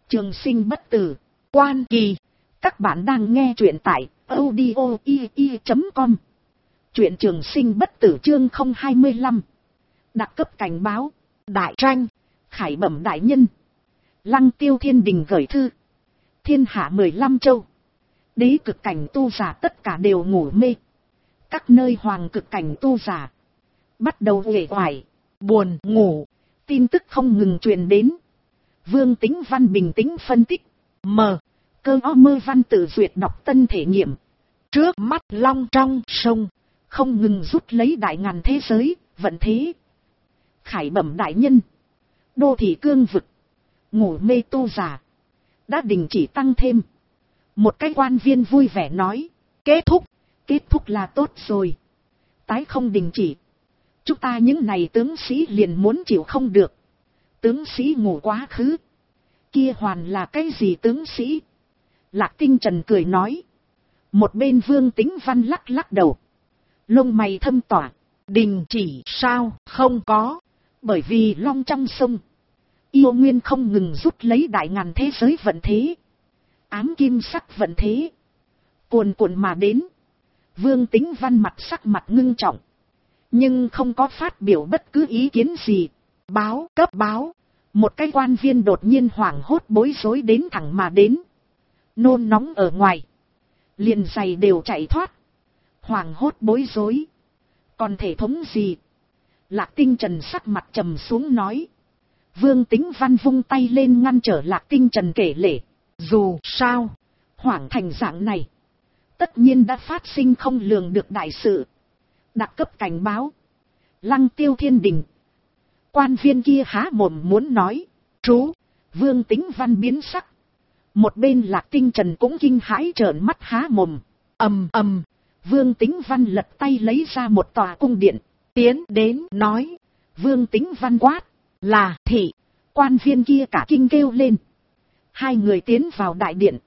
Trường sinh bất tử, Quan Kỳ. Các bạn đang nghe truyện tại audio.com. Truyện Trường sinh bất tử chương 025. Đặc cấp cảnh báo, đại tranh, khải bẩm đại nhân. Lăng Tiêu Thiên Đình gửi thư. Thiên hạ 15 châu. Đế cực cảnh tu giả tất cả đều ngủ mê. Các nơi hoàng cực cảnh tu giả bắt đầu uể oải, buồn ngủ. Tin tức không ngừng truyền đến. Vương Tính Văn bình tĩnh phân tích. Cơ mơ văn tự duyệt đọc tân thể nghiệm. Trước mắt long trong sông, không ngừng rút lấy đại ngàn thế giới, vận thế. Khải bẩm đại nhân. Đô thị cương vực, ngủ mê tu giả đã đình chỉ tăng thêm. Một cái quan viên vui vẻ nói. Kết thúc là tốt rồi. Tái không đình chỉ, chúng ta những này tướng sĩ liền muốn chịu không được. Tướng sĩ ngủ quá khứ. Kia hoàn là cái gì tướng sĩ? Lạc Tinh Trần cười nói. Một bên Vương Tính Văn lắc lắc đầu. Lông mày thâm tỏa. Đình chỉ sao? Không có. Bởi vì long trong sông, yêu nguyên không ngừng rút lấy đại ngàn thế giới vận thế. Ám kim sắc vận thế cuồn cuộn mà đến. Vương Tính Văn sắc mặt ngưng trọng, nhưng không có phát biểu bất cứ ý kiến gì. Cấp báo. Một cái quan viên đột nhiên hoảng hốt bối rối đến thẳng mà đến. Nôn nóng ở ngoài, liền giày đều chạy thoát. Hoảng hốt bối rối, còn thể thống gì? Lạc Tinh Trần sắc mặt trầm xuống nói. Vương Tính Văn vung tay lên ngăn trở Lạc Tinh Trần kể lể. Dù sao, hoảng thành dạng này, tất nhiên đã phát sinh không lường được đại sự. Đặc cấp cảnh báo, Lăng Tiêu Thiên Đình. Quan viên kia há mồm muốn nói trú. Vương Tính Văn biến sắc. Một bên Lạc Tinh Trần cũng kinh hãi trợn mắt há mồm. Vương Tính Văn lật tay lấy ra một tòa cung điện, tiến đến nói. Vương Tính Văn quát. Là thị. Quan viên kia cả kinh kêu lên. Hai người tiến vào đại điện.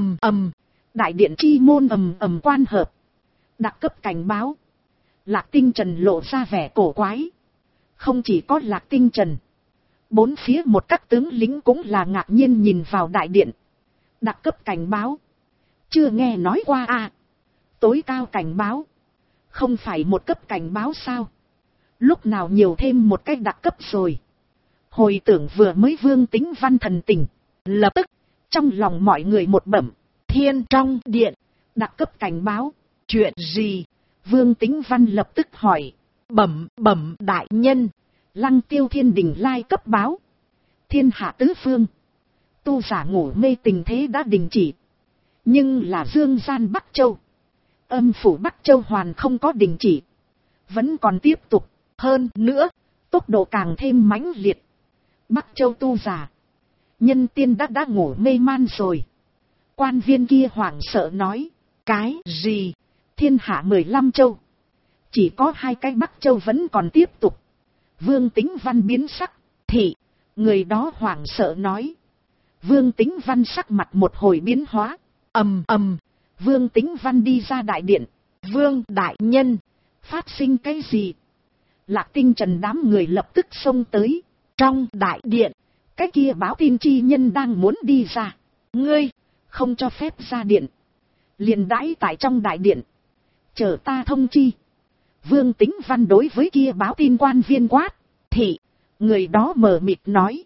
Đại điện chi môn quan hợp. Đặc cấp cảnh báo. Lạc Tinh Trần lộ ra vẻ cổ quái. Không chỉ có Lạc Tinh Trần, bốn phía một các tướng lính cũng là ngạc nhiên nhìn vào đại điện. Đặc cấp cảnh báo. Chưa nghe nói qua à? Tối cao cảnh báo. Không phải một cấp cảnh báo sao? Lúc nào nhiều thêm một cái đặc cấp rồi? Hồi tưởng vừa mới Vương Tính Văn thần tình, lập tức trong lòng mọi người một bẩm. Thiên trong điện, đặc cấp cảnh báo. Chuyện gì? Vương Tính Văn lập tức hỏi. Bẩm đại nhân. Lăng Tiêu Thiên Đình lai cấp báo. Thiên hạ tứ phương, tu giả ngủ mê tình thế đã đình chỉ. Nhưng là dương gian Bắc Châu, âm phủ Bắc Châu hoàn không có đình chỉ, vẫn còn tiếp tục. Hơn nữa, tốc độ càng thêm mãnh liệt. Bắc Châu tu giả, nhân tiên đã ngủ mê man rồi. Quan viên kia hoảng sợ nói. Cái gì? Thiên hạ 15 châu, chỉ có 2 cái Bắc Châu vẫn còn tiếp tục. Vương Tính Văn biến sắc. Thị. Người đó hoảng sợ nói. Vương Tính Văn sắc mặt một hồi biến hóa. Vương Tính Văn đi ra đại điện. Vương đại nhân, phát sinh cái gì? Lạc Tinh Trần đám người lập tức xông tới. Trong đại điện, cái kia báo tin chi nhân đang muốn đi ra. Ngươi không cho phép ra điện, liền đãi tại trong đại điện, chờ ta thông chi. Vương Tính Văn đối với kia báo tin quan viên quát. Thị. Người đó mờ mịt nói.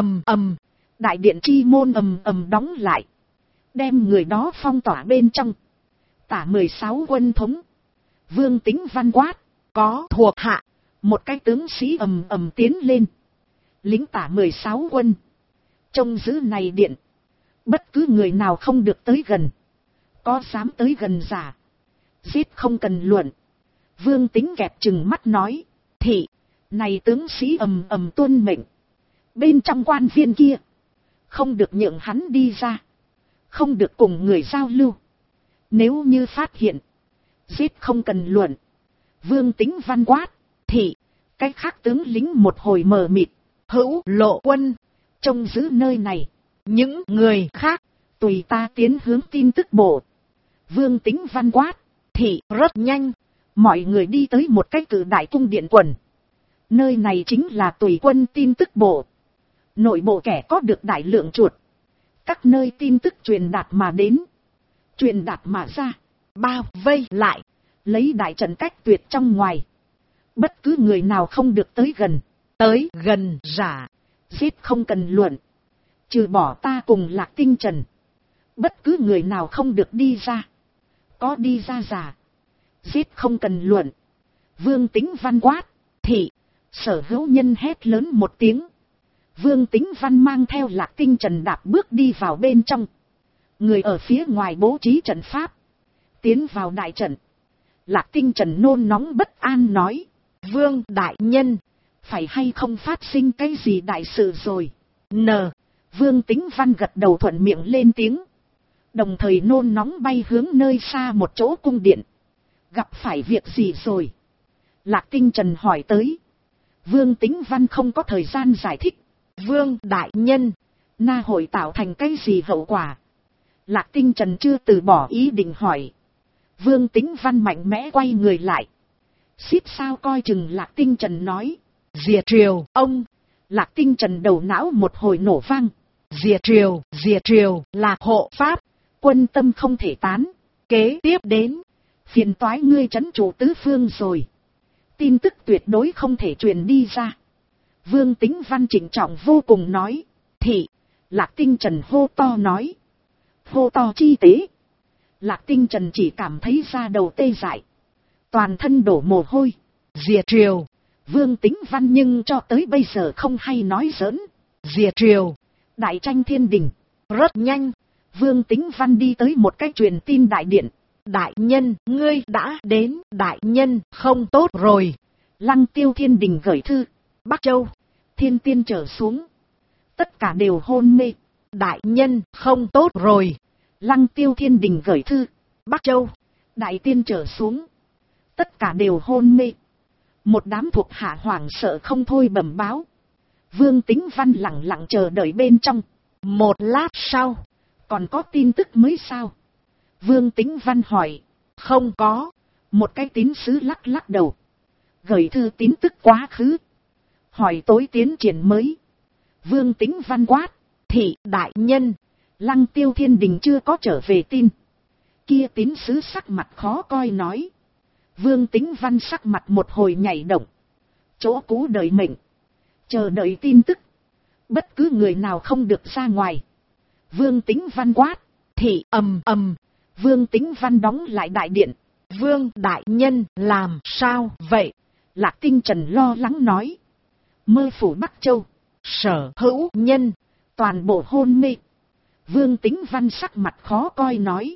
Đại điện chi môn đóng lại, đem người đó phong tỏa bên trong. Tả 16 quân thống. Vương Tính Văn quát. Có thuộc hạ. Một cái tướng sĩ tiến lên, lính tả 16 quân, trông giữ này điện. Bất cứ người nào không được tới gần. Có dám tới gần giả, giết không cần luận. Vương Tính kẹp chừng mắt nói. Thị. Này tướng sĩ tuân mệnh. Bên trong quan viên kia, không được nhượng hắn đi ra, không được cùng người giao lưu. Nếu như phát hiện, giết không cần luận. Vương Tính Văn quát. Thị. Cái khác tướng lính một hồi mờ mịt. Hữu Lộ quân, trông giữ nơi này. Những người khác, tùy ta tiến hướng tin tức bộ. Vương Tính Văn quát. Thị. Rất nhanh, mọi người đi tới một cái cự đại cung điện quần. Nơi này chính là tùy quân tin tức bộ. Nội bộ kẻ có được đại lượng chuột, Các nơi tin tức truyền đạt mà đến. Truyền đạt mà ra. Bao vây lại. Lấy đại trận cách tuyệt trong ngoài. Bất cứ người nào không được tới gần. Tới gần giả. Giết không cần luận. Trừ bỏ ta cùng Lạc Tinh Trần. Bất cứ người nào không được đi ra. Có đi ra giả. Giết không cần luận. Vương Tính Văn quát. Thị. Sở Hữu Nhân hét lớn một tiếng. Vương Tính Văn mang theo Lạc Tinh Trần đạp bước đi vào bên trong. Người ở phía ngoài bố trí trận pháp. Tiến vào đại trận. Lạc Tinh Trần nôn nóng bất an nói. Vương đại nhân. Phải hay không phát sinh cái gì đại sự rồi. Vương Tính Văn gật đầu thuận miệng lên tiếng. Đồng thời nôn nóng bay hướng nơi xa một chỗ cung điện. Gặp phải việc gì rồi? Lạc Tinh Trần hỏi tới. Vương Tính Văn không có thời gian giải thích. Vương đại nhân. Na hội tạo thành cái gì hậu quả? Lạc Tinh Trần chưa từ bỏ ý định hỏi. Vương Tính Văn mạnh mẽ quay người lại. Xít sao coi chừng Lạc Tinh Trần nói. Diệt Triều, ông. Lạc Tinh Trần đầu não một hồi nổ vang. Diệt Triều là hộ pháp. Quân tâm không thể tán. Kế tiếp đến. Phiền toái ngươi trấn chủ tứ phương rồi. Tin tức tuyệt đối không thể truyền đi ra. Vương Tính Văn trịnh trọng vô cùng nói. Thị. Lạc Tinh Trần hô to nói. Hô to chi tế. Lạc Tinh Trần chỉ cảm thấy da đầu tê dại. Toàn thân đổ mồ hôi. Diệt Triều. Vương Tính Văn nhưng cho tới bây giờ không hay nói giỡn. Diệt Triều. Đại tranh thiên đình. Rất nhanh. Vương Tính Văn đi tới một cái truyền tin đại điện. Đại nhân, ngươi đã đến. Đại nhân, không tốt rồi. Lăng Tiêu Thiên Đình gửi thư. Bắc Châu. Thiên tiên trở xuống. Tất cả đều hôn mê. Đại nhân, không tốt rồi. Lăng Tiêu Thiên Đình gửi thư. Bắc Châu. Đại tiên trở xuống. Tất cả đều hôn mê. Một đám thuộc hạ hoảng sợ không thôi bẩm báo. Vương Tính Văn lặng lặng chờ đợi bên trong. Một lát sau. Còn có tin tức mới sao? Vương Tính Văn hỏi. Không có. Một cái tín sứ lắc lắc đầu. Gửi thư tín tức quá khứ. Hỏi tối tiến triển mới. Vương Tính Văn quát. Thị đại nhân. Lăng Tiêu Thiên Đình chưa có trở về tin. Kia tín sứ sắc mặt khó coi nói. Vương Tính Văn sắc mặt một hồi nhảy động. Chỗ cũ đợi mệnh. Chờ đợi tin tức. Bất cứ người nào không được ra ngoài. Vương Tính Văn quát. Thị ầm. Vương Tính Văn đóng lại đại điện. Vương đại nhân làm sao vậy? Lạc Tinh Trần lo lắng nói. Mơ phủ Bắc Châu. Sở Hữu Nhân. Toàn bộ hôn mê. Vương Tính Văn sắc mặt khó coi nói.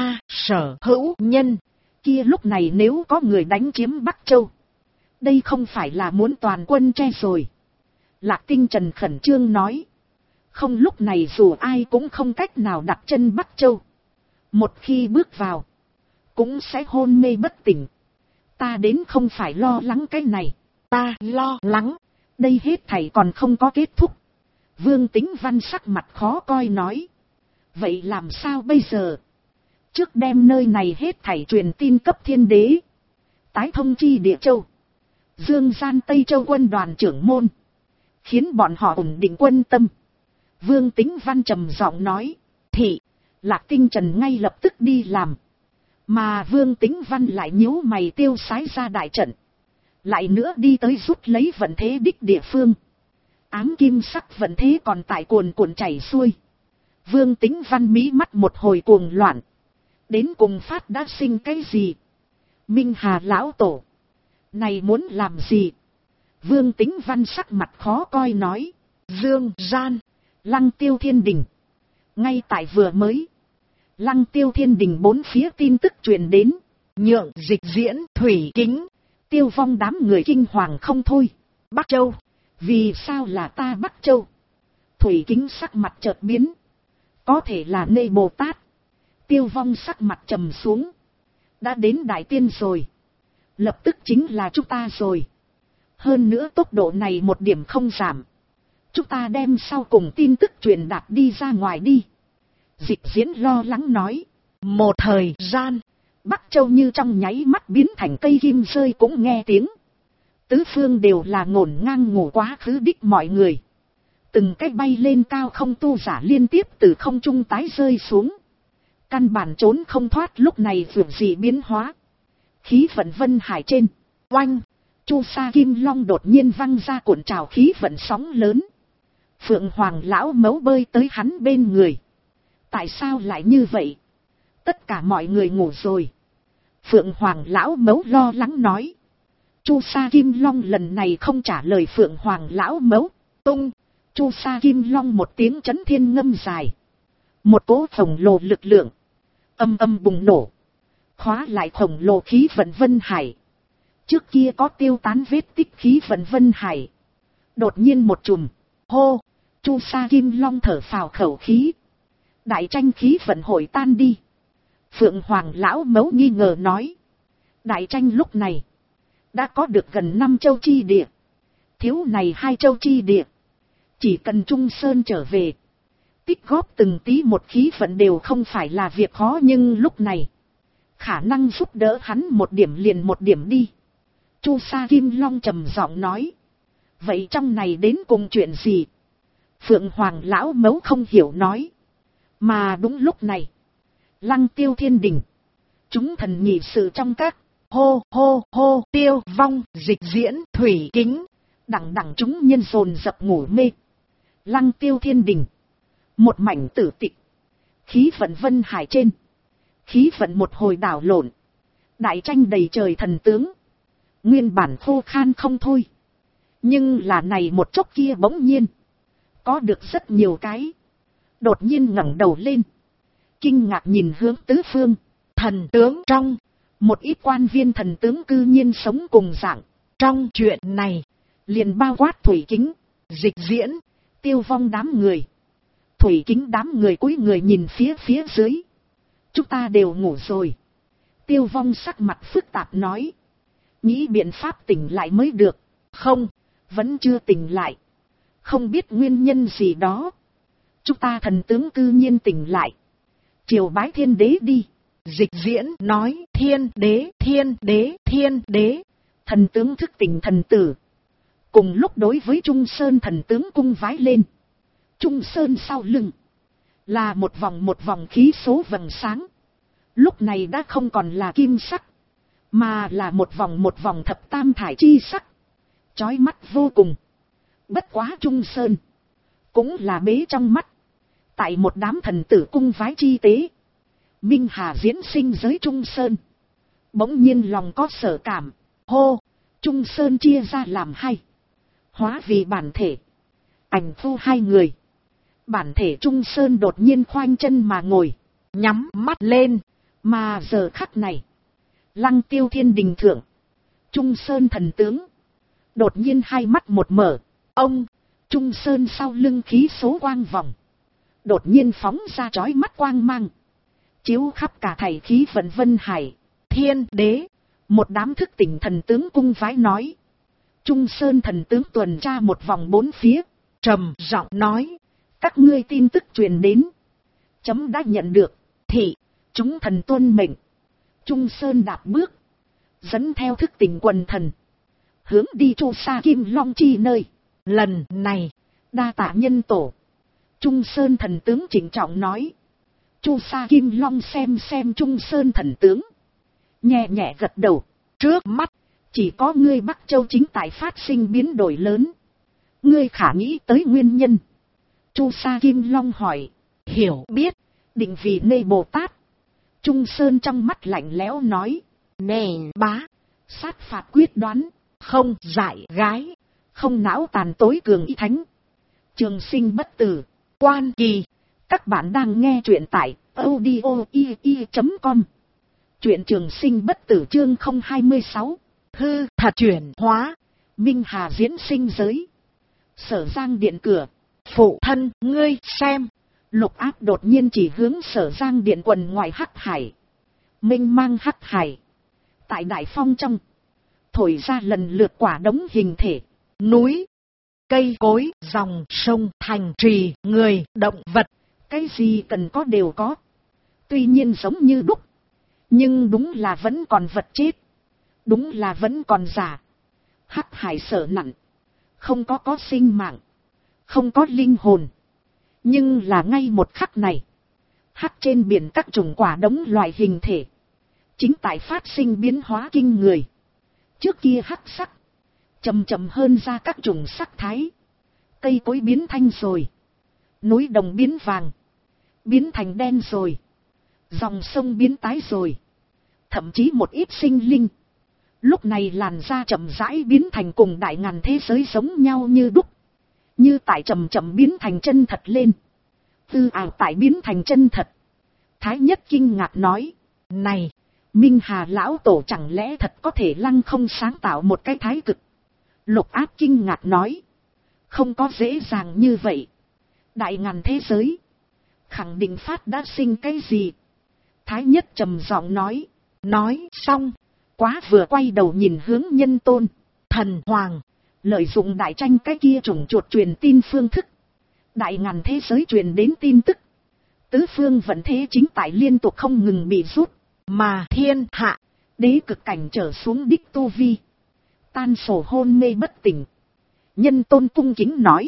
Sở Hữu Nhân. Kia lúc này nếu có người đánh chiếm Bắc Châu. Đây không phải là muốn toàn quân che rồi. Lạc Tinh Trần khẩn trương nói. Không, lúc này dù ai cũng không cách nào đặt chân Bắc Châu. Một khi bước vào. Cũng sẽ hôn mê bất tỉnh. Ta đến không phải lo lắng cái này. Ta lo lắng. Đây hết thảy còn không có kết thúc. Vương Tính Văn sắc mặt khó coi nói. Vậy làm sao bây giờ? Trước đem nơi này hết thảy truyền tin cấp thiên đế. Tái thông chi Địa Châu. Dương Gian Tây Châu quân đoàn trưởng môn. Khiến bọn họ ổn định quân tâm. Vương Tính Văn trầm giọng nói. Thị. Lạc Tinh Trần ngay lập tức đi làm. Mà Vương Tính Văn lại nhíu mày tiêu sái ra đại trận. Lại nữa đi tới rút lấy vận thế đích địa phương. Ám kim sắc vận thế còn tại cuồn cuộn chảy xuôi. Vương Tính Văn mí mắt một hồi cuồng loạn. Đến cùng phát đã sinh cái gì? Minh Hà lão tổ. Này muốn làm gì? Vương Tính Văn sắc mặt khó coi nói. Dương Gian. Lăng Tiêu Thiên Đình. Ngay tại vừa mới. Lăng Tiêu Thiên Đình bốn phía tin tức truyền đến. Nhượng Dịch Diễn, Thủy Kính. Tiêu Vong đám người kinh hoàng không thôi. Bắc Châu. Vì sao là ta Bắc Châu? Thủy Kính sắc mặt chợt biến. Có thể là Nê Bồ Tát. Tiêu Vong sắc mặt trầm xuống. Đã đến Đại Tiên rồi. Lập tức chính là chúng ta rồi. Hơn nữa tốc độ này một điểm không giảm. Chúng ta đem sau cùng tin tức truyền đạt đi ra ngoài đi. Dịch Diễn lo lắng nói. Một thời gian. Bắc Châu như trong nháy mắt biến thành cây kim rơi cũng nghe tiếng. Tứ phương đều là ngổn ngang ngủ quá khứ đích mọi người. Từng cái bay lên cao không tu giả liên tiếp từ không trung tái rơi xuống. Căn bản trốn không thoát lúc này vượt gì biến hóa. Khí vận vân hải trên. Oanh. Chu sa kim long đột nhiên văng ra cuộn trào khí vận sóng lớn. Phượng Hoàng lão mấu bơi tới hắn bên người. Tại sao lại như vậy? Tất cả mọi người ngủ rồi. Phượng Hoàng lão mấu lo lắng nói. Chu sa kim long lần này không trả lời Phượng Hoàng lão mấu. Tung. Chu sa kim long một tiếng chấn thiên ngâm dài. Một cỗ khổng lồ lực lượng. Âm âm bùng nổ. Khóa lại khổng lồ khí vận vân hải. Trước kia có tiêu tán vết tích khí vận vân hải. Đột nhiên một chùm. Hô. Chu sa kim long thở phào khẩu khí. Đại tranh khí vận hội tan đi. Phượng Hoàng lão mấu nghi ngờ nói. Đại tranh lúc này. Đã có được gần 5 châu chi địa. Thiếu này 2 châu chi địa. Chỉ cần Trung Sơn trở về. Tích góp từng tí một khí vận đều không phải là việc khó, nhưng lúc này. Khả năng giúp đỡ hắn một điểm liền một điểm đi. Chu sa kim long trầm giọng nói. Vậy trong này đến cùng chuyện gì? Phượng Hoàng lão mấu không hiểu nói. Mà đúng lúc này. Lăng Tiêu thiên đình. Chúng thần nhị sự trong các. Hô hô hô Tiêu Vong, Dịch Diễn, Thủy Kính. Đẳng đẳng chúng nhân dồn dập ngủ mê. Lăng Tiêu thiên đình. Một mảnh tử tịch. Khí vận vân hải trên. Khí vận một hồi đảo lộn. Đại tranh đầy trời thần tướng. Nguyên bản khô khan không thôi. Nhưng là này một chốc kia bỗng nhiên. Có được rất nhiều cái. Đột nhiên ngẩng đầu lên. Kinh ngạc nhìn hướng tứ phương. Thần tướng trong. Một ít quan viên thần tướng cư nhiên sống cùng dạng. Trong chuyện này. Liền bao quát Thủy Kính. Dịch Diễn. Tiêu Vong đám người. Thủy Kính đám người cúi người nhìn phía dưới. Chúng ta đều ngủ rồi. Tiêu Vong sắc mặt phức tạp nói. Nghĩ biện pháp tỉnh lại mới được. Không. Vẫn chưa tỉnh lại. Không biết nguyên nhân gì đó. Chúng ta thần tướng cư nhiên tỉnh lại. Triều bái thiên đế đi. Dịch Diễn nói thiên đế, thiên đế, thiên đế. Thần tướng thức tỉnh thần tử. Cùng lúc đối với Trung Sơn thần tướng cung vái lên. Trung Sơn sau lưng. Là một vòng khí số vầng sáng. Lúc này đã không còn là kim sắc. Mà là một vòng thập tam thải chi sắc. Chói mắt vô cùng. Bất quá Trung Sơn. Cũng là bế trong mắt. Tại một đám thần tử cung vái chi tế. Minh Hà diễn sinh giới Trung Sơn. Bỗng nhiên lòng có sở cảm. Hô. Trung Sơn chia ra làm hai. Hóa vì bản thể. Ảnh phu hai người. Bản thể Trung Sơn đột nhiên khoanh chân mà ngồi. Nhắm mắt lên. Mà giờ khắc này. Lăng Tiêu thiên đình thượng. Trung Sơn thần tướng. Đột nhiên hai mắt một mở. Ông. Trung Sơn sau lưng khí số quang vòng. Đột nhiên phóng ra chói mắt quang mang. Chiếu khắp cả thảy khí vận vân hải. Thiên đế. Một đám thức tỉnh thần tướng cung vái nói. Trung Sơn thần tướng tuần tra một vòng bốn phía. Trầm giọng nói. Các ngươi tin tức truyền đến. Chấm đã nhận được. Thị. Chúng thần tuân mệnh. Trung Sơn đạp bước. Dẫn theo thức tỉnh quần thần. Hướng đi Chu sa kim long chi nơi. Lần này. Đa tạ nhân tổ. Trung Sơn thần tướng chỉnh trọng nói. Chu sa kim long xem Trung Sơn thần tướng. Nhẹ nhẹ gật đầu. Trước mắt. Chỉ có ngươi Bắc Châu chính tại phát sinh biến đổi lớn. Ngươi khả nghĩ tới nguyên nhân. Chu sa kim long hỏi. Hiểu biết. Định vì nê Bồ Tát. Trung Sơn trong mắt lạnh lẽo nói. Nè bá. Sát phạt quyết đoán. Không dại gái. Không não tàn tối cường y thánh. Trường sinh bất tử. Quan kỳ. Các bạn đang nghe truyện tại audio.com. Truyện trường sinh bất tử chương 026. Hư thật chuyển hóa. Minh Hà diễn sinh giới. Sở Giang điện cửa. Phụ thân ngươi xem. Lục Áp đột nhiên chỉ hướng Sở Giang điện quần ngoài hắc hải. Minh mang hắc hải. Tại đại phong trong. Thổi ra lần lượt quả đống hình thể. Núi. Cây cối, dòng, sông, thành trì, người, động vật. Cái gì cần có đều có. Tuy nhiên giống như đúc. Nhưng đúng là vẫn còn vật chết. Đúng là vẫn còn giả. Hắc hải sở nặng. Không có sinh mạng. không có linh hồn. Nhưng là ngay một khắc này, hắc trên biển các chủng quả đống loại hình thể, chính tại phát sinh biến hóa kinh người. Trước kia hắc sắc, chậm chậm hơn ra các chủng sắc thái. Cây cối biến thanh rồi, núi đồng biến vàng, biến thành đen rồi, dòng sông biến tái rồi. Thậm chí một ít sinh linh, lúc này làn da chậm rãi biến thành cùng đại ngàn thế giới giống nhau như đúc. Như tại chậm chậm biến thành chân thật lên. Tư ảo tại biến thành chân thật. Thái Nhất kinh ngạc nói, này, Minh Hà lão tổ chẳng lẽ thật có thể lăng không sáng tạo một cái thái cực? Lục Áp kinh ngạc nói, không có dễ dàng như vậy. Đại ngàn thế giới, khẳng định phát đã sinh cái gì? Thái Nhất trầm giọng nói xong, quá vừa quay đầu nhìn hướng Nhân Tôn, Thần Hoàng, lợi dụng đại tranh cái kia chủng chuột truyền tin phương thức. Đại ngàn thế giới truyền đến tin tức. Tứ phương vận thế chính tại liên tục không ngừng bị rút. Mà thiên hạ, đế cực cảnh trở xuống đích tu vi, tan sổ hôn mê bất tỉnh. Nhân Tôn cung kính nói,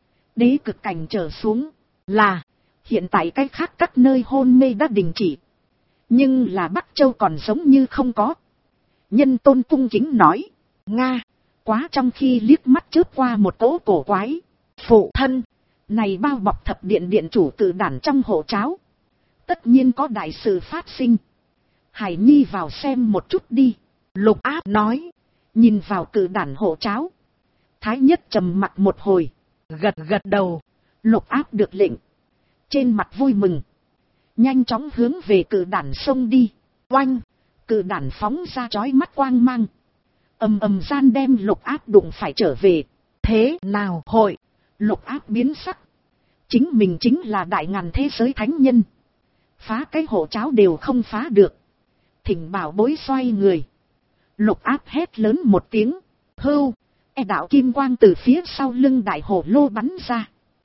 đế cực cảnh trở xuống là hiện tại cái khác các nơi hôn mê đã đình chỉ. Nhưng là Bắc Châu còn giống như không có. Nhân Tôn cung kính nói, Nga, quá trong khi liếc mắt chớp qua một cỗ cổ quái. Phụ thân, này bao bọc thập điện điện chủ cự đản trong hộ cháo. Tất nhiên có đại sự phát sinh. Hải Nhi vào xem một chút đi. Lục Áp nói, nhìn vào cự đản hộ cháo. Thái Nhất trầm mặt một hồi, gật đầu. Lục Áp được lệnh, trên mặt vui mừng, nhanh chóng hướng về cự đản xông đi. Oanh, cự đản phóng ra chói mắt quang mang, ầm gian đem Lục Áp đụng phải trở về. Thế nào hội? Lục Áp biến sắc, chính mình chính là đại ngàn thế giới thánh nhân, phá cái hộ cháo đều không phá được. Thỉnh bảo bối xoay người. Lục Áp hét lớn một tiếng, hưu, đạo kim quang từ phía sau lưng đại hổ lô bắn ra,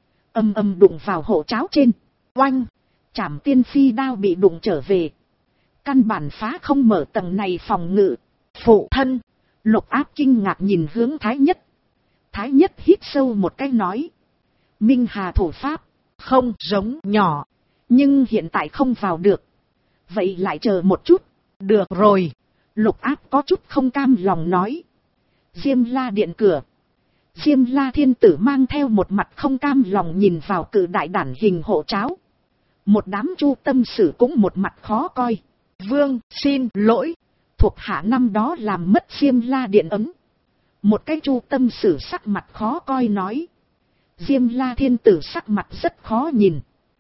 ầm đụng vào hộ cháo trên. Oanh, Trảm Tiên phi đao bị đụng trở về, căn bản phá không mở tầng này phòng ngự. Phụ thân, Lục Áp kinh ngạc nhìn hướng Thái Nhất. Thái Nhất hít sâu một cái nói, Minh Hà thủ pháp không giống nhỏ, nhưng hiện tại không vào được. Vậy lại chờ một chút. Được rồi. Lục Áp có chút không cam lòng nói. Diêm La điện cửa, Diêm La thiên tử mang theo một mặt không cam lòng nhìn vào cự đại đản hình hộ cháo. Một đám chu tâm sử cũng một mặt khó coi. Vương, xin lỗi, thuộc hạ năm đó làm mất Diêm La điện ấm. Một cái chu tâm sử sắc mặt khó coi nói. Diêm La thiên tử sắc mặt rất khó nhìn,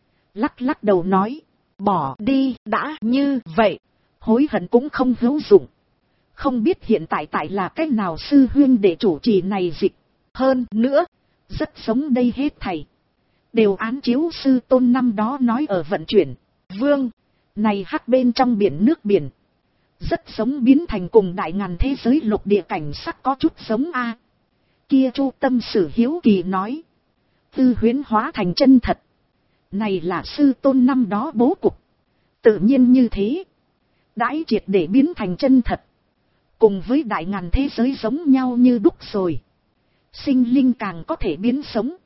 lắc đầu nói, bỏ đi đã, như vậy hối hận cũng không hữu dụng. Không biết hiện tại là cái nào sư huyên để chủ trì này dịch. Hơn nữa, rất giống đây hết thầy đều án chiếu sư tôn năm đó nói ở vận chuyển. Vương, này hắc bên trong biển nước biển, rất giống biến thành cùng đại ngàn thế giới lục địa cảnh sắc có chút giống a. Kia chu tâm sử hiếu kỳ nói, tư huyễn hóa thành chân thật, này là sư tôn năm đó bố cục. Tự nhiên như thế, đãi triệt để biến thành chân thật, cùng với đại ngàn thế giới giống nhau như đúc rồi. Sinh linh càng có thể biến sống,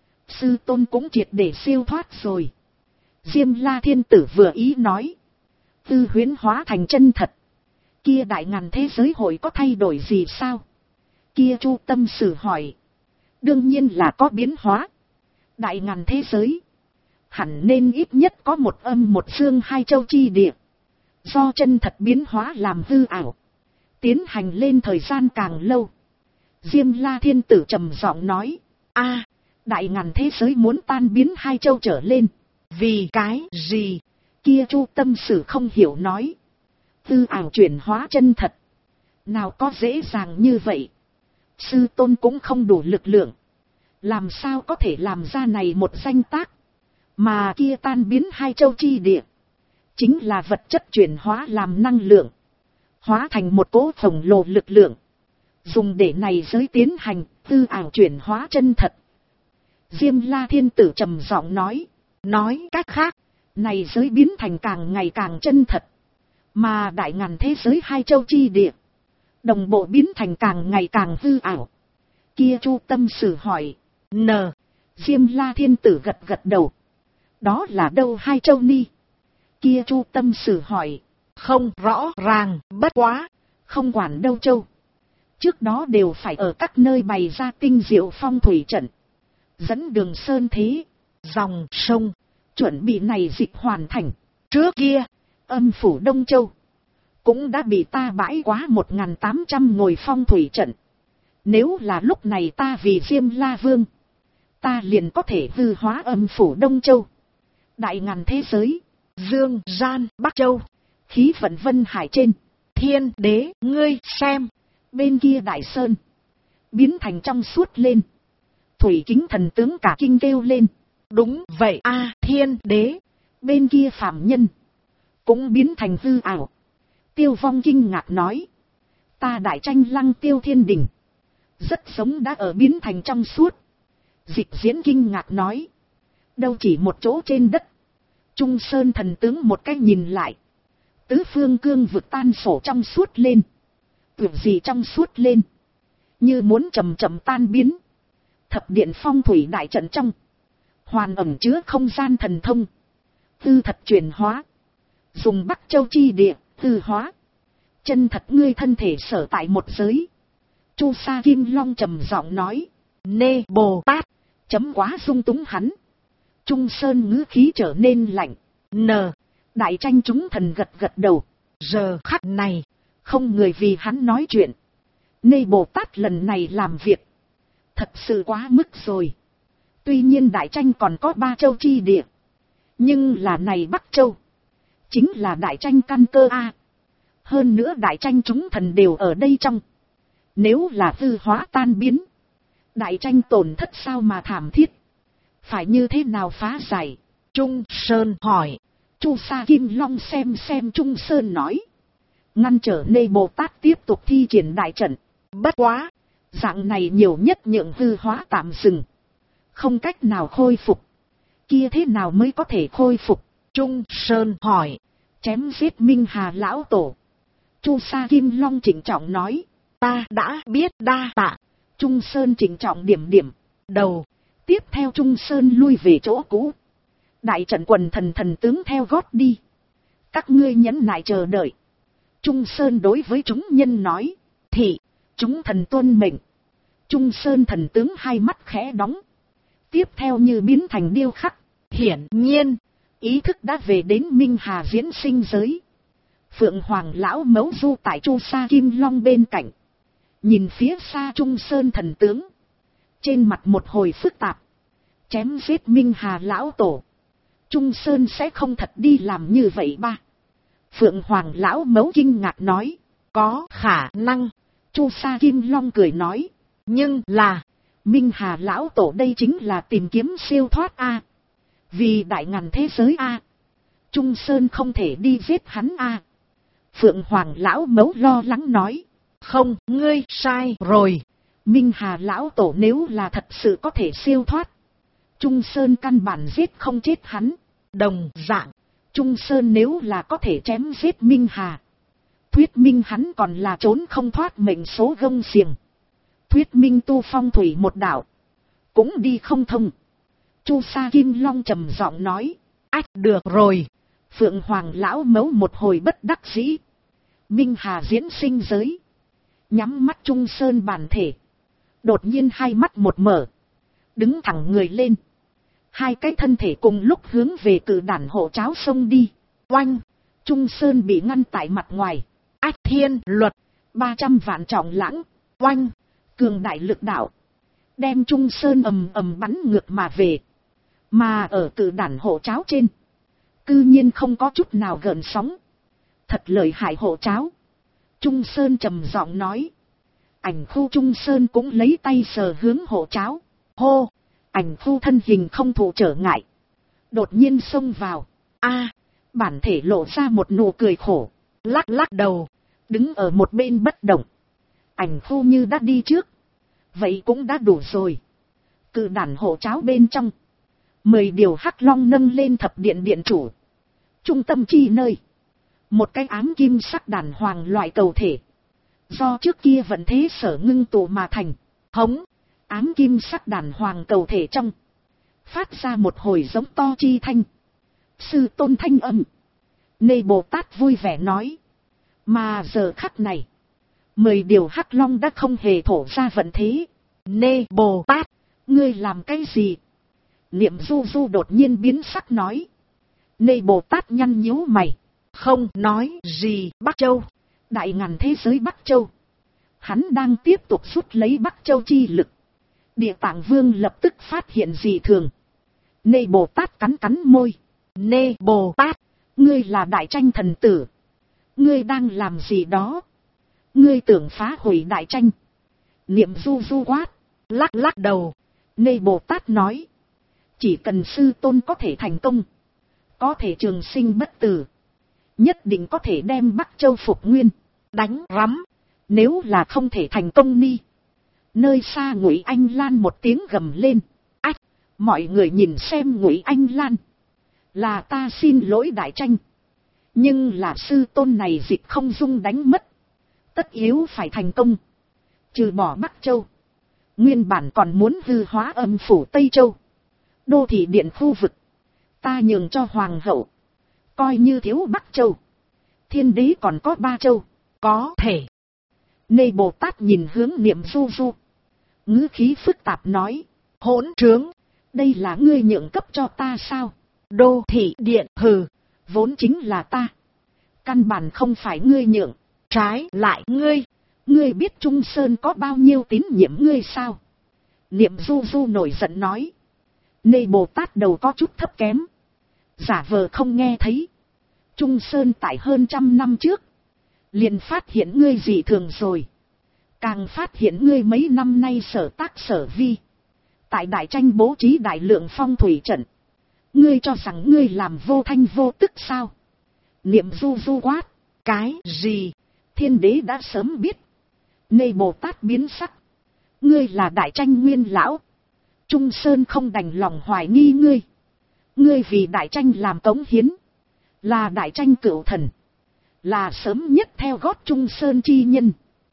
sư tôn cũng triệt để siêu thoát rồi. Diêm La thiên tử vừa ý nói, tư huyễn hóa thành chân thật, kia đại ngàn thế giới hội có thay đổi gì sao? Kia chu tâm sử hỏi. Đương nhiên là có biến hóa. Đại ngàn thế giới hẳn nên ít nhất có một âm một dương hai châu chi địa, do chân thật biến hóa làm hư ảo, tiến hành lên thời gian càng lâu. Diêm La thiên tử trầm giọng nói, a, đại ngàn thế giới muốn tan biến hai châu trở lên, vì cái gì? Kia chu tâm sử không hiểu nói, hư ảo chuyển hóa chân thật, nào có dễ dàng như vậy. Sư tôn cũng không đủ lực lượng, làm sao có thể làm ra này một danh tác. Mà kia tan biến hai châu chi địa, chính là vật chất chuyển hóa làm năng lượng, hóa thành một cỗ khổng lồ lực lượng, dùng để này giới tiến hành tư ảo chuyển hóa chân thật. Diêm La thiên tử trầm giọng nói cách khác, này giới biến thành càng ngày càng chân thật, mà đại ngàn thế giới hai châu chi địa đồng bộ biến thành càng ngày càng hư ảo. Kia chu tâm sử hỏi, Diêm La Thiên Tử gật gật đầu. Đó là đâu hai châu ni? Kia Chu Tâm Sử hỏi. Không rõ ràng, bất quá, không quản đâu châu. Trước đó đều phải ở các nơi bày ra tinh diệu phong thủy trận. Dẫn đường sơn thế, dòng sông, chuẩn bị này dịch hoàn thành. Trước kia, âm phủ Đông Châu cũng đã bị ta bãi quá 1.800 ngồi phong thủy trận. Nếu là lúc này ta vì Diêm La Vương, ta liền có thể hư hóa âm phủ Đông Châu. Đại ngàn thế giới, Dương Gian Bắc Châu, khí vận vân hải trên. Thiên đế, ngươi xem, bên kia đại sơn biến thành trong suốt lên. Thủy Kính thần tướng cả kinh kêu lên. Đúng vậy a, thiên đế. Bên kia phàm nhân cũng biến thành hư ảo. Tiêu Vong kinh ngạc nói. Ta đại tranh Lăng Tiêu Thiên Đình rất sống đã ở biến thành trong suốt. Dịch Diễn kinh ngạc nói. Đâu chỉ một chỗ trên đất. Trung Sơn thần tướng một cách nhìn lại. Tứ phương cương vực tan sổ trong suốt lên. Tưởng gì trong suốt lên. Như muốn chậm chậm tan biến. Thập điện phong thủy đại trận trong. Hoàn ẩn chứa không gian thần thông. Tư thật chuyển hóa. Dùng Bắc Châu chi địa, tư hóa. Chân thật ngươi thân thể sở tại một giới. Chu Sa Kim Long trầm giọng nói. Nê Bồ Tát, chấm quá dung túng hắn. Trung Sơn ngữ khí trở nên lạnh. Đại tranh chúng thần gật gật đầu. Giờ khắc này, không người vì hắn nói chuyện. Nê Bồ Tát lần này làm việc thật sự quá mức rồi. Tuy nhiên đại tranh còn có 3 châu chi địa. Nhưng là này Bắc Châu chính là đại tranh căn cơ a. Hơn nữa đại tranh chúng thần đều ở đây trong. Nếu là hư hóa tan biến, đại tranh tổn thất sao mà thảm thiết. Phải như thế nào phá giải? Trung Sơn hỏi. Chu Sa Kim Long xem Trung Sơn nói. Ngăn trở Nê Bồ Tát tiếp tục thi triển đại trận. Bất quá, dạng này nhiều nhất nhượng hư hóa tạm dừng. Không cách nào khôi phục. Kia thế nào mới có thể khôi phục? Trung Sơn hỏi. Chém giết Minh Hà lão tổ. Chu Sa Kim Long trịnh trọng nói. Ta đã biết, đa tạ. Trung Sơn trịnh trọng điểm đầu. Tiếp theo Trung Sơn lui về chỗ cũ. Đại trận quần thần tướng theo gót đi. Các ngươi nhẫn nại chờ đợi. Trung Sơn đối với chúng nhân nói. Thị, chúng thần tuân mệnh. Trung Sơn thần tướng hai mắt khẽ đóng. Tiếp theo như biến thành điêu khắc. Hiển nhiên, ý thức đã về đến Minh Hà diễn sinh giới. Phượng Hoàng lão mấu du tại Chu Sa Kim Long bên cạnh. Nhìn phía xa Trung Sơn thần tướng. Trên mặt một hồi phức tạp. Chém giết Minh Hà lão tổ. Trung Sơn sẽ không thật đi làm như vậy ba. Phượng Hoàng lão mấu kinh ngạc nói. Có khả năng. Chu Sa Kim Long cười nói. Nhưng là, Minh Hà lão tổ đây chính là tìm kiếm siêu thoát a. Vì đại ngàn thế giới a. Trung Sơn không thể đi giết hắn a. Phượng Hoàng lão mấu lo lắng nói. Không, ngươi sai rồi. Minh Hà lão tổ nếu là thật sự có thể siêu thoát, Trung Sơn căn bản giết không chết hắn. Đồng dạng, Trung Sơn nếu là có thể chém giết Minh Hà, thuyết minh hắn còn là trốn không thoát mệnh số gông xiềng. Thuyết minh tu phong thủy một đạo cũng đi không thông. Chu Sa Kim Long trầm giọng nói. Ách, được rồi. Phượng Hoàng lão mấu một hồi bất đắc dĩ. Minh Hà diễn sinh giới. Nhắm mắt Trung Sơn bản thể. Đột nhiên hai mắt một mở. Đứng thẳng người lên. Hai cái thân thể cùng lúc hướng về cử đản hộ cháo sông đi. Oanh! Trung Sơn bị ngăn tại mặt ngoài. Ách, thiên luật. 300 vạn trọng lãng. Oanh! Cường đại lực đạo. Đem Trung Sơn ầm ầm bắn ngược mà về. Mà ở cử đản hộ cháo trên, cư nhiên không có chút nào gợn sóng. Thật lợi hại hộ cháo. Trung Sơn trầm giọng nói. Ảnh khu Trung Sơn cũng lấy tay sờ hướng hộ cháo. Hô! Ảnh khu thân hình không thụ trở ngại. Đột nhiên xông vào. A, bản thể lộ ra một nụ cười khổ. Lắc lắc đầu. Đứng ở một bên bất động. Ảnh khu như đã đi trước. Vậy cũng đã đủ rồi. Cự đản hộ cháo bên trong. 10 điều hắc long nâng lên thập điện điện chủ. Trung tâm chi nơi. Một cái ám kim sắc đàn hoàng loại cầu thể. Do trước kia vận thế sở ngưng tụ mà thành. Hống. Ám kim sắc đàn hoàng cầu thể trong. phát ra một hồi giống to chi thanh. Sư tôn thanh âm. Nê Bồ Tát vui vẻ nói. Mà giờ khắc này, 10 điều hắc long đã không hề thổ ra vận thế. Nê Bồ Tát, ngươi làm cái gì? Niệm Du Du đột nhiên biến sắc nói. Nê Bồ Tát nhăn nhíu mày. Không nói gì. Bắc Châu, đại ngàn thế giới Bắc Châu. Hắn đang tiếp tục rút lấy Bắc Châu chi lực. Địa Tạng Vương lập tức phát hiện dị thường. Nê Bồ Tát cắn cắn môi. Nê Bồ Tát, ngươi là đại tranh thần tử. Ngươi đang làm gì đó? Ngươi tưởng phá hủy đại tranh? Niệm Du Du quát. Lắc lắc đầu. Nê Bồ Tát nói. Chỉ cần sư tôn có thể thành công, có thể trường sinh bất tử, nhất định có thể đem Bắc Châu phục nguyên. Đánh rắm. Nếu là không thể thành công ni. Nơi xa Ngụy Anh Lan một tiếng gầm lên. Ách, mọi người nhìn xem Ngụy Anh Lan. Là ta xin lỗi đại tranh. Nhưng là sư tôn này dịch không dung đánh mất. Tất yếu phải thành công. Trừ bỏ Bắc Châu, nguyên bản còn muốn hư hóa âm phủ Tây Châu, đô thị điện khu vực. Ta nhường cho hoàng hậu. Coi như thiếu Bắc Châu, thiên đế còn có 3 châu. Có thể. Nê Bồ Tát nhìn hướng Niệm Du Du, ngữ khí phức tạp nói. Hỗn trướng, đây là ngươi nhượng cấp cho ta sao? Đô thị điện hừ, vốn chính là ta. Căn bản không phải ngươi nhượng. Trái lại ngươi biết Trung Sơn có bao nhiêu tín nhiệm ngươi sao? Niệm Du Du nổi giận nói. Nê Bồ Tát đầu có chút thấp kém, giả vờ không nghe thấy. Trung Sơn tại hơn 100 năm trước liền phát hiện ngươi dị thường rồi. Càng phát hiện ngươi mấy năm nay sở tác sở vi. Tại đại tranh bố trí đại lượng phong thủy trận. Ngươi cho rằng ngươi làm vô thanh vô tức sao? Niệm Du Du quát. Cái gì? Thiên đế đã sớm biết. Nê Bồ Tát biến sắc. Ngươi là đại tranh nguyên lão. Trung Sơn không đành lòng hoài nghi ngươi. Ngươi vì đại tranh làm cống hiến. Là đại tranh cửu thần. Là sớm nhất theo gót Trung Sơn chi nhân.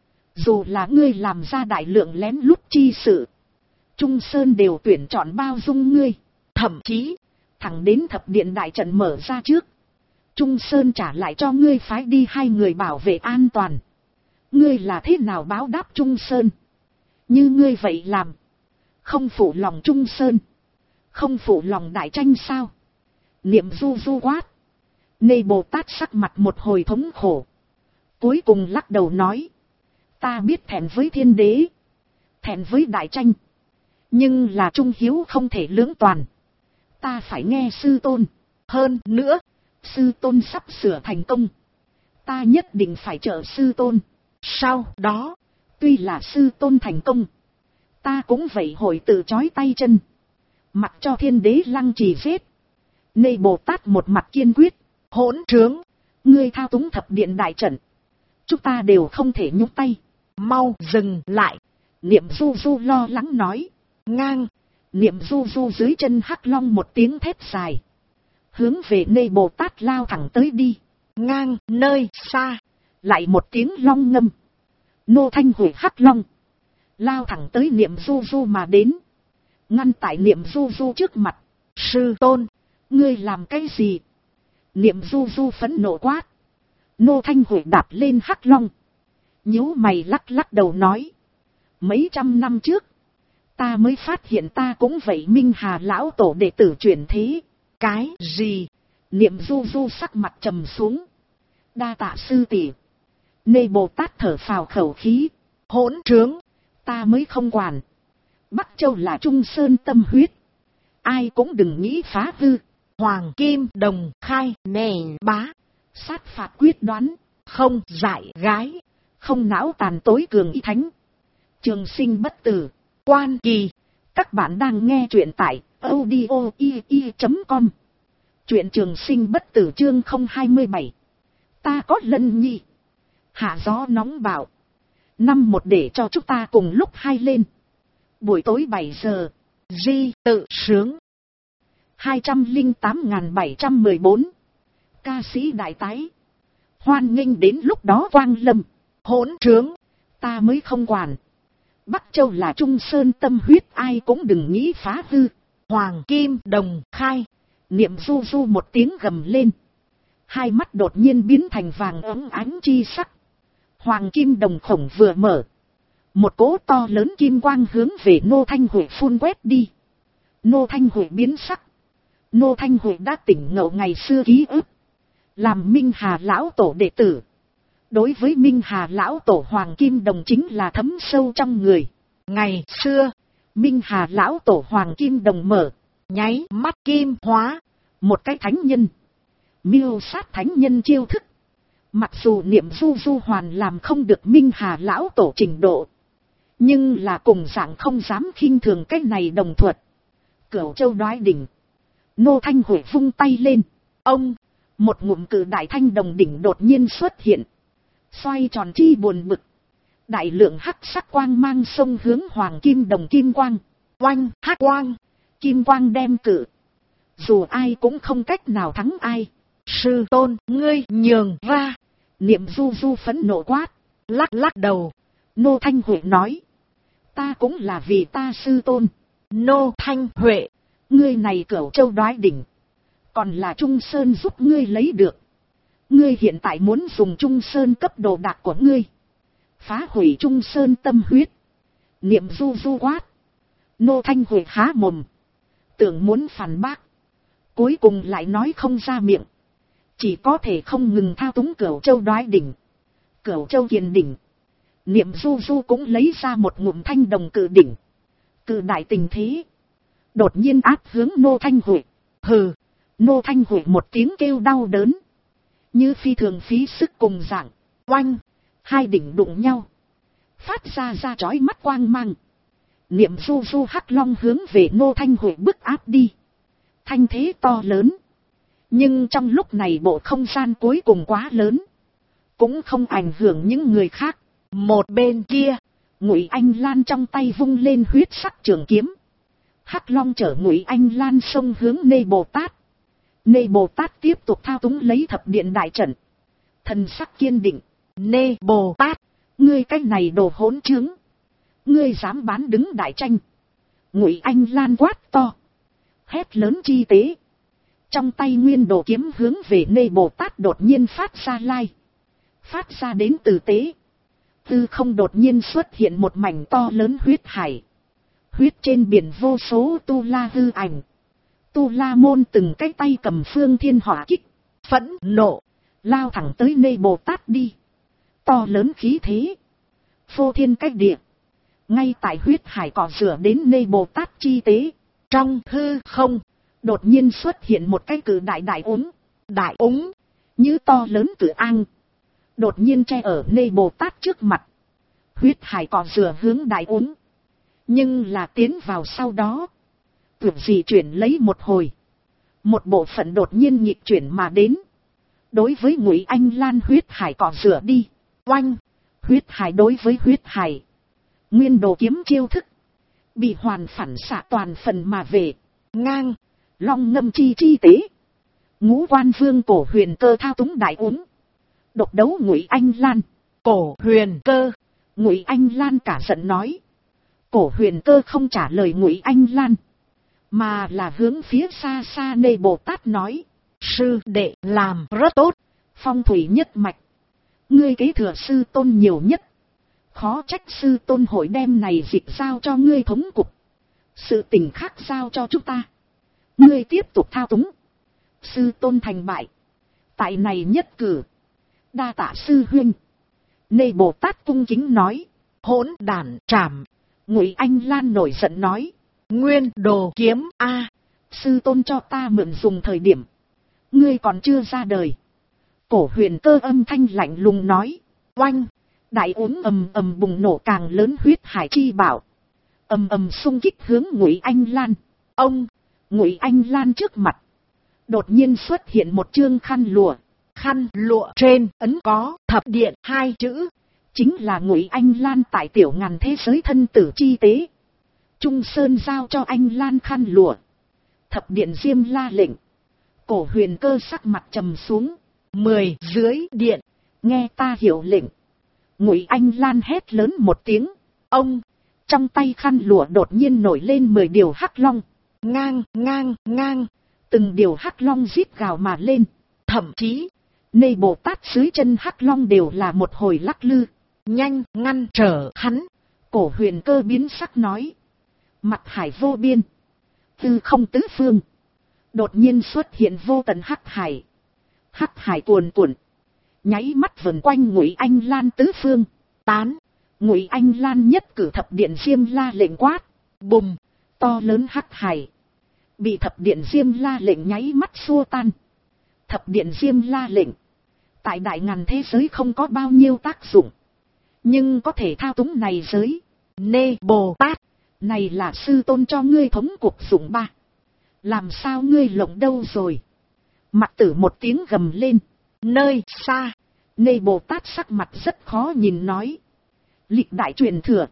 Dù là ngươi làm ra đại lượng lén lút chi sự, Trung Sơn đều tuyển chọn bao dung ngươi. Thậm chí, thẳng đến thập điện đại trận mở ra trước, Trung Sơn trả lại cho ngươi phái đi 2 người bảo vệ an toàn. Ngươi là thế nào báo đáp Trung Sơn? Như ngươi vậy làm, không phụ lòng Trung Sơn, không phụ lòng đại tranh sao? Niệm Du Du quát. Nê Bồ Tát sắc mặt một hồi thống khổ, cuối cùng lắc đầu nói. Ta biết thẹn với thiên đế, thẹn với đại tranh, nhưng là trung hiếu không thể lưỡng toàn. Ta phải nghe sư tôn. Hơn nữa, sư tôn sắp sửa thành công, ta nhất định phải trợ sư tôn. Sau đó, tuy là sư tôn thành công, ta cũng vậy hồi tự trói tay chân, mặc cho thiên đế lăng trì giết. Nê Bồ Tát một mặt kiên quyết. Hỗn trướng, ngươi thao túng thập điện đại trận, chúng ta đều không thể nhúc tay. Mau dừng lại. Niệm Du Du lo lắng nói. Ngang. Niệm Du Du dưới chân hắc long một tiếng thét dài, hướng về Nê Bồ Tát lao thẳng tới đi. Ngang. Nơi xa, lại một tiếng long ngâm. Nô Thanh Hủy hắc long lao thẳng tới Niệm Du Du mà đến, ngăn tại Niệm Du Du trước mặt. Sư tôn, ngươi làm cái gì? Niệm Du Du phẫn nộ quát. Nô Thanh Hủy đạp lên hắc long, nhíu mày lắc lắc đầu nói. Mấy trăm năm trước, ta mới phát hiện ta cũng vậy Minh Hà lão tổ đệ tử chuyển thế. Cái gì? Niệm Du Du sắc mặt trầm xuống. Đa tạ sư tỷ. Nê Bồ Tát thở phào khẩu khí. Hỗn trướng, ta mới không quản. Bắc Châu là Trung Sơn tâm huyết, ai cũng đừng nghĩ phá hư. Hoàng Kim Đồng khai nền bá, sát phạt quyết đoán, không dại gái, không não tàn tối cường y thánh, trường sinh bất tử, Quan Kỳ. Các bạn đang nghe truyện tại audio.com. Truyện trường sinh bất tử chương 027. Ta có Lân Nhi. Hạ gió nóng bạo. Năm một để cho chúng ta cùng lúc hai lên. Buổi tối 7 giờ. Di tự sướng. 208.714. Ca sĩ đại tái. Hoan nghênh đến lúc đó quang lâm. Hỗn trướng, ta mới không quản. Bắc Châu là Trung Sơn tâm huyết, ai cũng đừng nghĩ phá hư. Hoàng Kim Đồng khai. Niệm du du một tiếng gầm lên. Hai mắt đột nhiên biến thành vàng óng ánh chi sắc. Hoàng Kim Đồng khổng vừa mở. Một cỗ to lớn kim quang hướng về Nô Thanh Huệ phun quét đi. Nô Thanh Huệ biến sắc. Nô Thanh Huệ đã tỉnh ngộ ngày xưa ký ức. Làm Minh Hà lão tổ đệ tử. Đối với Minh Hà lão tổ Hoàng Kim Đồng chính là thấm sâu trong người. Ngày xưa, Minh Hà lão tổ Hoàng Kim Đồng mở. nháy mắt kim hóa. Một cái thánh nhân. Miêu sát thánh nhân chiêu thức. Mặc dù Niệm du du hoàn làm không được Minh Hà lão tổ trình độ. Nhưng là cùng dạng không dám khinh thường cái này đồng thuật. Cửu Châu Đoái Đỉnh. Nô Thanh Huệ vung tay lên. Ông, một ngụm cự đại thanh đồng đỉnh đột nhiên xuất hiện. Xoay tròn chi buồn bực. Đại lượng hắc sắc quang mang sông hướng Hoàng Kim Đồng kim quang. Oanh hắc quang. Kim quang đem cự. Dù ai cũng không cách nào thắng ai. Sư tôn, ngươi nhường ra. Niệm du du phẫn nộ quát. Lắc lắc đầu. Nô Thanh Huệ nói. Ta cũng là vì ta sư tôn. Nô Thanh Huệ. Ngươi này Cửu Châu Đoái Đỉnh. Còn là Trung Sơn giúp ngươi lấy được. Ngươi hiện tại muốn dùng Trung Sơn cấp đồ đạc của ngươi. Phá hủy Trung Sơn tâm huyết. Niệm du du quát. Nô Thanh Huệ há mồm. Tưởng muốn phản bác. Cuối cùng lại nói không ra miệng. Chỉ có thể không ngừng thao túng Cửu Châu Đoái Đỉnh. Cửu Châu Kiền Đỉnh. Niệm du du cũng lấy ra một ngụm thanh đồng cự đỉnh. Cự đại tình thế. Đột nhiên áp hướng Nô Thanh Huệ. Hừ. Nô Thanh Huệ một tiếng kêu đau đớn. Như phi thường phí sức cùng dạng. Oanh. Hai đỉnh đụng nhau. Phát ra chói mắt quang mang. Niệm du du hắc long hướng về Nô Thanh Huệ bức áp đi. Thanh thế to lớn. Nhưng trong lúc này bộ không gian cuối cùng quá lớn. Cũng không ảnh hưởng những người khác. Một bên kia. Ngụy Anh Lan trong tay vung lên huyết sắc trường kiếm. Hắc long chở Ngụy Anh Lan xông hướng Nê Bồ Tát. Nê Bồ Tát tiếp tục thao túng lấy thập điện đại trận. Thần sắc kiên định. Nê Bồ Tát. Ngươi cái này đồ hỗn trướng. Ngươi dám bán đứng đại tranh. Ngụy Anh Lan quát to. Hét lớn chi tế. Trong tay nguyên đồ kiếm hướng về Nê Bồ Tát đột nhiên phát ra lai. Phát ra đến từ tế. Tư không đột nhiên xuất hiện một mảnh to lớn huyết hải. Huyết trên biển vô số tu la hư ảnh. Tu la môn từng cái tay cầm phương thiên hỏa kích. Phẫn nộ. Lao thẳng tới Nê Bồ Tát đi. To lớn khí thế. Phô thiên cách địa. Ngay tại huyết hải cỏ rửa đến Nê Bồ Tát chi tế. Trong hư không. Đột nhiên xuất hiện một cái cử đại úng. Đại úng. Như to lớn cử ang. Đột nhiên che ở Nê Bồ Tát trước mặt. Huyết hải cỏ rửa hướng đại úng. Nhưng là tiến vào sau đó. Tưởng gì chuyển lấy một hồi. Một bộ phận đột nhiên nhịp chuyển mà đến. Đối với Ngụy Anh Lan huyết hải cỏ rửa đi. Oanh. Huyết hải đối với huyết hải. Nguyên đồ kiếm chiêu thức. Bị hoàn phản xạ toàn phần mà về. Ngang. Long ngâm chi tế. Ngũ Quan Vương Cổ Huyền Cơ thao túng đại uống. Độc đấu Ngụy Anh Lan. Cổ Huyền Cơ. Ngụy Anh Lan cả giận nói. Cổ Huyền Cơ không trả lời Ngụy Anh Lan. Mà là hướng phía xa xa Nê Bồ Tát nói. Sư đệ làm rất tốt. Phong thủy nhất mạch. Ngươi kế thừa sư tôn nhiều nhất. Khó trách sư tôn hội đem này dịch giao cho ngươi thống cục. Sự tình khác giao cho chúng ta. Ngươi tiếp tục thao túng. Sư tôn thành bại. Tại này nhất cử. Đa tạ sư huynh. Nê Bồ Tát cung kính nói. Hỗn đản trảm. Ngụy Anh Lan nổi giận nói. Nguyên đồ kiếm a. Sư tôn cho ta mượn dùng thời điểm. Ngươi còn chưa ra đời. Cổ Huyền Cơ âm thanh lạnh lùng nói. Oanh. Đại uống ầm ầm bùng nổ càng lớn huyết hải chi bảo. Ầm ầm xung kích hướng Ngụy Anh Lan. Ông. Ngụy Anh Lan trước mặt. Đột nhiên xuất hiện một chương khăn lụa. Khăn lụa trên ấn có thập điện hai chữ. Chính là Ngụy Anh Lan tại tiểu ngàn thế giới thân tử chi tế. Trung Sơn giao cho Anh Lan khăn lụa. Thập điện Diêm La lệnh. Cổ Huyền Cơ sắc mặt trầm xuống. 10 dưới điện. Nghe ta hiểu lệnh. Ngụy Anh Lan hét lớn một tiếng. Ông. Trong tay khăn lụa đột nhiên nổi lên 10 điều hắc long. ngang, ngang, ngang. Từng điều hắc long rít gào mà lên. Thậm chí, Nê Bồ Tát dưới chân hắc long đều là một hồi lắc lư. nhanh ngăn trở hắn. Cổ Huyền Cơ biến sắc nói. Mặt hải vô biên, tư không tứ phương. Đột nhiên xuất hiện vô tận hắc hải. Hắc hải cuồn cuộn, nháy mắt vần quanh Ngụy Anh Lan tứ phương. Tán. Ngụy Anh Lan nhất cử thập điện Diêm La lệnh quát. Bùm, to lớn hắc hải bị thập điện Diêm La lệnh nháy mắt xua tan. Thập điện Diêm La lệnh tại đại ngàn thế giới không có bao nhiêu tác dụng, nhưng có thể thao túng này giới. Nê Bồ Tát, này là sư tôn cho ngươi thống cục dụng ba. Làm sao ngươi lộng đâu rồi? Mặc Tử một tiếng gầm lên. nơi xa, Nê Bồ Tát sắc mặt rất khó nhìn nói. Lịch đại truyền thừa,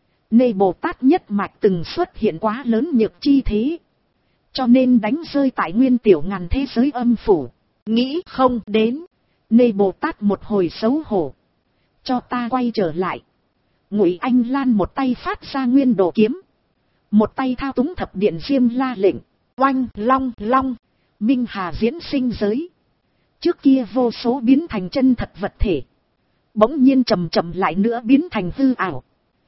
Nê Bồ Tát nhất mạch từng xuất hiện quá lớn nhược chi thế, cho nên đánh rơi tại nguyên tiểu ngàn thế giới âm phủ. nghĩ không đến. Nê Bồ Tát một hồi xấu hổ. Cho ta quay trở lại. Ngụy Anh Lan một tay phát ra nguyên đồ kiếm, một tay thao túng thập điện Diêm La lệnh. Oanh long long, Minh Hà diễn sinh giới. Trước kia vô số biến thành chân thật vật thể, bỗng nhiên chậm chậm lại nữa biến thành hư ảo.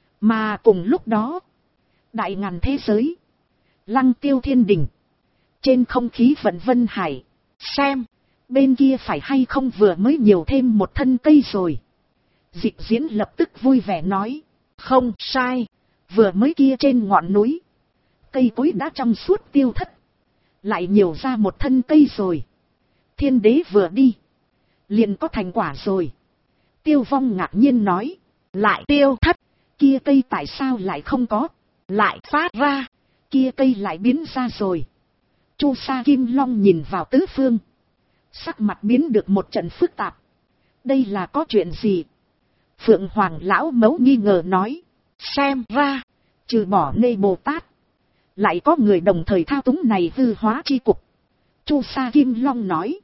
Mà cùng lúc đó, đại ngàn thế giới, Lăng Tiêu thiên đình, trên không khí vận vân hải. xem, Bên kia phải hay không vừa mới nhiều thêm một thân cây rồi. Dịch diễn lập tức vui vẻ nói. không sai. Vừa mới kia trên ngọn núi, cây cối đã trong suốt tiêu thất, lại nhiều ra một thân cây rồi. Thiên đế vừa đi, liền có thành quả rồi. Tiêu Vong ngạc nhiên nói. Lại tiêu thất, Kia cây tại sao lại không có? lại phát ra. Kia cây lại biến ra rồi. Chu Sa Kim Long nhìn vào tứ phương, sắc mặt biến được một trận phức tạp. Đây là có chuyện gì? Phượng Hoàng lão mẫu nghi ngờ nói. Xem ra, Trừ bỏ Nê Bồ Tát, lại có người đồng thời thao túng này hư hóa chi cục. Chu Sa Kim Long nói.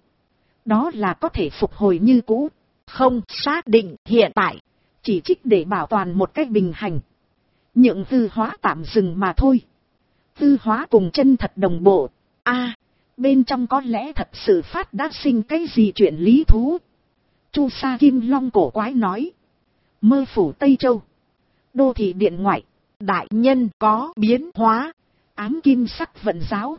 Đó là có thể phục hồi như cũ. không xác định hiện tại. Chỉ trích để bảo toàn một cách bình hành, nhượng hư hóa tạm dừng mà thôi. Hư hóa cùng chân thật đồng bộ. Bên trong có lẽ thật sự phát đã sinh cái gì chuyện lý thú. Chu Sa Kim Long cổ quái nói. Mơ phủ Tây Châu, đô thị điện ngoại, Đại nhân có biến hóa. Ám kim sắc vận giáo.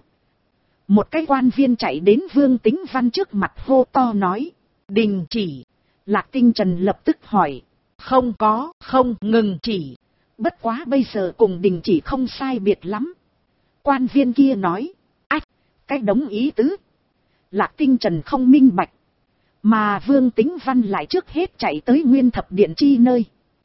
Một cái quan viên chạy đến Vương Tính Văn trước mặt hô to nói. Đình chỉ. Lạc Tinh Trần lập tức hỏi. Không có, không ngừng chỉ. Bất quá bây giờ cùng đình chỉ không sai biệt lắm. Quan viên kia nói. Ách, cái đống ý tứ. Lạc Tinh Trần không minh bạch. Mà Vương Tính Văn lại trước hết chạy tới Nguyên Thập Điện chi nơi.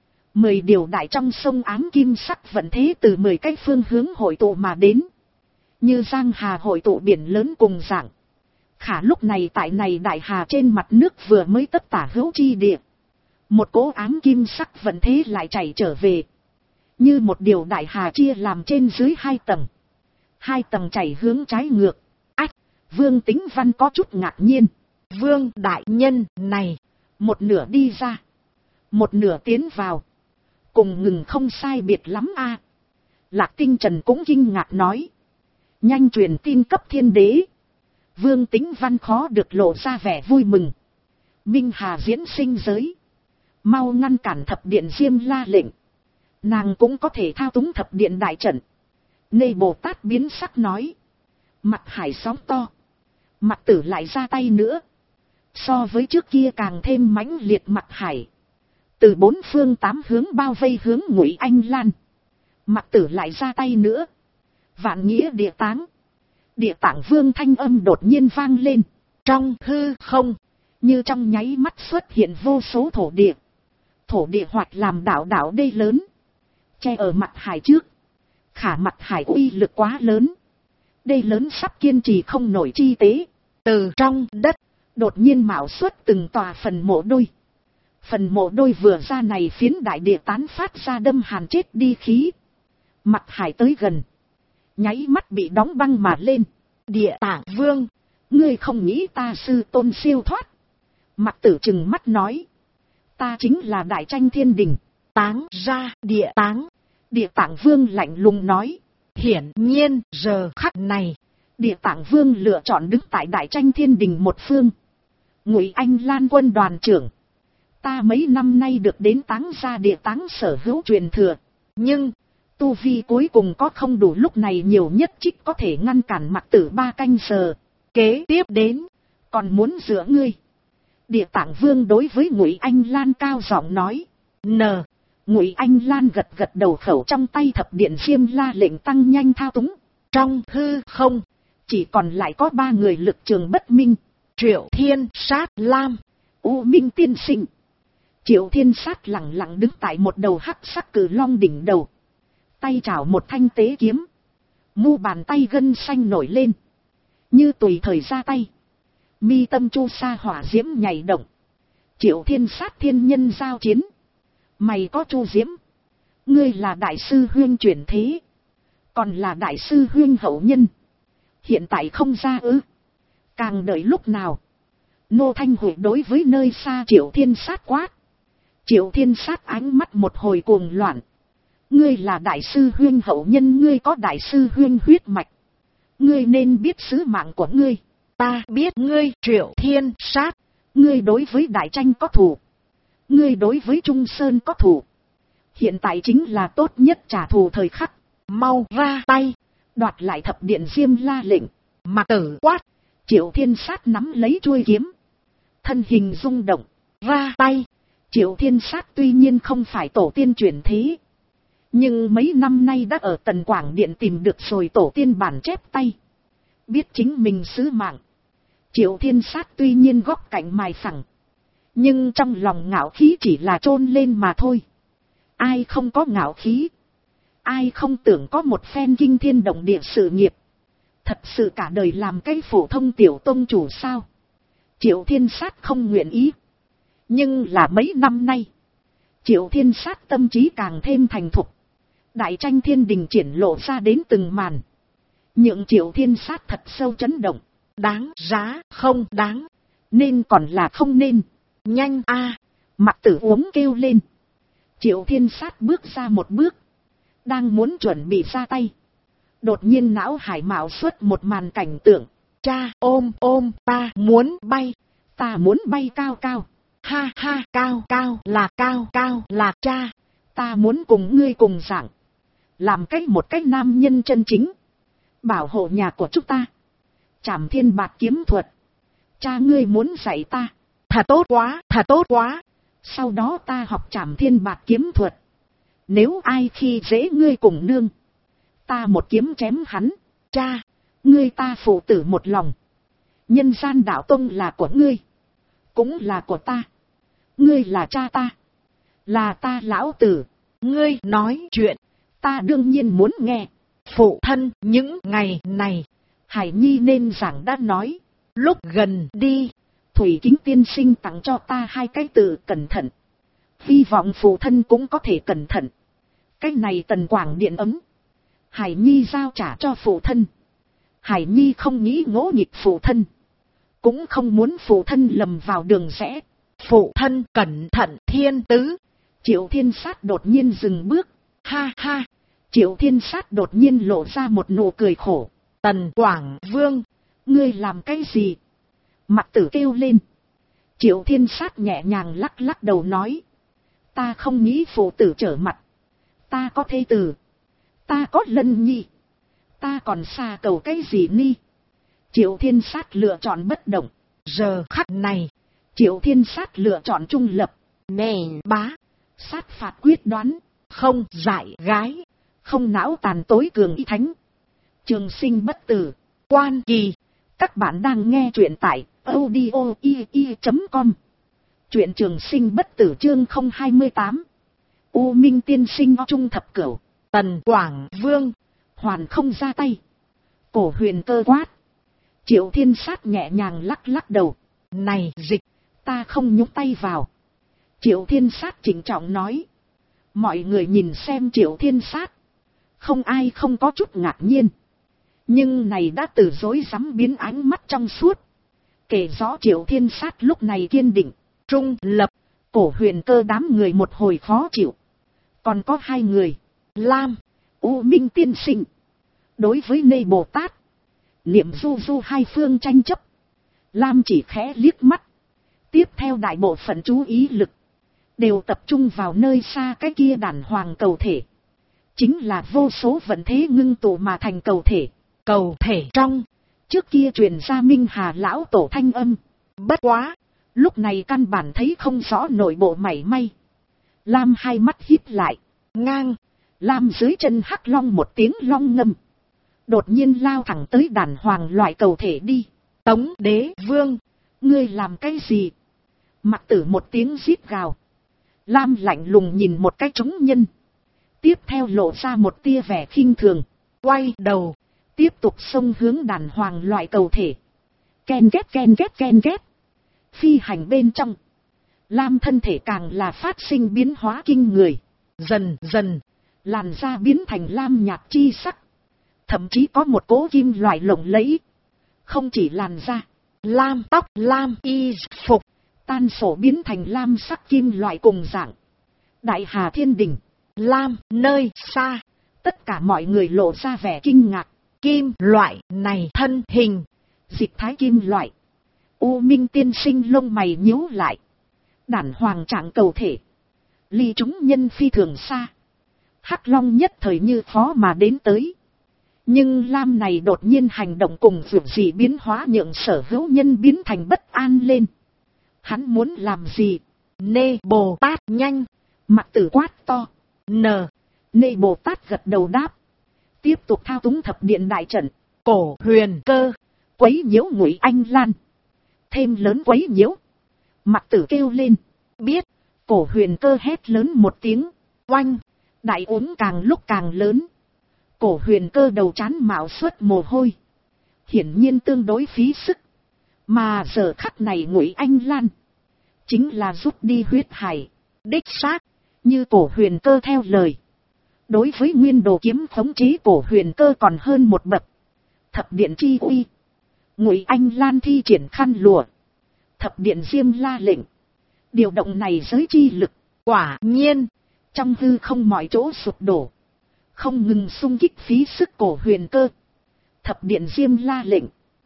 10 điều đại trong sông ám kim sắc vận thế từ 10 cái phương hướng hội tụ mà đến. Như Giang Hà hội tụ biển lớn cùng dạng. Khả lúc này tại này đại hà trên mặt nước vừa mới tất tả hữu chi địa. Một cỗ ám kim sắc vận thế lại chảy trở về. Như một điều đại hà chia làm trên dưới 2 tầng. 2 tầng chảy hướng trái ngược. Ách, Vương Tính Văn có chút ngạc nhiên. Vương đại nhân này, một nửa đi ra, một nửa tiến vào. Cùng ngừng không sai biệt lắm a. Lạc Tinh Trần cũng kinh ngạc nói. Nhanh truyền tin cấp thiên đế. Vương Tính Văn khó được lộ ra vẻ vui mừng. Minh Hà diễn sinh giới, mau ngăn cản thập điện Diêm La lệnh. Nàng cũng có thể thao túng thập điện đại trận. Nê Bồ Tát biến sắc nói. Mặt hải sóng to. Mặc Tử lại ra tay nữa. So với trước kia càng thêm mãnh liệt mặt hải. Từ 4 phương 8 hướng bao vây hướng Ngụy Anh Lan. Mặc Tử lại ra tay nữa. Vạn nghĩa địa táng. Địa tạng vương thanh âm đột nhiên vang lên. Trong hư không, như trong nháy mắt xuất hiện vô số thổ địa. Thổ địa hoặc làm đảo đảo đê lớn, che ở mặt hải trước. Khả mặt hải uy lực quá lớn. Đê lớn sắp kiên trì không nổi chi tế. Từ trong đất, đột nhiên mạo xuất từng tòa phần mộ đôi. Phần mộ đôi vừa ra này phiến đại địa tán phát ra đâm hàn chết đi khí. Mặt hải tới gần, nháy mắt bị đóng băng mà lên. Địa Tạng Vương, ngươi không nghĩ ta sư tôn siêu thoát? Mặc Tử trừng mắt nói. Ta chính là Đại Tranh Thiên Đình. Táng ra địa táng. Địa Tạng Vương lạnh lùng nói. Hiển nhiên, giờ khắc này, Địa Tạng Vương lựa chọn đứng tại Đại Tranh Thiên Đình một phương. Ngụy Anh Lan quân đoàn trưởng. Ta mấy năm nay được đến Táng gia Địa Táng sở hữu truyền thừa. Nhưng, tu vi cuối cùng có không đủ, lúc này nhiều nhất trích có thể ngăn cản Mặc Tử 3 canh giờ. Kế tiếp đến, còn muốn dựa ngươi. Địa Tạng Vương đối với Ngụy Anh Lan cao giọng nói. Ngụy Anh Lan gật gật đầu, khẩu trong tay thập điện Diêm La lệnh tăng nhanh thao túng. Trong hư không, chỉ còn lại có 3 người lực trường bất minh. Triệu Thiên Sát, Lam, U Minh tiên sinh. Triệu Thiên Sát lặng lặng đứng tại một đầu hắc sắc cử long đỉnh đầu. Tay chảo một thanh tế kiếm. Mu bàn tay gân xanh nổi lên. Như tùy thời ra tay. Mi tâm chu sa hỏa diễm nhảy động. Triệu Thiên Sát thiên nhân giao chiến. Mày có chu diễm. Ngươi là đại sư huyên chuyển thế. Còn là đại sư huyên hậu nhân. Hiện tại không ra ư. Càng đợi lúc nào. Nô Thanh Huệ đối với nơi xa Triệu Thiên Sát quát. Triệu Thiên Sát ánh mắt một hồi cuồng loạn. Ngươi là đại sư huyên hậu nhân, ngươi có đại sư huyên huyết mạch. Ngươi nên biết sứ mạng của ngươi. Ta biết ngươi, Triệu Thiên Sát. Ngươi đối với Đại Tranh có thù. Ngươi đối với Trung Sơn có thù. Hiện tại chính là tốt nhất trả thù thời khắc. Mau ra tay. Đoạt lại thập điện Diêm La lệnh. Mặc Tử quát. Triệu Thiên Sát nắm lấy chuôi kiếm. Thân hình rung động. Ra tay. Triệu Thiên Sát tuy nhiên không phải tổ tiên chuyển thế. Nhưng mấy năm nay đã ở Tần Quảng Điện tìm được rồi tổ tiên bản chép tay. Biết chính mình sứ mạng. Triệu Thiên Sát tuy nhiên góc cạnh mài phẳng. Nhưng trong lòng ngạo khí chỉ là trôn lên mà thôi. Ai không có ngạo khí. Ai không tưởng có một phen kinh thiên động địa sự nghiệp. Thật sự cả đời làm cái phổ thông tiểu tông chủ sao. Triệu Thiên Sát không nguyện ý. Nhưng là mấy năm nay. Triệu Thiên Sát tâm trí càng thêm thành thục. Đại Tranh Thiên Đình triển lộ ra đến từng màn. Nhượng Triệu Thiên Sát thật sâu chấn động. Đáng giá, không đáng. Nên còn là không nên. Nhanh a. Mặc Tử uống kêu lên. Triệu Thiên Sát bước ra một bước. Đang muốn chuẩn bị ra tay. Đột nhiên não hải mạo xuất một màn cảnh tượng. Cha ôm ta muốn bay. Ta muốn bay cao cao. Ha ha, cao cao là cha. Ta muốn cùng ngươi cùng dạng. Làm một cái nam nhân chân chính. Bảo hộ nhà của chúng ta. Trảm Thiên Bạt kiếm thuật. Cha ngươi muốn dạy ta. Thật tốt quá. Sau đó ta học Trảm Thiên Bạt kiếm thuật. Nếu ai khi dễ ngươi cùng nương. Ta một kiếm chém hắn. Cha, ngươi ta phụ tử một lòng. Nhân gian đạo tông là của ngươi. Cũng là của ta. Ngươi là cha ta. Là ta lão tử. Ngươi nói chuyện. Ta đương nhiên muốn nghe. Phụ thân những ngày này. Hải Nhi nên giảng đã nói. Lúc gần đi. Thủy Kính tiên sinh tặng cho ta 2 cái từ cẩn thận. Hy vọng phụ thân cũng có thể cẩn thận. Cái này Tần Quảng Điện ấm. Hải Nhi giao trả cho phụ thân. Hải Nhi không nghĩ ngỗ nghịch phụ thân. Cũng không muốn phụ thân lầm vào đường rẽ. Phụ thân cẩn thận Thiên Tứ. Triệu Thiên Sát đột nhiên dừng bước. Ha ha. Triệu Thiên Sát đột nhiên lộ ra một nụ cười khổ. Tần Quảng Vương. Ngươi làm cái gì? Mặc Tử kêu lên. Triệu Thiên Sát nhẹ nhàng lắc lắc đầu nói. Ta không nghĩ phụ tử trở mặt. Ta có thê tử. Ta có Lân Nhi. Ta còn xa cầu cái gì ni? Triệu Thiên Sát lựa chọn bất động. Giờ khắc này. Triệu Thiên Sát lựa chọn trung lập. Nền bá. Sát phạt quyết đoán. Không dại gái. Không não tàn tối cường y thánh. Trường sinh bất tử. Quan Kỳ. Các bạn đang nghe truyện tại audio.com. Truyện Trường Sinh Bất Tử chương 028. U Minh tiên sinh trung thập cửu. Tần Quảng Vương. Hoàn không ra tay. Cổ Huyền Cơ quát. Triệu Thiên Sát nhẹ nhàng lắc lắc đầu. Này dịch. Ta không nhúng tay vào. Triệu Thiên Sát trịnh trọng nói. Mọi người nhìn xem Triệu Thiên Sát. Không ai không có chút ngạc nhiên. Nhưng này đã từ dối rắm biến ánh mắt trong suốt. Kể rõ Triệu Thiên Sát lúc này kiên định. Trung lập. Cổ Huyền Cơ đám người một hồi khó chịu. Còn có 2 người. Lam. U Minh tiên sinh. Đối với Nê Bồ Tát, Niệm Du Du hai phương tranh chấp, Lam chỉ khẽ liếc mắt. Tiếp theo đại bộ phận chú ý lực đều tập trung vào nơi xa cái kia đàn hoàng cầu thể. Chính là vô số vận thế ngưng tụ mà thành cầu thể. Cầu thể trong, trước kia truyền ra Minh Hà lão tổ thanh âm. bất quá, Lúc này căn bản thấy không rõ nội bộ mảy may. Lam hai mắt híp lại. ngang, Lam dưới chân hắc long một tiếng long ngâm. Đột nhiên lao thẳng tới đàn hoàng loại cầu thể đi. Tống Đế Vương, Ngươi làm cái gì? Mặc Tử một tiếng rít gào. Lam lạnh lùng nhìn một cái trống nhân. Tiếp theo lộ ra một tia vẻ khinh thường. quay đầu, Tiếp tục xông hướng đàn hoàng loại cầu thể. Ken ghét ken ghét ken ghét. Phi hành bên trong, Lam thân thể càng là phát sinh biến hóa kinh người. dần dần, Làn da biến thành lam nhạt chi sắc. Thậm chí có một cỗ kim loại lộng lẫy. Không chỉ làn da, lam tóc, lam y phục, tan sổ biến thành lam sắc kim loại cùng dạng. Đại Hà Thiên Đình, lam nơi xa, tất cả mọi người lộ ra vẻ kinh ngạc. kim loại này thân hình, Dịch thái kim loại. U Minh tiên sinh lông mày nhíu lại. Đản hoàng trạng cầu thể, ly chúng nhân phi thường xa. Hắc Long nhất thời như khó mà đến tới. Nhưng Lam này đột nhiên hành động cùng vượt gì biến hóa nhượng sở hữu nhân biến thành bất an lên. Hắn muốn làm gì? Nê Bồ Tát nhanh, Mặc Tử quát to. n, Nê Bồ Tát gật đầu đáp. Tiếp tục thao túng thập điện đại trận. cổ huyền cơ, Quấy nhiễu Ngụy Anh Lan. Thêm lớn quấy nhiễu. Mặc Tử kêu lên. biết, Cổ huyền cơ hét lớn một tiếng. oanh, Đại uống càng lúc càng lớn. Cổ huyền cơ đầu trán mạo xuất mồ hôi. Hiển nhiên tương đối phí sức. Mà giờ khắc này Ngụy Anh Lan chính là rút đi huyết hải. đích xác, Như cổ huyền cơ theo lời. Đối với nguyên đồ kiếm khống chế cổ huyền cơ còn hơn một bậc. Thập điện chi uy, Ngụy Anh Lan thi triển khăn lụa. Thập điện diêm la lệnh. Điều động này giới chi lực. quả nhiên, Trong hư không mọi chỗ sụp đổ. Không ngừng xung kích phí sức cổ huyền cơ. Thập điện diêm la lệnh.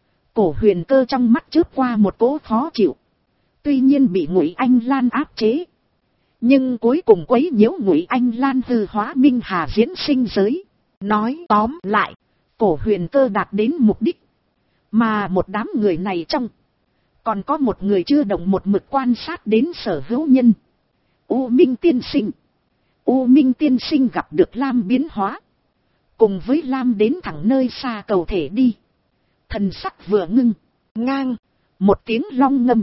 Cổ huyền cơ trong mắt chớp qua một cỗ khó chịu. Tuy nhiên bị Ngụy Anh Lan áp chế. Nhưng cuối cùng quấy nhiễu Ngụy Anh Lan hư hóa Minh Hà diễn sinh giới. nói tóm lại, Cổ huyền cơ đạt đến mục đích. Mà một đám người này trong, còn có một người chưa động một mực quan sát đến sở hữu nhân. U Minh tiên sinh. U Minh tiên sinh gặp được Lam biến hóa. Cùng với Lam đến thẳng nơi xa cầu thể đi. Thần sắc vừa ngưng. ngang, Một tiếng long ngâm.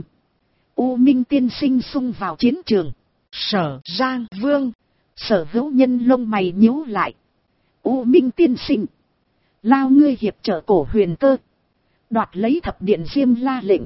U Minh tiên sinh xung vào chiến trường. sở Giang Vương, Sở hữu nhân lông mày nhíu lại. U Minh tiên sinh. Lao ngươi hiệp trợ cổ huyền cơ. Đoạt lấy thập điện diêm la lệnh.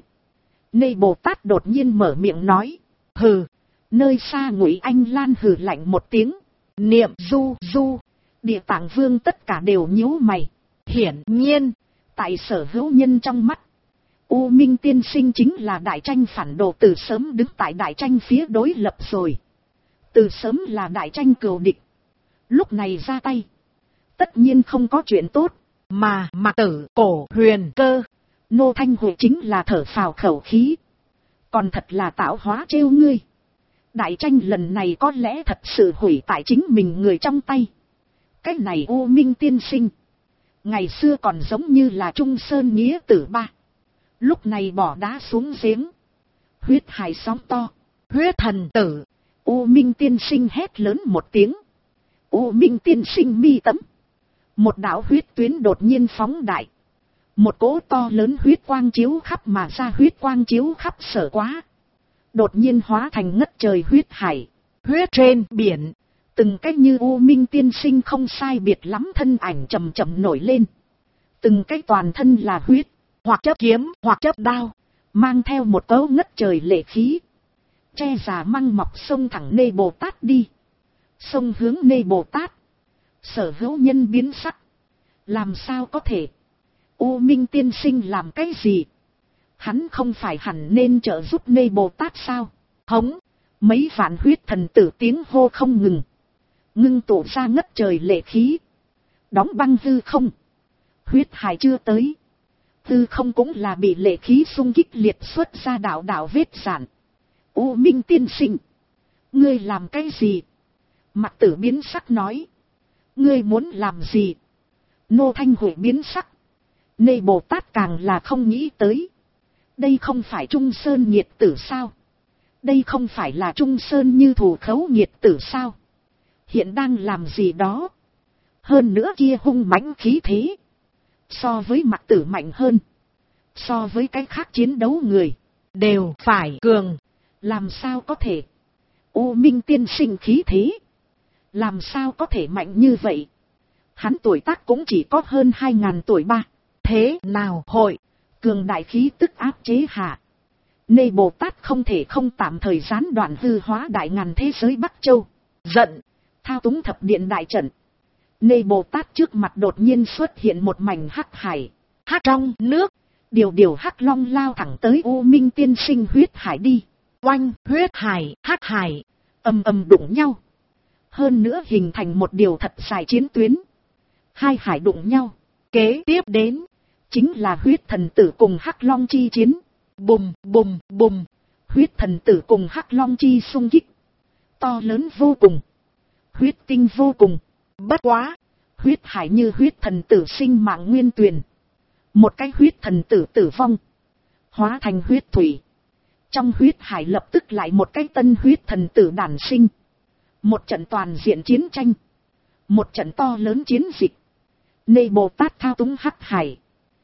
Nê Bồ Tát đột nhiên mở miệng nói. hừ, Nơi xa Ngụy Anh Lan hừ lạnh một tiếng. Niệm Du Du, Địa Tạng Vương tất cả đều nhíu mày. hiển nhiên, Tại sở hữu nhân trong mắt, U Minh tiên sinh chính là đại tranh phản đồ, từ sớm đứng tại đại tranh phía đối lập rồi. Từ sớm là đại tranh cừu địch. Lúc này ra tay, tất nhiên không có chuyện tốt. mà Mặc Tử cổ huyền cơ, Nô Thanh Huệ chính là thở phào khẩu khí. Còn thật là tạo hóa trêu ngươi. Đại tranh lần này có lẽ thật sự hủy tại chính mình người trong tay. Cái này U Minh tiên sinh, ngày xưa còn giống như là Trung Sơn nghĩa tử ba. Lúc này bỏ đá xuống giếng. Huyết hải sóng to. huyết thần tử, U Minh tiên sinh hét lớn một tiếng. U Minh tiên sinh mi tấm. Một đạo huyết tuyến đột nhiên phóng đại. Một cỗ to lớn huyết quang chiếu khắp mà ra, huyết quang chiếu khắp sở quá. Đột nhiên hóa thành ngất trời huyết hải. huyết trên biển, Từng cách như U Minh tiên sinh không sai biệt lắm thân ảnh chậm chậm nổi lên. Từng cái toàn thân là huyết, hoặc chấp kiếm, hoặc chấp đao, mang theo một cấu ngất trời lệ khí. Che già măng mọc xông thẳng Nê Bồ Tát đi. Xông hướng Nê Bồ Tát. Sở hữu nhân biến sắc. Làm sao có thể? U Minh tiên sinh làm cái gì? Hắn không phải hẳn nên trợ giúp Nê Bồ Tát sao? Hống! Mấy vạn huyết thần tử tiếng hô không ngừng. Ngưng tụ ra ngất trời lệ khí. Đóng băng hư không. Huyết hải chưa tới. Tư không cũng là bị lệ khí xung kích liệt xuất ra đạo đạo vết giản. U Minh tiên sinh. Ngươi làm cái gì? Mặc Tử biến sắc nói. Ngươi muốn làm gì? Nô Thanh Huệ biến sắc. Nê Bồ Tát càng là không nghĩ tới. Đây không phải Trung Sơn nhiệt tử sao? Đây không phải là Trung Sơn như thủ khấu nhiệt tử sao? Hiện đang làm gì đó? Hơn nữa kia hung mãnh khí thế. So với Mặc Tử mạnh hơn. So với cái khác chiến đấu người. Đều phải cường. Làm sao có thể? U Minh tiên sinh khí thế. Làm sao có thể mạnh như vậy? Hắn tuổi tác cũng chỉ có hơn 2000 tuổi ba. Thế nào hội? Cường đại khí tức áp chế hạ. Nê Bồ Tát không thể không tạm thời gián đoạn hư hóa đại ngàn thế giới Bắc Châu. Giận. Thao túng thập điện đại trận. Nê Bồ Tát trước mặt đột nhiên xuất hiện một mảnh hắc hải. Hắc trong nước. Điều hắc long lao thẳng tới U Minh tiên sinh huyết hải đi. Oanh, huyết hải, hắc hải. Ầm ầm đụng nhau. Hơn nữa hình thành một điều thật dài chiến tuyến. Hai hải đụng nhau. Kế tiếp đến. Chính là huyết thần tử cùng hắc long chi chiến. Bùm, bùm, bùm. Huyết thần tử cùng hắc long chi xung kích. To lớn vô cùng. Huyết tinh vô cùng. Bất quá. Huyết hải như huyết thần tử sinh mạng nguyên tuyền. Một cái huyết thần tử tử vong. Hóa thành huyết thủy. Trong huyết hải lập tức lại một cái tân huyết thần tử đản sinh. Một trận toàn diện chiến tranh. Một trận to lớn chiến dịch. Nê Bồ Tát thao túng hắc hải.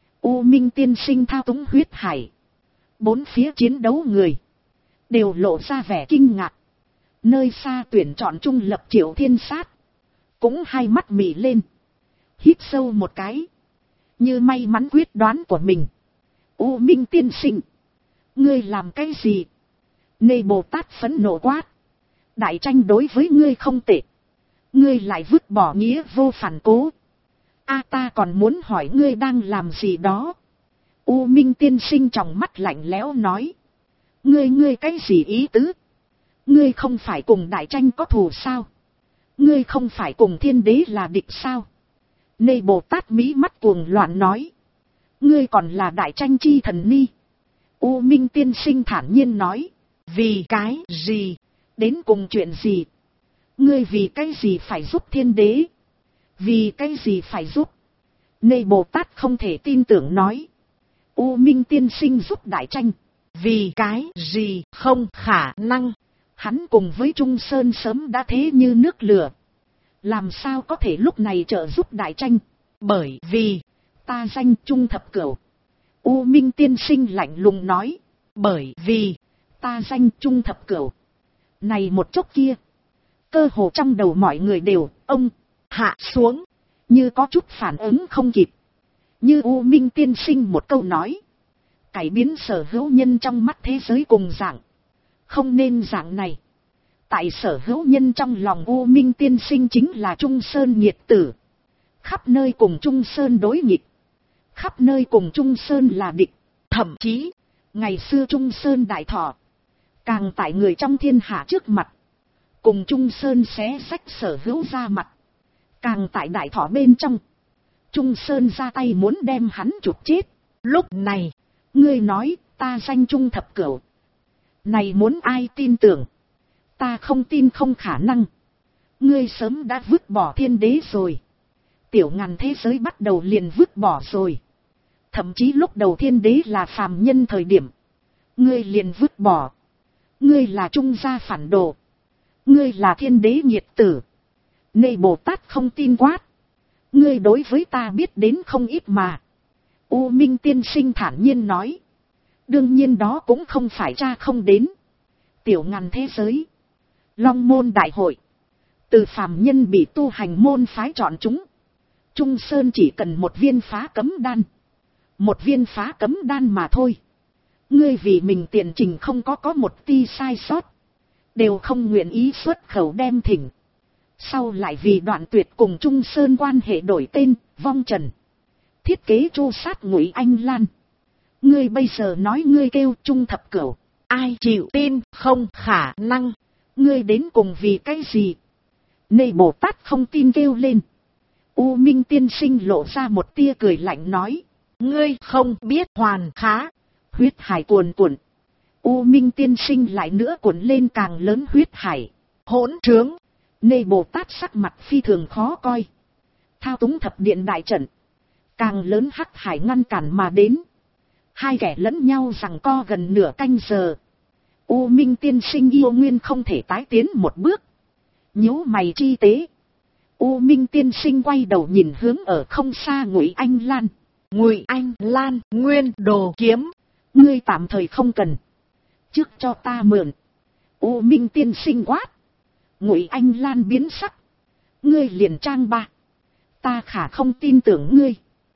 U Minh tiên sinh thao túng huyết hải. Bốn phía chiến đấu người. Đều lộ ra vẻ kinh ngạc. Nơi xa tuyển chọn trung lập Triệu Thiên Sát. Cũng hai mắt mị lên. Hít sâu một cái. Như may mắn quyết đoán của mình. U Minh tiên sinh. Ngươi làm cái gì? Nê Bồ Tát phẫn nộ quát. Đại tranh đối với ngươi không tệ. Ngươi lại vứt bỏ nghĩa vô phản cố. Ta còn muốn hỏi ngươi đang làm gì đó. U Minh tiên sinh trong mắt lạnh lẽo nói. Ngươi cái gì ý tứ? Ngươi không phải cùng đại tranh có thù sao? Ngươi không phải cùng thiên đế là địch sao? Nê Bồ Tát mí mắt cuồng loạn nói. Ngươi còn là đại tranh chi thần ni. U Minh tiên sinh thản nhiên nói. Vì cái gì? Đến cùng chuyện gì? Ngươi vì cái gì phải giúp thiên đế? Vì cái gì phải giúp? Nê Bồ Tát không thể tin tưởng nói. U Minh tiên sinh giúp đại tranh. Vì cái gì không khả năng? Hắn cùng với Trung Sơn sớm đã thế như nước lửa. Làm sao có thể lúc này trợ giúp đại tranh? Bởi vì ta danh Trung Thập Cửu. U Minh tiên sinh lạnh lùng nói. Bởi vì ta danh Trung Thập Cửu. Này một chốc kia. Cơ hồ trong đầu mọi người đều, ông, hạ xuống. Như có chút phản ứng không kịp. Như U Minh tiên sinh một câu nói. Cải biến sở hữu nhân trong mắt thế giới cùng dạng. Không nên dạng này. Tại sở hữu nhân trong lòng U Minh tiên sinh chính là Trung Sơn nhiệt tử. Khắp nơi cùng Trung Sơn đối nghịch. Khắp nơi cùng Trung Sơn là địch. Thậm chí, ngày xưa Trung Sơn đại thọ. Càng tại người trong thiên hạ trước mặt. Cùng Trung Sơn xé sách sở hữu ra mặt. Càng tại đại thọ bên trong. Trung Sơn ra tay muốn đem hắn chụp chết. Lúc này, ngươi nói ta danh Trung Thập Cửu. Này muốn ai tin tưởng? Ta không tin không khả năng. Ngươi sớm đã vứt bỏ thiên đế rồi. Tiểu ngàn thế giới bắt đầu liền vứt bỏ rồi. Thậm chí lúc đầu thiên đế là phàm nhân thời điểm. Ngươi liền vứt bỏ. Ngươi là trung gia phản đồ. Ngươi là thiên đế nhiệt tử. Nê Bồ Tát không tin quát. Ngươi đối với ta biết đến không ít mà. U Minh tiên sinh thản nhiên nói. Đương nhiên đó cũng không phải cha không đến. Tiểu ngàn thế giới. Long môn đại hội. Từ phàm nhân bị tu hành môn phái chọn chúng. Trung Sơn chỉ cần một viên phá cấm đan. Một viên phá cấm đan mà thôi. Ngươi vì mình tiền trình không có một ti sai sót. Đều không nguyện ý xuất khẩu đem thỉnh. Sau lại vì đoạn tuyệt cùng Trung Sơn quan hệ đổi tên, vong trần. Thiết kế tru sát Ngụy Anh Lan. Ngươi bây giờ nói ngươi kêu Trung Thập Cửu. Ai chịu tin không khả năng. Ngươi đến cùng vì cái gì? Nê Bồ Tát không tin kêu lên. U Minh tiên sinh lộ ra một tia cười lạnh nói. Ngươi không biết hoàn khá. Huyết hải cuồn cuộn. U Minh tiên sinh lại nữa cuộn lên càng lớn huyết hải. Hỗn trướng. Nê Bồ Tát sắc mặt phi thường khó coi. Thao túng thập điện đại trận. Càng lớn hắc hải ngăn cản mà đến. Hai kẻ lẫn nhau giằng co gần nửa canh giờ. U Minh tiên sinh yêu nguyên không thể tái tiến một bước. Nhíu mày chi tế. U Minh tiên sinh quay đầu nhìn hướng ở không xa Ngụy Anh Lan. Ngụy Anh Lan, nguyên đồ kiếm. Ngươi tạm thời không cần. Trước cho ta mượn. U Minh tiên sinh quát. Ngụy Anh Lan biến sắc. Ngươi liền trang ba. Ta khả không tin tưởng ngươi.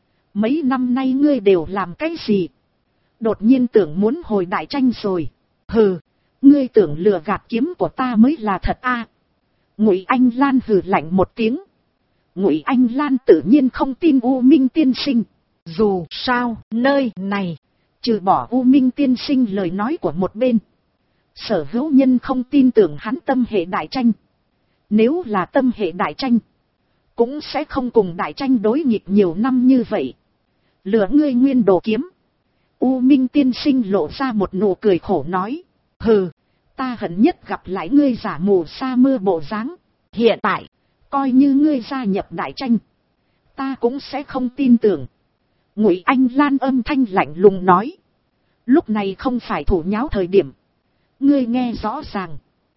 Mấy năm nay ngươi đều làm cái gì? Đột nhiên tưởng muốn hồi đại tranh rồi. Hừ, ngươi tưởng lừa gạt kiếm của ta mới là thật a. Ngụy Anh Lan hừ lạnh một tiếng. Ngụy Anh Lan tự nhiên không tin U Minh tiên sinh. Dù sao, nơi này, trừ bỏ U Minh tiên sinh lời nói của một bên, sở hữu nhân không tin tưởng hắn tâm hệ đại tranh. Nếu là tâm hệ đại tranh, cũng sẽ không cùng đại tranh đối nghịch nhiều năm như vậy. Lừa ngươi nguyên đồ kiếm. U Minh tiên sinh lộ ra một nụ cười khổ nói. Hừ, ta hận nhất gặp lại ngươi giả mù sa mưa bộ dáng. Hiện tại, coi như ngươi gia nhập đại tranh, ta cũng sẽ không tin tưởng. Ngụy Anh Lan âm thanh lạnh lùng nói. Lúc này không phải thủ nháo thời điểm. Ngươi nghe rõ ràng.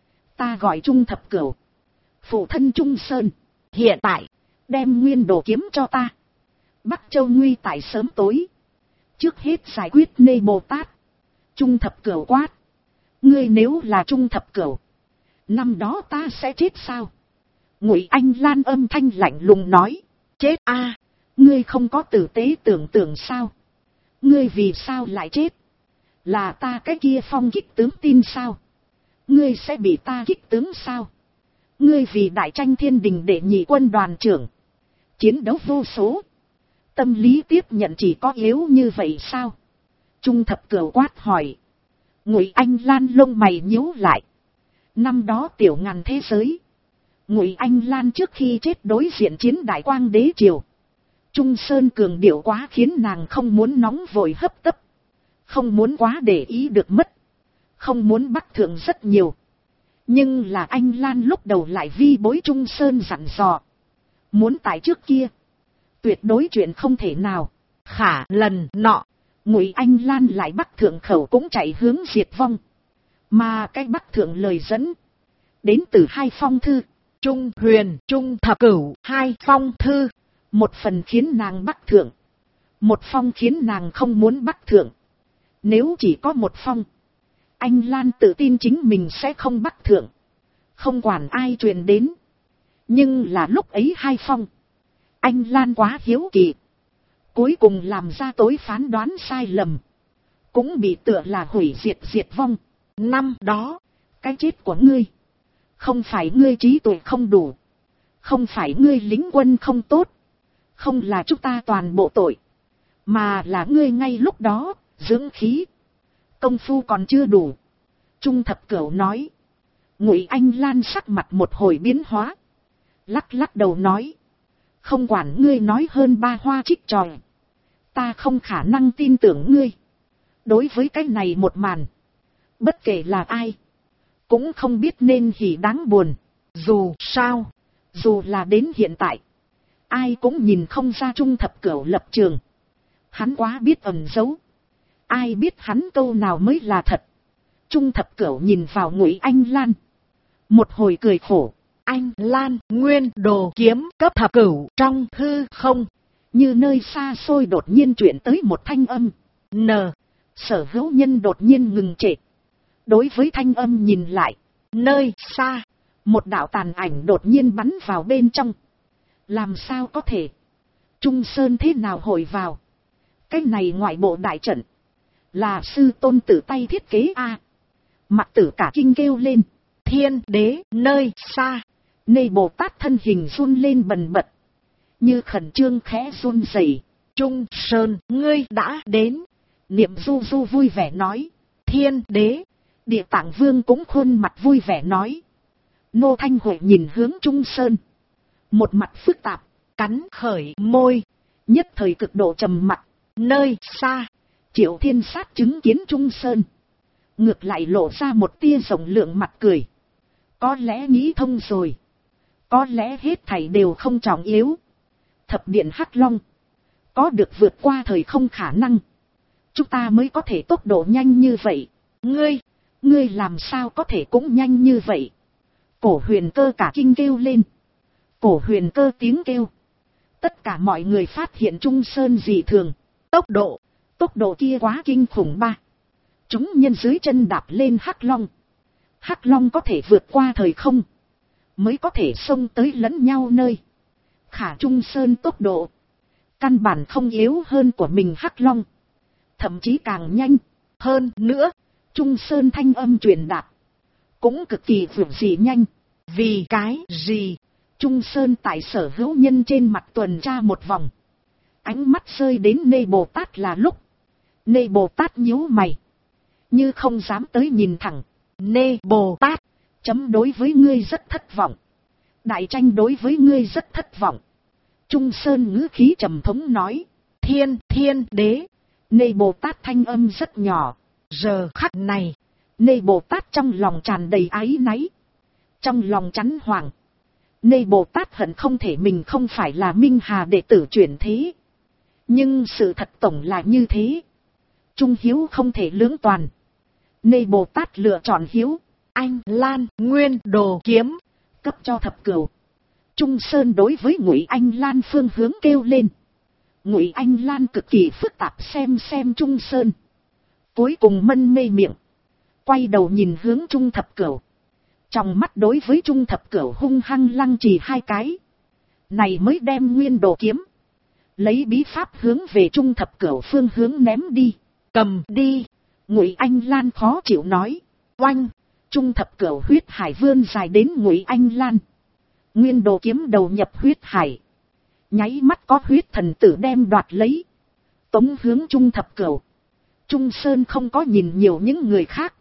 Ta gọi Trung Thập Cửu, phụ thân Trung Sơn. Hiện tại, đem nguyên đồ kiếm cho ta. Bắc Châu nguy tại sớm tối. Trước hết giải quyết Nê Bồ Tát. Trung Thập Cửu quát. Ngươi nếu là Trung Thập Cửu, năm đó ta sẽ chết sao? Ngụy Anh Lan âm thanh lạnh lùng nói. Chết a? Ngươi không có tử tế tưởng tượng sao? Ngươi vì sao lại chết? Là ta cái kia phong kích tướng tin sao? Ngươi sẽ bị ta kích tướng sao? Ngươi vì đại tranh thiên đình đệ nhị quân đoàn trưởng, chiến đấu vô số, tâm lý tiếp nhận chỉ có yếu như vậy sao? Trung Thập Cửu quát hỏi. Ngụy Anh Lan lông mày nhíu lại. Năm đó tiểu ngàn thế giới, Ngụy Anh Lan trước khi chết đối diện chiến đại quang đế triều. Trung Sơn cường điệu quá khiến nàng không muốn nóng vội hấp tấp, không muốn quá để ý được mất, không muốn bắt thượng rất nhiều. Nhưng là Anh Lan lúc đầu lại vi bối Trung Sơn dặn dò. Muốn tại trước kia, tuyệt đối chuyện không thể nào. Khả lần nọ, Ngụy Anh Lan lại bắt thượng khẩu cũng chạy hướng diệt vong. Mà cái bắt thượng lời dẫn, đến từ hai phong thư. Trung Huyền, Trung Thập Cửu, hai phong thư. Một phần khiến nàng bắt thượng, một phong khiến nàng không muốn bắt thượng. Nếu chỉ có một phong, Anh Lan tự tin chính mình sẽ không bắt thượng, không quản ai truyền đến. Nhưng là lúc ấy hai phong, Anh Lan quá hiếu kỳ, cuối cùng làm ra tối phán đoán sai lầm, cũng bị tựa là hủy diệt vong. Năm đó, cái chết của ngươi, không phải ngươi trí tuệ không đủ, không phải ngươi lính quân không tốt, không là chúng ta toàn bộ tội, mà là ngươi ngay lúc đó, dưỡng khí, công phu còn chưa đủ. Trung Thập Cửu nói. Ngụy Anh Lan sắc mặt một hồi biến hóa, lắc lắc đầu nói. Không quản ngươi nói hơn ba hoa trích tròi, ta không khả năng tin tưởng ngươi. Đối với cái này một màn, bất kể là ai, cũng không biết nên hỉ đáng buồn. Dù sao, dù là đến hiện tại, ai cũng nhìn không ra Trung Thập Cửu lập trường. Hắn quá biết ẩn giấu, ai biết hắn câu nào mới là thật. Trung Thập Cửu nhìn vào Ngụy Anh Lan, một hồi cười khổ. Anh Lan, nguyên đồ kiếm cấp thập cửu trong hư không. Như nơi xa xôi đột nhiên chuyển tới một thanh âm. Sở hữu nhân đột nhiên ngừng trệ. Đối với thanh âm nhìn lại. Nơi xa, một đạo tàn ảnh đột nhiên bắn vào bên trong. Làm sao có thể? Trung Sơn thế nào hội vào? Cái này ngoại bộ đại trận, là sư tôn tự tay thiết kế a. Mặc Tử cả kinh kêu lên. Thiên đế nơi xa. Nê Bồ Tát thân hình run lên bần bật, như khẩn trương khẽ run rẩy. Trung Sơn, ngươi đã đến. Niệm Du Du vui vẻ nói. Thiên đế. Địa Tạng Vương cũng khuôn mặt vui vẻ nói. Nô Thanh Huệ nhìn hướng Trung Sơn, một mặt phức tạp. cắn khởi môi, nhất thời cực độ trầm mặc. nơi xa. Triệu Thiên Sát chứng kiến Trung Sơn, ngược lại lộ ra một tia rộng lượng mặt cười. Có lẽ nghĩ thông rồi. Có lẽ hết thảy đều không trọng yếu. Thập điện Hắc Long, có được vượt qua thời không khả năng. Chúng ta mới có thể tốc độ nhanh như vậy. Ngươi làm sao có thể cũng nhanh như vậy? Cổ Huyền Cơ cả kinh kêu lên. Cổ Huyền Cơ tiếng kêu. Tất cả mọi người phát hiện Trung Sơn dị thường. Tốc độ kia quá kinh khủng ba. Chúng nhân dưới chân đạp lên Hắc Long. Hắc Long có thể vượt qua thời không, mới có thể xông tới lẫn nhau nơi. Khả Trung Sơn tốc độ, căn bản không yếu hơn của mình Hắc Long. Thậm chí càng nhanh. Hơn nữa, Trung Sơn thanh âm truyền đạt, cũng cực kỳ vượt dị nhanh. Vì cái gì? Trung Sơn tại Sở Hữu Nhân trên mặt tuần tra một vòng. Ánh mắt rơi đến Nê Bồ Tát là lúc. Nê Bồ Tát nhíu mày, như không dám tới nhìn thẳng. Nê Bồ Tát, chấm đối với ngươi rất thất vọng. Đại tranh đối với ngươi rất thất vọng. Trung Sơn ngữ khí trầm thống nói. Thiên đế. Nê Bồ Tát thanh âm rất nhỏ. Giờ khắc này, Nê Bồ Tát trong lòng tràn đầy áy náy. Trong lòng chắn hoàng. Nê Bồ Tát hận không thể mình không phải là Minh Hà đệ tử chuyển thế. Nhưng sự thật tổng là như thế. Trung hiếu không thể lưỡng toàn. Nê Bồ Tát lựa chọn hiếu. Anh Lan Nguyên Đồ Kiếm, cấp cho Thập Cửu. Trung Sơn đối với Ngụy Anh Lan phương hướng kêu lên. Ngụy Anh Lan cực kỳ phức tạp xem Trung Sơn. Cuối cùng mân mê miệng, quay đầu nhìn hướng Trung Thập Cửu. Trong mắt đối với Trung Thập Cửu hung hăng lăng trì hai cái. Này mới đem Nguyên Đồ Kiếm, lấy bí pháp hướng về Trung Thập Cửu phương hướng ném đi. Cầm đi. Ngụy Anh Lan khó chịu nói. Oanh. Trung Thập Cửu huyết hải vươn dài đến Ngụy Anh Lan. Nguyên Đồ Kiếm đầu nhập huyết hải, nháy mắt có huyết thần tử đem đoạt lấy, tống hướng Trung Thập Cửu. Trung Sơn không có nhìn nhiều những người khác,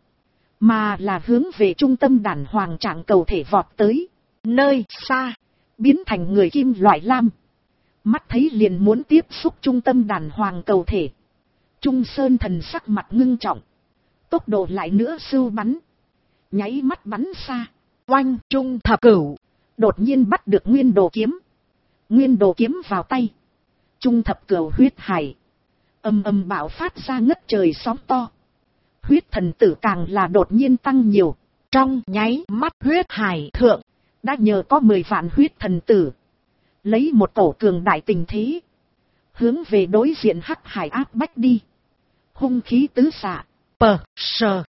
mà là hướng về trung tâm đàn hoàng trạng cầu thể vọt tới. Nơi xa, biến thành người kim loại lam, mắt thấy liền muốn tiếp xúc trung tâm đàn hoàng cầu thể. Trung Sơn thần sắc mặt ngưng trọng, tốc độ lại nữa sưu bắn, nháy mắt bắn xa. Oanh. Trung Thập Cửu đột nhiên bắt được Nguyên Đồ Kiếm. Nguyên Đồ Kiếm vào tay, Trung Thập Cửu huyết hải ầm ầm bạo phát ra ngất trời sóng to. Huyết thần tử càng là đột nhiên tăng nhiều. Trong nháy mắt huyết hải thượng đã nhờ có 10 vạn huyết thần tử, lấy một tổ cường đại tình thế, hướng về đối diện Hắc Hải áp bách đi. Hung khí tứ xạ. Sờ.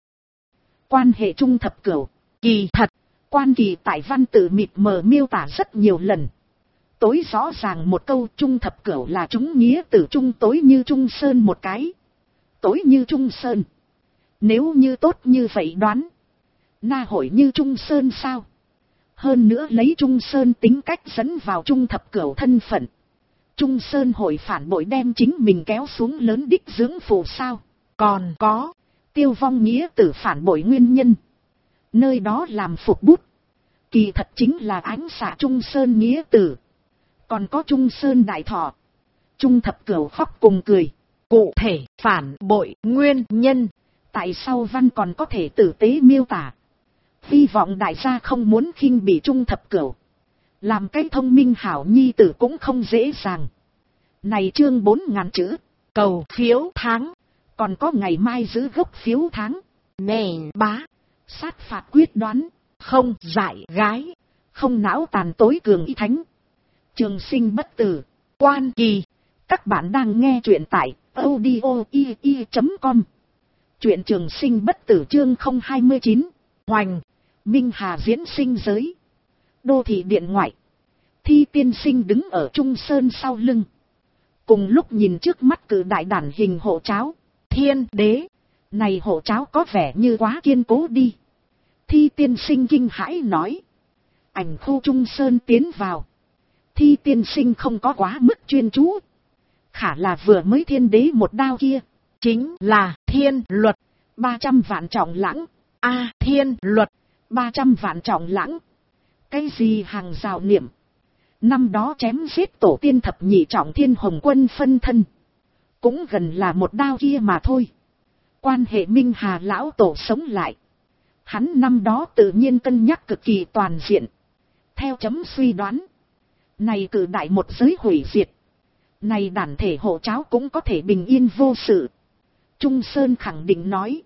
Quan hệ Trung Thập Cửu, kỳ thật, quan kỳ tại văn tự mịt mờ miêu tả rất nhiều lần. Tối rõ ràng một câu Trung Thập Cửu là chúng nghĩa tử Trung tối như Trung Sơn một cái. Tối như Trung Sơn. Nếu như tốt như vậy đoán, na hội như Trung Sơn sao? Hơn nữa lấy Trung Sơn tính cách dẫn vào Trung Thập Cửu thân phận, Trung Sơn hội phản bội đem chính mình kéo xuống lớn đích dưỡng phù sao? Còn có tiêu vong nghĩa tử phản bội nguyên nhân, nơi đó làm phục bút, kỳ thật chính là ánh xạ Trung Sơn nghĩa tử. Còn có Trung Sơn đại thọ. Trung Thập Cửu khóc cùng cười. Cụ thể phản bội nguyên nhân, tại sao văn còn có thể tử tế miêu tả. Hy vọng đại gia không muốn khinh bỉ Trung Thập Cửu. Làm cái thông minh hảo nhi tử cũng không dễ dàng. Này chương 4.000 chữ. Cầu phiếu tháng. Còn có ngày mai giữ gốc phiếu tháng. Nền bá. Sát phạt quyết đoán. Không dại gái. Không não tàn tối cường y thánh. Trường sinh bất tử. Quan kỳ. Các bạn đang nghe truyện tại audio.com. Truyện Trường Sinh bất tử chương 029. Hoành. Minh Hà diễn sinh giới. Đô thị điện ngoại. Thi tiên sinh đứng ở Trung Sơn sau lưng. Cùng lúc nhìn trước mắt cử đại đản hình hộ cháo. Thiên đế. Này hộ cháo có vẻ như quá kiên cố đi. Thi tiên sinh kinh hãi nói. Ảnh khu Trung Sơn tiến vào. Thi tiên sinh không có quá mức chuyên chú. Khả là vừa mới thiên đế một đao kia. Chính là thiên luật. 300 vạn trọng lãng. Thiên luật. 300 vạn trọng lãng. Cái gì hàng rào niệm. Năm đó chém giết tổ tiên thập nhị trọng thiên hồng quân phân thân. Cũng gần là một đao kia mà thôi. Quan hệ Minh Hà lão tổ sống lại. Hắn năm đó tự nhiên cân nhắc cực kỳ toàn diện. Theo chấm suy đoán. Này cử đại một giới hủy diệt. Này đàn thể hộ cháo cũng có thể bình yên vô sự. Trung Sơn khẳng định nói.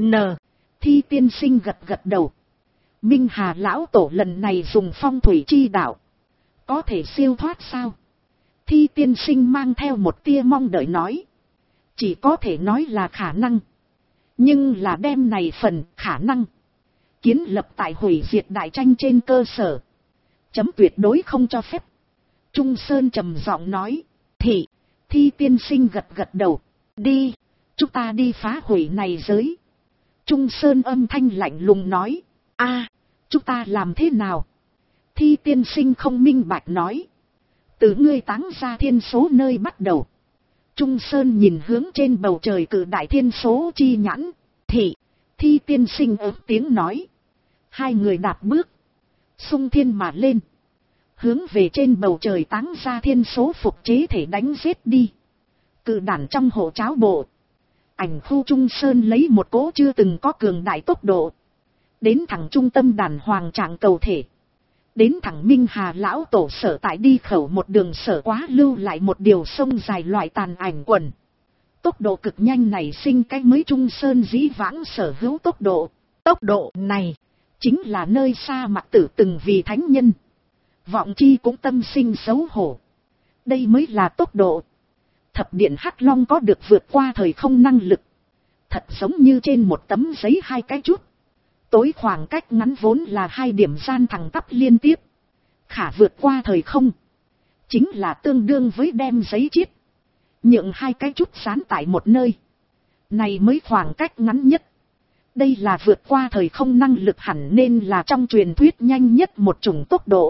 Thi tiên sinh gật gật đầu. Minh Hà lão tổ lần này dùng phong thủy chi đạo. Có thể siêu thoát sao? Thi tiên sinh mang theo một tia mong đợi nói. Chỉ có thể nói là khả năng. Nhưng là đem này phần khả năng. Kiến lập tại hủy diệt đại tranh trên cơ sở. Chấm tuyệt đối không cho phép. Trung Sơn trầm giọng nói. Thi tiên sinh gật gật đầu. Đi. Chúng ta đi phá hủy này giới. Trung Sơn âm thanh lạnh lùng nói. Chúng ta làm thế nào? Thi tiên sinh không minh bạch nói. Từ ngươi táng ra thiên số nơi bắt đầu. Trung Sơn nhìn hướng trên bầu trời cử đại thiên số chi nhãn. Thi tiên sinh ớt tiếng nói. Hai người đạp bước. Xung thiên mà lên. Hướng về trên bầu trời táng ra thiên số phục chế thể đánh giết đi. Cự đản trong hộ cháo bộ. Ảnh khu Trung Sơn lấy một cỗ chưa từng có cường đại tốc độ. Đến thẳng trung tâm đàn hoàng trạng cầu thể. Đến thẳng Minh Hà lão tổ sở tại đi khẩu một đường sở quá lưu lại một điều sông dài loại tàn ảnh quần. Tốc độ cực nhanh này sinh cái mới Trung Sơn dĩ vãng sở hữu tốc độ. Tốc độ này chính là nơi xa mặt tử từng vì thánh nhân. Vọng chi cũng tâm sinh xấu hổ. Đây mới là tốc độ. Thập điện Hắc Long có được vượt qua thời không năng lực. Thật giống như trên một tấm giấy hai cái chút. Tối khoảng cách ngắn vốn là hai điểm gian thẳng tắp liên tiếp. Khả vượt qua thời không. Chính là tương đương với đem giấy chiết. Nhượng hai cái chút sán tại một nơi. Này mới khoảng cách ngắn nhất. Đây là vượt qua thời không năng lực hẳn nên là trong truyền thuyết nhanh nhất một chủng tốc độ.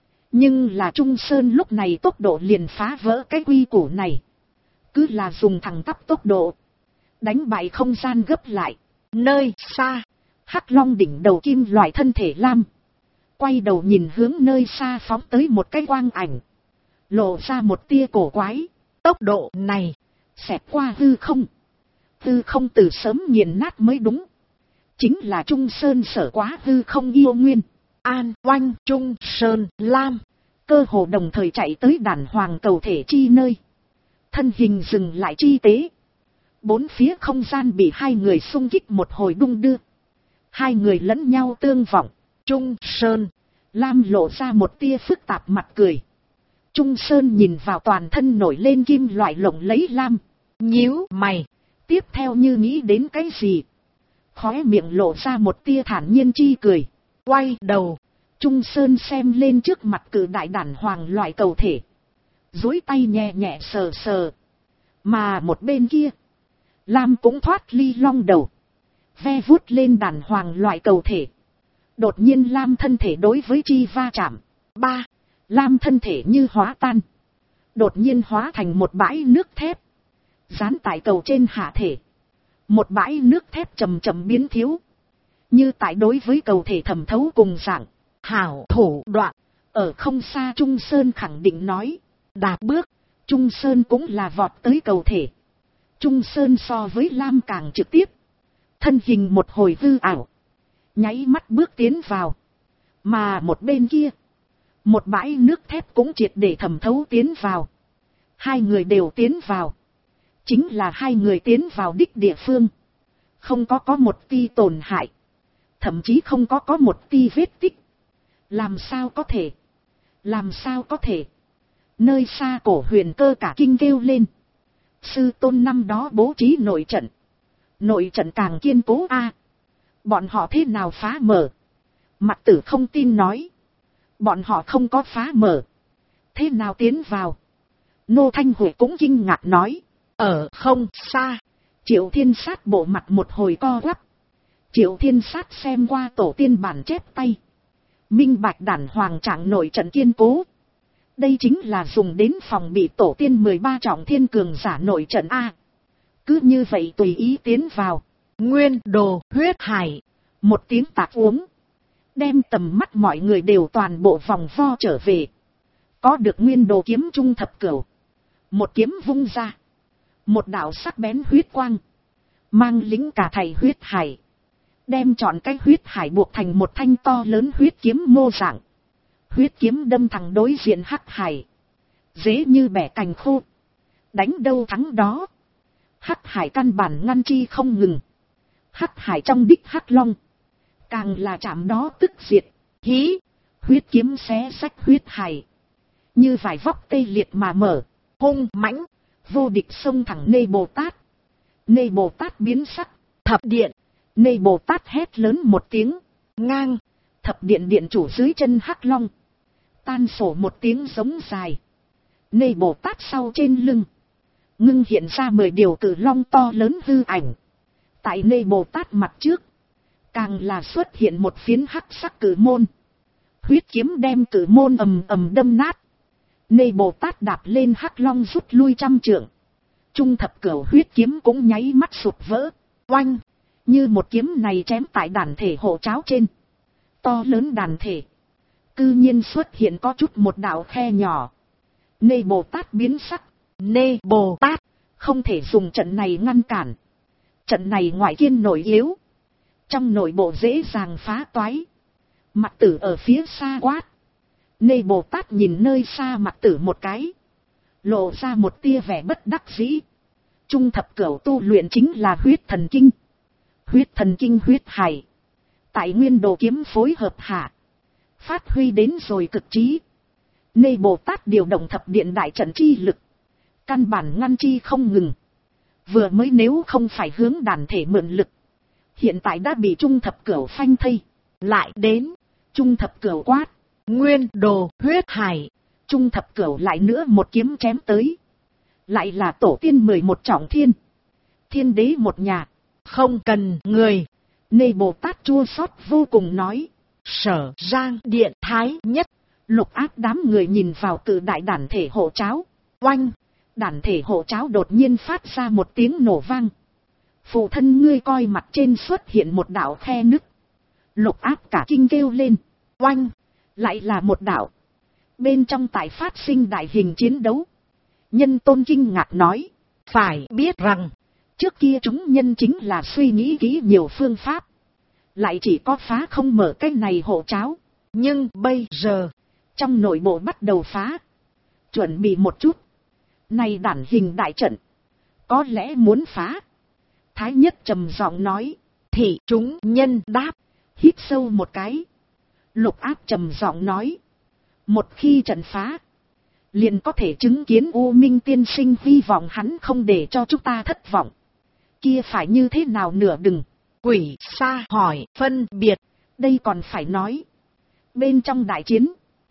Nhưng là Trung Sơn lúc này tốc độ liền phá vỡ cái quy củ này. Cứ là dùng thẳng tắp tốc độ. Đánh bại không gian gấp lại. Nơi xa. Hắc Long đỉnh đầu kim loại thân thể lam. Quay đầu nhìn hướng nơi xa phóng tới một cái quang ảnh. Lộ ra một tia cổ quái. Tốc độ này. Xẹt qua hư không. Hư không từ sớm nghiền nát mới đúng. Chính là Trung Sơn sở quá hư không yêu nguyên. An oanh Trung Sơn Lam. Cơ hồ đồng thời chạy tới đàn hoàng cầu thể chi nơi. Thân hình dừng lại chi tế. Bốn phía không gian bị hai người xung kích một hồi đung đưa. Hai người lẫn nhau tương vọng. Trung Sơn Lam lộ ra một tia phức tạp mặt cười. Trung Sơn nhìn vào toàn thân nổi lên kim loại lộng lấy lam. Nhíu mày. Tiếp theo như nghĩ đến cái gì. Khóe miệng lộ ra một tia thản nhiên chi cười. Quay đầu. Trung Sơn xem lên trước mặt cử đại đản hoàng loại cầu thể. Duỗi tay nhẹ nhẹ sờ sờ. Mà một bên kia. Lam cũng thoát ly long đầu. Ve vuốt lên đàn hoàng loại cầu thể. Đột nhiên Lam thân thể đối với chi va chạm. Lam thân thể như hóa tan. Đột nhiên hóa thành một bãi nước thép. Dán tại cầu trên hạ thể. Một bãi nước thép chậm chậm biến thiếu. Như tại đối với cầu thể thẩm thấu cùng dạng. Hảo thủ đoạn. Ở không xa Trung Sơn khẳng định nói. Đạp bước. Trung Sơn cũng là vọt tới cầu thể. Trung Sơn so với Lam càng trực tiếp. Thân hình một hồi hư ảo. Nháy mắt bước tiến vào. Mà một bên kia. Một bãi nước thép cũng triệt để thẩm thấu tiến vào. Hai người đều tiến vào. Chính là hai người tiến vào đích địa phương. Không có một ti tổn hại. Thậm chí không có một ti vết tích. Làm sao có thể? Làm sao có thể? Nơi xa cổ huyền cơ cả kinh kêu lên. Sư tôn năm đó bố trí nội trận. Nội trận càng kiên cố a. Bọn họ thế nào phá mở? Mặc Tử không tin nói. Bọn họ không có phá mở. Thế nào tiến vào? Nô Thanh Huệ cũng kinh ngạc nói. Ở không xa. Triệu Thiên Sát bộ mặt một hồi co quắp. Triệu Thiên Sát xem qua tổ tiên bản chép tay. Minh bạch đản hoàng trạng nội trận kiên cố. Đây chính là dùng đến phòng bị tổ tiên 13 trọng thiên cường giả nội trận A. Cứ như vậy tùy ý tiến vào. Nguyên đồ huyết hải. Một tiếng tạc uống. Đem tầm mắt mọi người đều toàn bộ vòng vo trở về. Có được nguyên đồ kiếm trung thập cửu. Một kiếm vung ra. Một đạo sắc bén huyết quang. Mang lính cả thầy huyết hải. Đem trọn cái huyết hải buộc thành một thanh to lớn huyết kiếm mô dạng. Huyết kiếm đâm thẳng đối diện hắc hải. Dễ như bẻ cành khô. Đánh đâu thắng đó. Hắc hải căn bản ngăn chi không ngừng. Hắc hải trong đích hắc long. Càng là chạm đó tức diệt. Hí. Huyết kiếm xé rách huyết hải. Như vải vóc tê liệt mà mở. Hung mãnh. Vô địch xông thẳng Nê Bồ Tát. Nê Bồ Tát biến sắc. Thập điện. Nê Bồ Tát hét lớn một tiếng. Ngang. Thập điện điện chủ dưới chân hắc long. Tan sổ một tiếng giống dài. Nê Bồ Tát sau trên lưng. Ngưng hiện ra 10 điều cử long to lớn hư ảnh. Tại Nê Bồ Tát mặt trước. Càng là xuất hiện một phiến hắc sắc cử môn. Huyết kiếm đem cử môn ầm ầm đâm nát. Nê Bồ Tát đạp lên hắc long rút lui 100 trượng. Trung thập cửu huyết kiếm cũng nháy mắt sụp vỡ. Oanh. Như một kiếm này chém tại đàn thể hộ cháo trên. To lớn đàn thể. Cư nhiên xuất hiện có chút một đạo khe nhỏ. Nê Bồ Tát biến sắc. Nê Bồ Tát. Không thể dùng trận này ngăn cản. Trận này ngoại kiên nội yếu. Trong nội bộ dễ dàng phá toái. Mặt tử ở phía xa quát. Nê Bồ Tát nhìn nơi xa mặt tử một cái. Lộ ra một tia vẻ bất đắc dĩ. Trung thập cửu tu luyện chính là huyết thần kinh. Huyết thần kinh huyết hải. Tại nguyên đồ kiếm phối hợp hạ. Phát huy đến rồi cực trí. Nê Bồ Tát điều động thập điện đại trận chi lực. Căn bản ngăn chi không ngừng. Vừa mới nếu không phải hướng đàn thể mượn lực. Hiện tại đã bị trung thập cửu phanh thây. Lại đến. Trung thập cửu quát. Nguyên đồ huyết hải. Trung thập cửu lại nữa một kiếm chém tới. Lại là tổ tiên 11 trọng thiên. Thiên đế một nhà. Không cần người. Nê Bồ Tát chua xót vô cùng nói. Sở Giang Điện Thái Nhất. Lục Áp đám người nhìn vào từ đại đàn thể hộ cháo. Oanh. Đàn thể hộ cháo đột nhiên phát ra một tiếng nổ vang. Phụ thân ngươi coi mặt trên xuất hiện một đạo khe nứt. Lục Áp cả kinh kêu lên. Oanh. Lại là một đạo. Bên trong tại phát sinh đại hình chiến đấu. Nhân Tôn kinh ngạc nói. Phải biết rằng. Trước kia chúng nhân chính là suy nghĩ kỹ nhiều phương pháp. Lại chỉ có phá không mở cái này hộ cháo. Nhưng bây giờ. Trong nội bộ bắt đầu phá. Chuẩn bị một chút. Này đản hình đại trận. Có lẽ muốn phá. Thái Nhất trầm giọng nói. Thì chúng nhân đáp. Hít sâu một cái. Lục Áp trầm giọng nói. Một khi trận phá. Liền có thể chứng kiến U Minh tiên sinh hy vọng hắn không để cho chúng ta thất vọng. Kia phải như thế nào nửa đừng. Quỷ xa hỏi phân biệt. Đây còn phải nói. Bên trong đại chiến.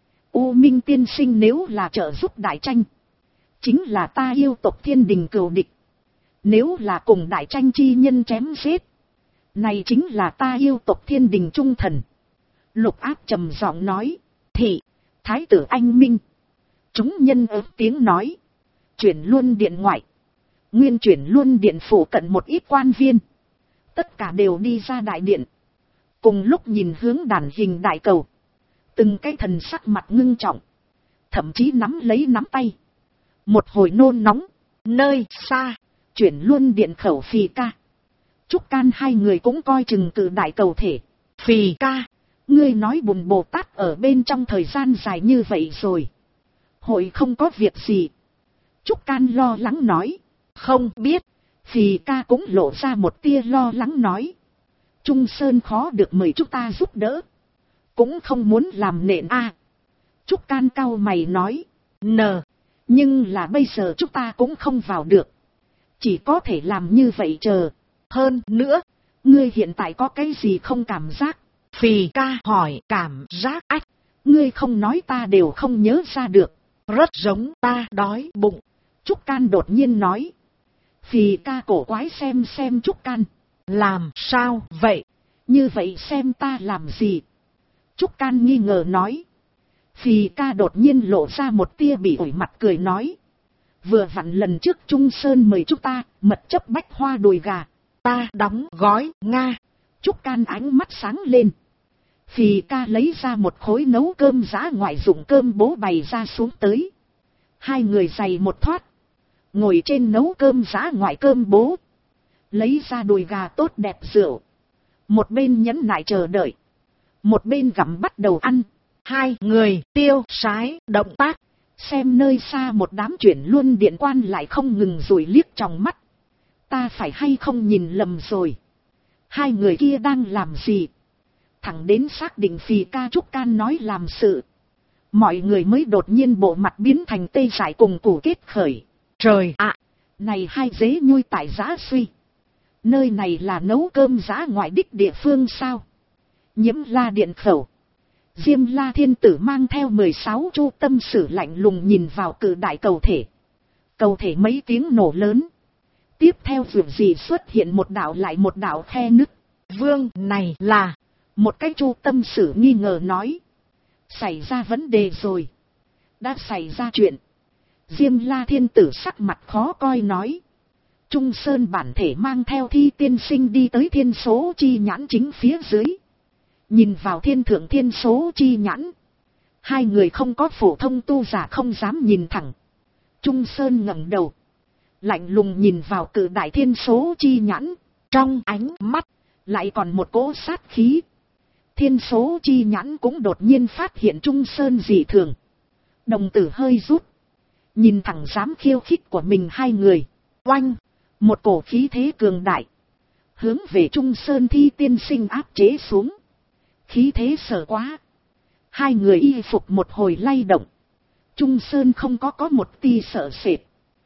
U Minh tiên sinh nếu là trợ giúp đại tranh. Chính là ta yêu tộc thiên đình cừu địch. Nếu là cùng đại tranh chi nhân chém giết. Này chính là ta yêu tộc thiên đình trung thần. Lục Áp trầm giọng nói. Thị. Thái tử anh minh. Chúng nhân ớt tiếng nói. Chuyển Luân điện ngoại. Nguyên Chuyển Luân điện phủ cận một ít quan viên. Tất cả đều đi ra đại điện. Cùng lúc nhìn hướng đàn hình đại cầu. Từng cái thần sắc mặt ngưng trọng. Thậm chí nắm lấy nắm tay. Một hồi nôn nóng. Nơi xa. Chuyển Luân điện khẩu Phì Ca. Trúc Can hai người cũng coi chừng cử đại cầu thể. Phì Ca. Ngươi nói Bùn Bồ Tát ở bên trong thời gian dài như vậy rồi. Hội không có việc gì. Trúc Can lo lắng nói. Không biết. Phì Ca cũng lộ ra một tia lo lắng nói. Trung Sơn khó được mời chúng ta giúp đỡ. Cũng không muốn làm nện a. Trúc Can cau mày nói. Nhưng là bây giờ chúng ta cũng không vào được. Chỉ có thể làm như vậy chờ. Hơn nữa. Ngươi hiện tại có cái gì không cảm giác? Phì Ca hỏi cảm giác ách. Ngươi không nói ta đều không nhớ ra được. Rất giống ta đói bụng. Trúc Can đột nhiên nói. Phì Ca cổ quái xem Trúc Can. Làm sao vậy? Như vậy xem ta làm gì? Trúc Can nghi ngờ nói. Phì Ca đột nhiên lộ ra một tia bị ổi mặt cười nói. Vừa vặn lần trước Trung Sơn mời chúng ta, mật chấp bách hoa đùi gà. Ta đóng gói Nga. Trúc Can ánh mắt sáng lên. Phì ca lấy ra một khối nấu cơm dã ngoại dụng cơm bố bày ra xuống tới. Hai người giày một thoát. Ngồi trên nấu cơm dã ngoại cơm bố. Lấy ra đùi gà tốt đẹp rượu. Một bên nhẫn nại chờ đợi. Một bên gặm bắt đầu ăn. Hai người tiêu sái động tác. Xem nơi xa một đám chuyển luôn điện quan lại không ngừng rủi liếc trong mắt. Ta phải hay không nhìn lầm rồi. Hai người kia đang làm gì? Thẳng đến xác định Phì ca Trúc Can nói làm sự. Mọi người mới đột nhiên bộ mặt biến thành tê dại cùng củ kết khởi. Trời ạ! Này hai dế nhui tại Giã Suy. Nơi này là nấu cơm dã ngoại đích địa phương sao? Nhiễm La điện khẩu. Diêm La thiên tử mang theo 16 chu tâm sử lạnh lùng nhìn vào cự đại cầu thể. Cầu thể mấy tiếng nổ lớn. Tiếp theo việc gì xuất hiện một đạo lại một đạo khe nứt. Vương này là... Một cái chu tâm sử nghi ngờ nói. Xảy ra vấn đề rồi. Đã xảy ra chuyện. Diêm La thiên tử sắc mặt khó coi nói. Trung Sơn bản thể mang theo Thi tiên sinh đi tới thiên số chi nhãn chính phía dưới. Nhìn vào thiên thượng thiên số chi nhãn. Hai người không có phổ thông tu giả không dám nhìn thẳng. Trung Sơn ngẩng đầu. Lạnh lùng nhìn vào cự đại thiên số chi nhãn. Trong ánh mắt lại còn một cỗ sát khí. Thiên số chi nhãn cũng đột nhiên phát hiện Trung Sơn dị thường. Đồng tử hơi rút. Nhìn thẳng dám khiêu khích của mình hai người. Oanh! Một cổ khí thế cường đại. Hướng về Trung Sơn Thi tiên sinh áp chế xuống. Khí thế sợ quá. Hai người y phục một hồi lay động. Trung Sơn không có một tia sợ sệt.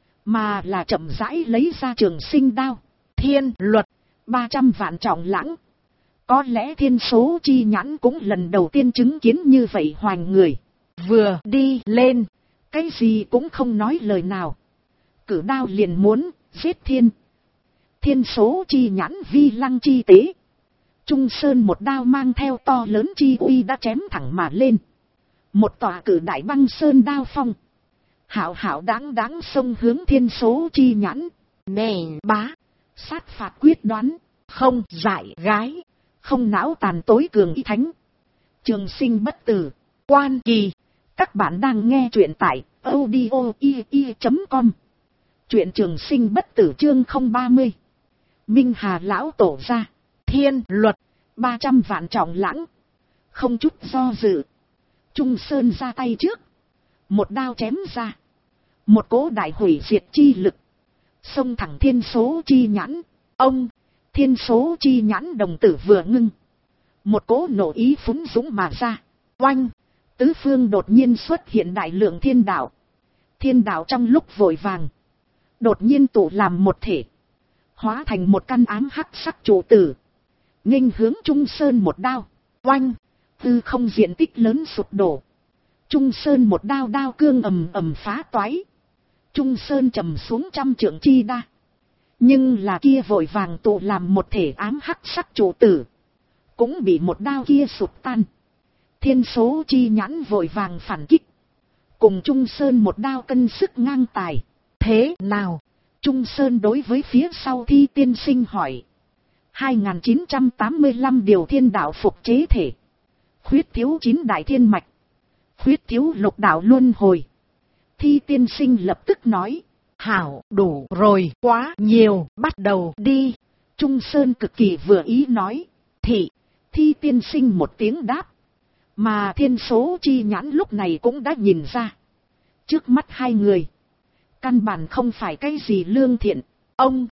Mà là chậm rãi lấy ra trường sinh đao. Thiên luật 300 vạn trọng lãng. Có lẽ thiên số chi nhãn cũng lần đầu tiên chứng kiến như vậy hoành người. Vừa đi lên. Cái gì cũng không nói lời nào. Cử đao liền muốn giết thiên. Thiên số chi nhãn vi lăng chi tế. Trung Sơn một đao mang theo to lớn chi uy đã chém thẳng mà lên. Một tòa cử đại băng sơn đao phong. Hảo hảo đáng đáng xông hướng thiên số chi nhãn. Nền bá. Sát phạt quyết đoán. Không dại gái. Không não tàn tối cường y thánh. Trường sinh bất tử. Quan kỳ. Các bạn đang nghe truyện tại audio.com. Truyện trường sinh bất tử chương 030. Minh Hà lão tổ ra. Thiên luật 300 vạn trọng lãng. Không chút do dự. Trung Sơn ra tay trước. Một đao chém ra. Một cỗ đại hủy diệt chi lực. Xông thẳng thiên số chi nhãn. Ông! Thiên số chi nhãn đồng tử vừa ngưng. Một cỗ nổ ý phúng dũng mà ra. Oanh! Tứ phương đột nhiên xuất hiện đại lượng thiên đạo. Thiên đạo trong lúc vội vàng. Đột nhiên tụ làm một thể. Hóa thành một căn ám hắc sắc trụ tử. Nghênh hướng Trung Sơn một đao. Oanh! Tư không diện tích lớn sụp đổ. Trung Sơn một đao đao cương ầm ầm phá toái. Trung Sơn trầm xuống 100 trượng chi đa. Nhưng là kia vội vàng tụ làm một thể ám hắc sắc trụ tử. Cũng bị một đao kia sụp tan. Thiên số chi nhãn vội vàng phản kích. Cùng Trung Sơn một đao cân sức ngang tài. Thế nào? Trung Sơn đối với phía sau Thi tiên sinh hỏi. 2985 điều thiên đạo phục chế thể. Khuyết thiếu 9 đại thiên mạch. Khuyết thiếu lục đạo luân hồi. Thi tiên sinh lập tức nói. Hảo, đủ rồi, quá nhiều, bắt đầu đi. Trung Sơn cực kỳ vừa ý nói. Thi tiên sinh một tiếng đáp. Mà thiên số chi nhãn lúc này cũng đã nhìn ra. Trước mắt hai người. Căn bản không phải cái gì lương thiện. Ông!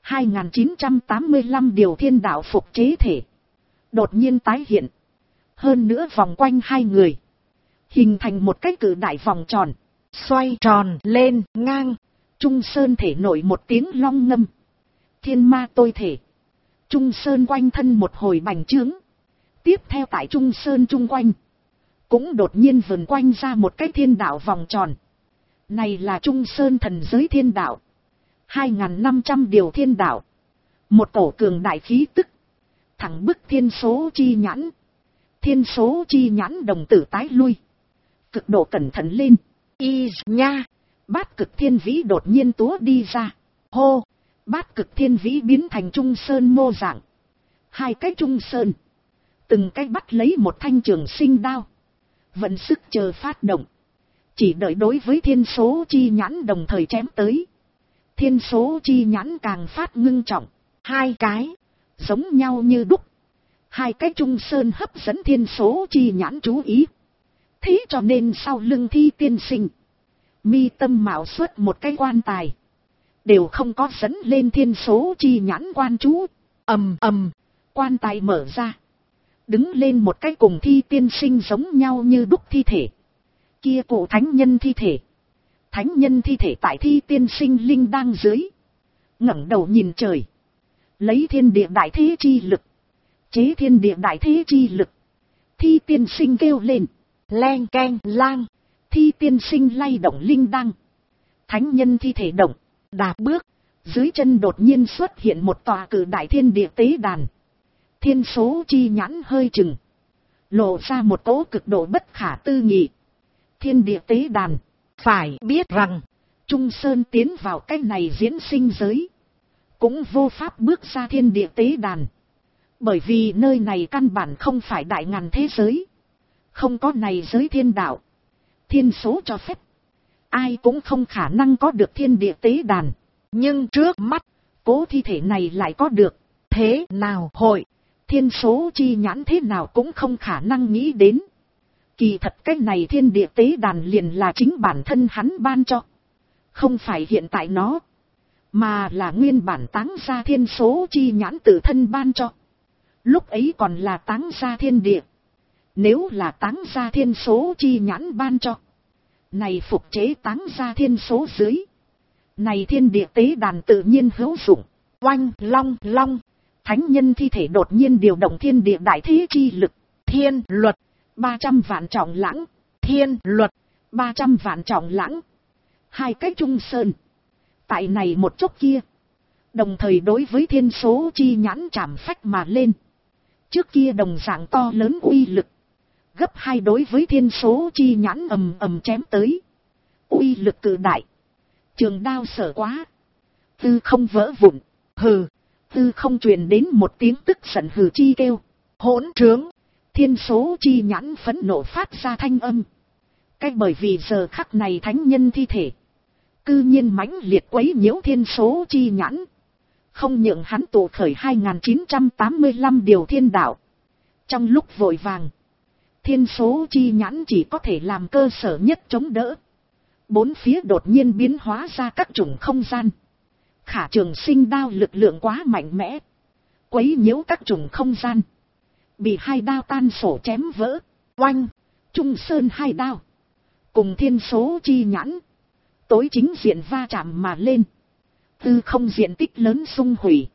2985 điều thiên đạo phục chế thể. Đột nhiên tái hiện. Hơn nữa vòng quanh hai người. Hình thành một cái cự đại vòng tròn. Xoay tròn lên ngang. Trung Sơn thể nổi một tiếng long ngâm. Thiên ma tôi thể. Trung Sơn quanh thân một hồi bành trướng. Tiếp theo tại Trung Sơn chung quanh. Cũng đột nhiên vần quanh ra một cái thiên đạo vòng tròn. Này là Trung Sơn thần giới thiên đạo. 2500 điều thiên đạo. Một cổ cường đại khí tức. Thẳng bức thiên số chi nhãn. Thiên số chi nhãn đồng tử tái lui. Cực độ cẩn thận lên. Y nha. Bát cực thiên vĩ đột nhiên túa đi ra. Hô. Bát cực thiên vĩ biến thành Trung Sơn mô dạng. Hai cái Trung Sơn. từng cái bắt lấy một thanh trường sinh đao, vận sức chờ phát động, chỉ đợi đối với thiên số chi nhãn đồng thời chém tới. Thiên số chi nhãn càng phát ngưng trọng, hai cái giống nhau như đúc, hai cái trung sơn hấp dẫn thiên số chi nhãn chú ý. Thế cho nên sau lưng Thi tiên sinh, mi tâm mạo xuất một cái quan tài, đều không có dẫn lên thiên số chi nhãn quan chú. Ầm ầm, quan tài mở ra, đứng lên một cái cùng Thi tiên sinh giống nhau như đúc thi thể. Kia cụ thánh nhân thi thể. Thánh nhân thi thể tại Thi tiên sinh linh đang dưới, ngẩng đầu nhìn trời, lấy thiên địa đại thế chi lực chế thiên địa đại thế chi lực. Thi tiên sinh kêu lên, leng keng lang. Thi tiên sinh lay động linh đăng, thánh nhân thi thể động, đạp bước, dưới chân đột nhiên xuất hiện một tòa cử đại thiên địa tế đàn. Thiên số chi nhãn hơi chừng, lộ ra một cỗ cực độ bất khả tư nghị. Thiên địa tế đàn, phải biết rằng Trung Sơn tiến vào cái này diễn sinh giới, cũng vô pháp bước ra thiên địa tế đàn, bởi vì nơi này căn bản không phải đại ngàn thế giới, không có này giới thiên đạo. Thiên số cho phép, ai cũng không khả năng có được thiên địa tế đàn. Nhưng trước mắt, cố thi thể này lại có được. Thế nào hội, thiên số chi nhãn thế nào cũng không khả năng nghĩ đến. Kỳ thật cái này thiên địa tế đàn liền là chính bản thân hắn ban cho. Không phải hiện tại nó, mà là nguyên bản táng ra thiên số chi nhãn tự thân ban cho. Lúc ấy còn là táng ra thiên địa. Nếu là táng ra thiên số chi nhãn ban cho, này phục chế táng ra thiên số dưới, này thiên địa tế đàn tự nhiên hữu dụng. Oanh long long, thánh nhân thi thể đột nhiên điều động thiên địa đại thế chi lực. Thiên luật 300 vạn trọng lãng, thiên luật 300 vạn trọng lãng. Hai cái trung sơn, tại này một chốc kia, đồng thời đối với thiên số chi nhãn chạm phách mà lên. Trước kia đồng dạng to lớn uy lực, gấp hai đối với thiên số chi nhãn ầm ầm chém tới. Uy lực cự đại, trường đao sở quá, tư không vỡ vụn. Hừ, tư không truyền đến một tiếng tức giận hừ chi kêu. Hỗn trướng, thiên số chi nhãn phẫn nộ phát ra thanh âm. Cái bởi vì giờ khắc này thánh nhân thi thể cư nhiên mãnh liệt quấy nhiễu thiên số chi nhãn, không nhượng hắn tụ khởi 2985 điều thiên đạo. Trong lúc vội vàng, thiên số chi nhãn chỉ có thể làm cơ sở nhất chống đỡ. Bốn phía đột nhiên biến hóa ra các chủng không gian. Khả Trường Sinh đao lực lượng quá mạnh mẽ, quấy nhiễu các chủng không gian, bị hai đao tan sổ chém vỡ. Oanh, Trung Sơn hai đao cùng thiên số chi nhãn tối chính diện va chạm mà lên, tư không diện tích lớn xung hủy.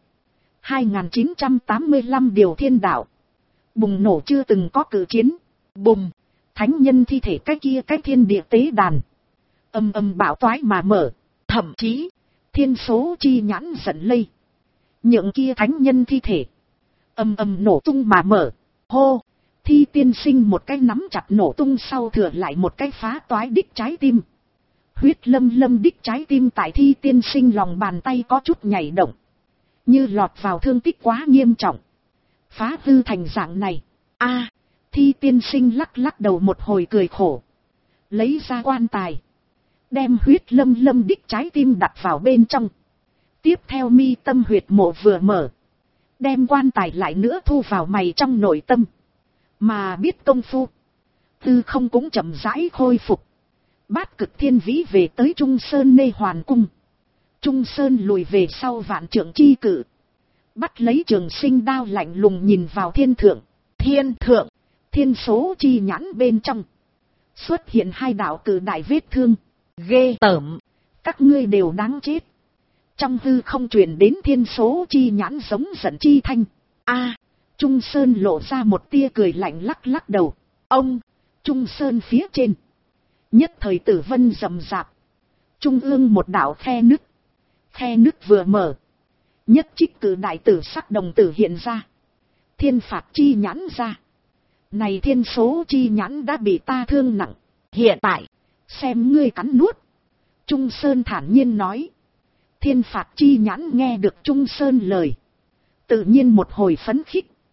2985 điều thiên đạo bùng nổ chưa từng có cử chiến. Bùng, thánh nhân thi thể cái kia cái thiên địa tế đàn âm âm bạo toái mà mở. Thậm chí thiên số chi nhãn giận lây, nhượng kia thánh nhân thi thể âm âm nổ tung mà mở. Hô, Thi tiên sinh một cái nắm chặt nổ tung sau thừa lại một cái phá toái đích trái tim. Huyết lâm lâm đích trái tim tại Thi tiên sinh lòng bàn tay có chút nhảy động, như lọt vào thương tích quá nghiêm trọng, phá hư thành dạng này. A, Thi tiên sinh lắc lắc đầu một hồi cười khổ, lấy ra quan tài, đem huyết lâm lâm đích trái tim đặt vào bên trong. Tiếp theo mi tâm huyệt mộ vừa mở, đem quan tài lại nữa thu vào mày trong nội tâm. Mà biết công phu, tư không cũng chậm rãi khôi phục. Bát cực thiên vĩ về tới Trung Sơn nê hoàn cung. Trung Sơn lùi về sau vạn trượng chi cự, bắt lấy Trường Sinh đao lạnh lùng nhìn vào thiên thượng. Thiên thượng, thiên số chi nhãn bên trong xuất hiện hai đạo cự đại vết thương. Ghê tởm, các ngươi đều đáng chết. Trong hư không truyền đến thiên số chi nhãn giống giận chi thanh. A, Trung Sơn lộ ra một tia cười lạnh lắc lắc đầu. Ông, Trung Sơn phía trên nhất thời tử vân rầm rạp, trung ương một đạo khe nứt. Khe nứt vừa mở, nhất trích cử đại tử sắc đồng tử hiện ra. Thiên phạt chi nhãn ra. Này thiên số chi nhãn đã bị ta thương nặng, hiện tại xem ngươi cắn nuốt. Trung Sơn thản nhiên nói. Thiên phạt chi nhãn nghe được Trung Sơn lời, tự nhiên một hồi phấn khích,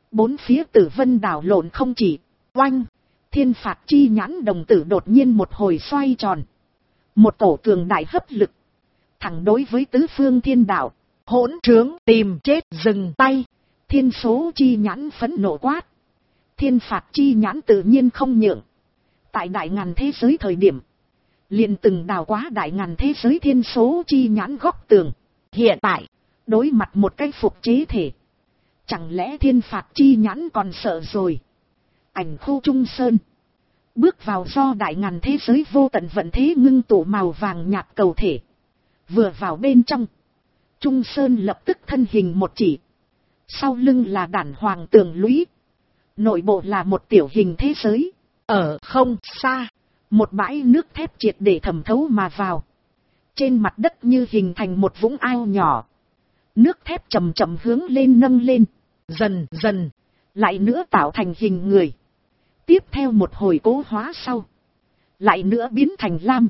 Bốn phía Tử Vân đảo lộn không chỉ. Oanh! Thiên phạt chi nhãn đồng tử đột nhiên một hồi xoay tròn. Một tổ cường đại hấp lực. Thẳng đối với tứ phương thiên đạo. Hỗn trướng tìm chết dừng tay. Thiên số chi nhãn phẫn nộ quát. Thiên phạt chi nhãn tự nhiên không nhượng. Tại đại ngàn thế giới thời điểm. Liền từng đào quá đại ngàn thế giới thiên số chi nhãn góc tường. Hiện tại, đối mặt một cái phục chế thể. Chẳng lẽ thiên phạt chi nhãn còn sợ rồi. Ảnh khu Trung Sơn. Bước vào do đại ngàn thế giới vô tận vận thế ngưng tụ màu vàng nhạt cầu thể. Vừa vào bên trong. Trung Sơn lập tức thân hình một chỉ. Sau lưng là đản hoàng tường lũy. Nội bộ là một tiểu hình thế giới. Ở không xa. Một bãi nước thép triệt để thẩm thấu mà vào. Trên mặt đất như hình thành một vũng ao nhỏ. Nước thép chậm chậm hướng lên nâng lên. Dần dần. Lại nữa tạo thành hình người. Tiếp theo một hồi cố hóa sau. Lại nữa biến thành lam.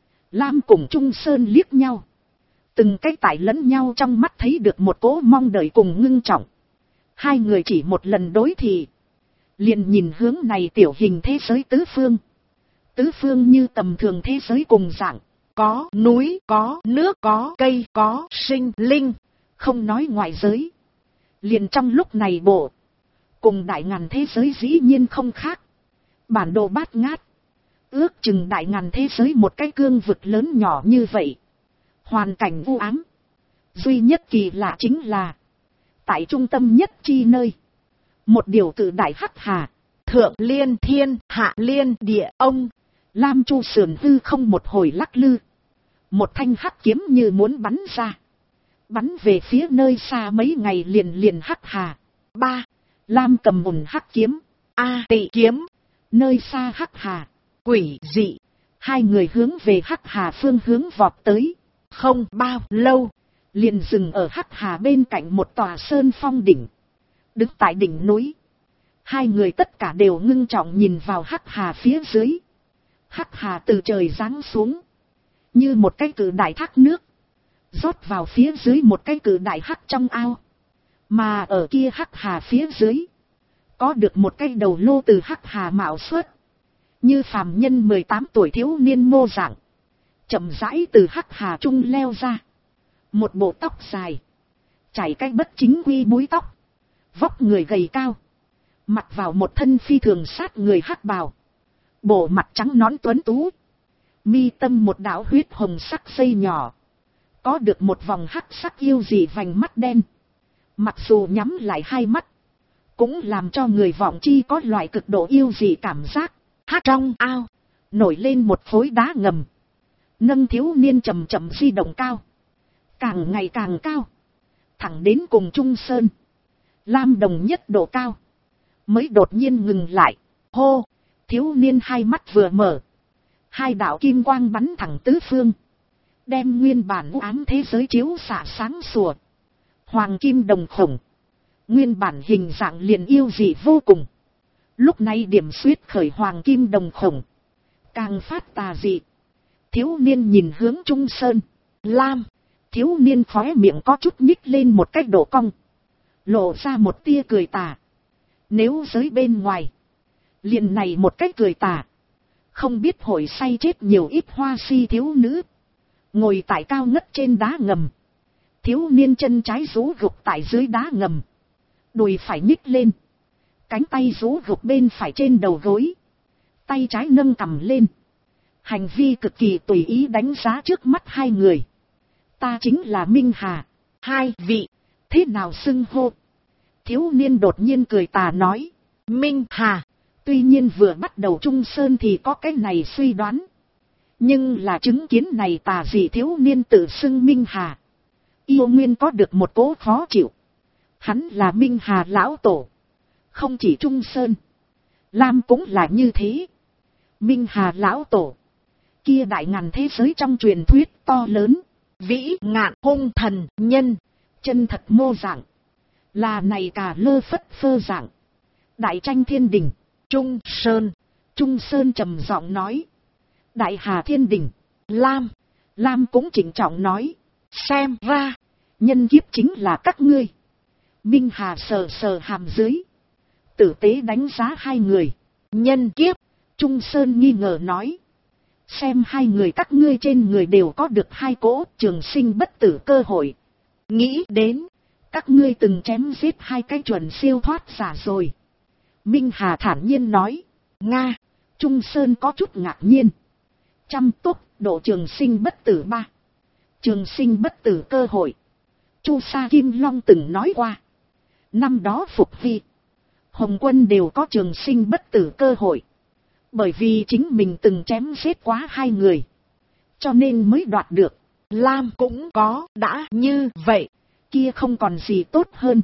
Lam cùng Trung Sơn liếc nhau. Từng cái tải lẫn nhau trong mắt thấy được một cố mong đợi cùng ngưng trọng. Hai người chỉ một lần đối thì. Liền nhìn hướng này tiểu hình thế giới tứ phương. Tứ phương như tầm thường thế giới cùng dạng. Có núi, có nước, có cây, có sinh linh. Không nói ngoại giới. Liền trong lúc này bộ. Cùng đại ngàn thế giới dĩ nhiên không khác. Bản đồ bát ngát. Ước chừng đại ngàn thế giới một cái cương vực lớn nhỏ như vậy. Hoàn cảnh u ám. Duy nhất kỳ lạ chính là. Tại trung tâm nhất chi nơi. Một điều cự đại hắc hà. Thượng liên thiên, hạ liên địa ông. Lam Chu sườn hư không một hồi lắc lư. Một thanh hắc kiếm như muốn bắn ra. Bắn về phía nơi xa mấy ngày liền hắc hà. Ba. Lam cầm mùn hắc kiếm. Tị kiếm. Nơi xa hắc hà. Quỷ dị. Hai người hướng về hắc hà phương hướng vọt tới. Không bao lâu. Liền dừng ở hắc hà bên cạnh một tòa sơn phong đỉnh. Đứng tại đỉnh núi. Hai người tất cả đều ngưng trọng nhìn vào hắc hà phía dưới. Hắc hà từ trời giáng xuống. Như một cái cự đại thác nước. Rót vào phía dưới một cái cự đại hắc trong ao. Mà ở kia hắc hà phía dưới. Có được một cái đầu lô từ hắc hà mạo xuất. Như phàm nhân 18 tuổi thiếu niên mô dạng. Chậm rãi từ hắc hà trung leo ra. Một bộ tóc dài. Chảy cái bất chính quy búi tóc. Vóc người gầy cao. Mặc vào một thân phi thường sát người hắc bào. Bộ mặt trắng nõn tuấn tú. Mi tâm một đạo huyết hồng sắc dây nhỏ. Có được một vòng hắc sắc yêu dị vành mắt đen. Mặc dù nhắm lại hai mắt. Cũng làm cho người vọng chi có loại cực độ yêu dị cảm giác. Hát trong ao. Nổi lên một khối đá ngầm. Nâng thiếu niên chậm chậm di động cao. Càng ngày càng cao. Thẳng đến cùng Trung Sơn. Lam đồng nhất độ cao. Mới đột nhiên ngừng lại. Hô! Thiếu niên hai mắt vừa mở. Hai đạo kim quang bắn thẳng tứ phương. Đem nguyên bản u ám thế giới chiếu xạ sáng sủa. Hoàng kim đồng khổng. Nguyên bản hình dạng liền yêu dị vô cùng. Lúc này điểm xuyết khởi hoàng kim đồng khổng. Càng phát tà dị. Thiếu niên nhìn hướng Trung Sơn. Lam. Thiếu niên khóe miệng có chút nhích lên một cách độ cong. Lộ ra một tia cười tà. Nếu giới bên ngoài. Liền này một cách cười tà. Không biết hội say chết nhiều ít hoa si thiếu nữ. Ngồi tại cao ngất trên đá ngầm. Thiếu niên chân trái rũ gục tại dưới đá ngầm. Đùi phải nhích lên. Cánh tay rũ gục bên phải trên đầu gối. Tay trái nâng cằm lên. Hành vi cực kỳ tùy ý đánh giá trước mắt hai người. Ta chính là Minh Hà. Hai vị. Thế nào xưng hô? Thiếu niên đột nhiên cười tà nói. Minh Hà. Tuy nhiên vừa bắt đầu Trung Sơn thì có cái này suy đoán. Nhưng là chứng kiến này tà dị thiếu niên tự xưng Minh Hà. Yêu nguyên có được một cố khó chịu. Hắn là Minh Hà lão tổ. Không chỉ Trung Sơn. Lam cũng là như thế. Minh Hà lão tổ. Kia đại ngàn thế giới trong truyền thuyết to lớn. Vĩ ngạn hung thần nhân. Chân thật mô dạng. Là này cả lơ phất phơ dạng. Đại tranh thiên đình. Trung Sơn. Trung Sơn trầm giọng nói. Đại Hà thiên đình. Lam. Lam cũng chỉnh trọng nói. Xem ra. Nhân kiếp chính là các ngươi. Minh Hà sờ sờ hàm dưới. tử tế đánh giá hai người. Nhân kiếp, Trung Sơn nghi ngờ nói. Xem hai người các ngươi trên người đều có được hai cỗ trường sinh bất tử cơ hội. nghĩ đến, Các ngươi từng chém giết hai cái chuẩn siêu thoát giả rồi. Minh Hà thản nhiên nói. Nga, Trung Sơn có chút ngạc nhiên. Trăm tốc độ trường sinh bất tử 3. Trường sinh bất tử cơ hội. Chu Sa Kim Long từng nói qua. Năm đó Phục Hy, Hồng Quân đều có trường sinh bất tử cơ hội. Bởi vì chính mình từng chém giết quá hai người, cho nên mới đoạt được. Lam cũng có, đã như vậy. Kia không còn gì tốt hơn.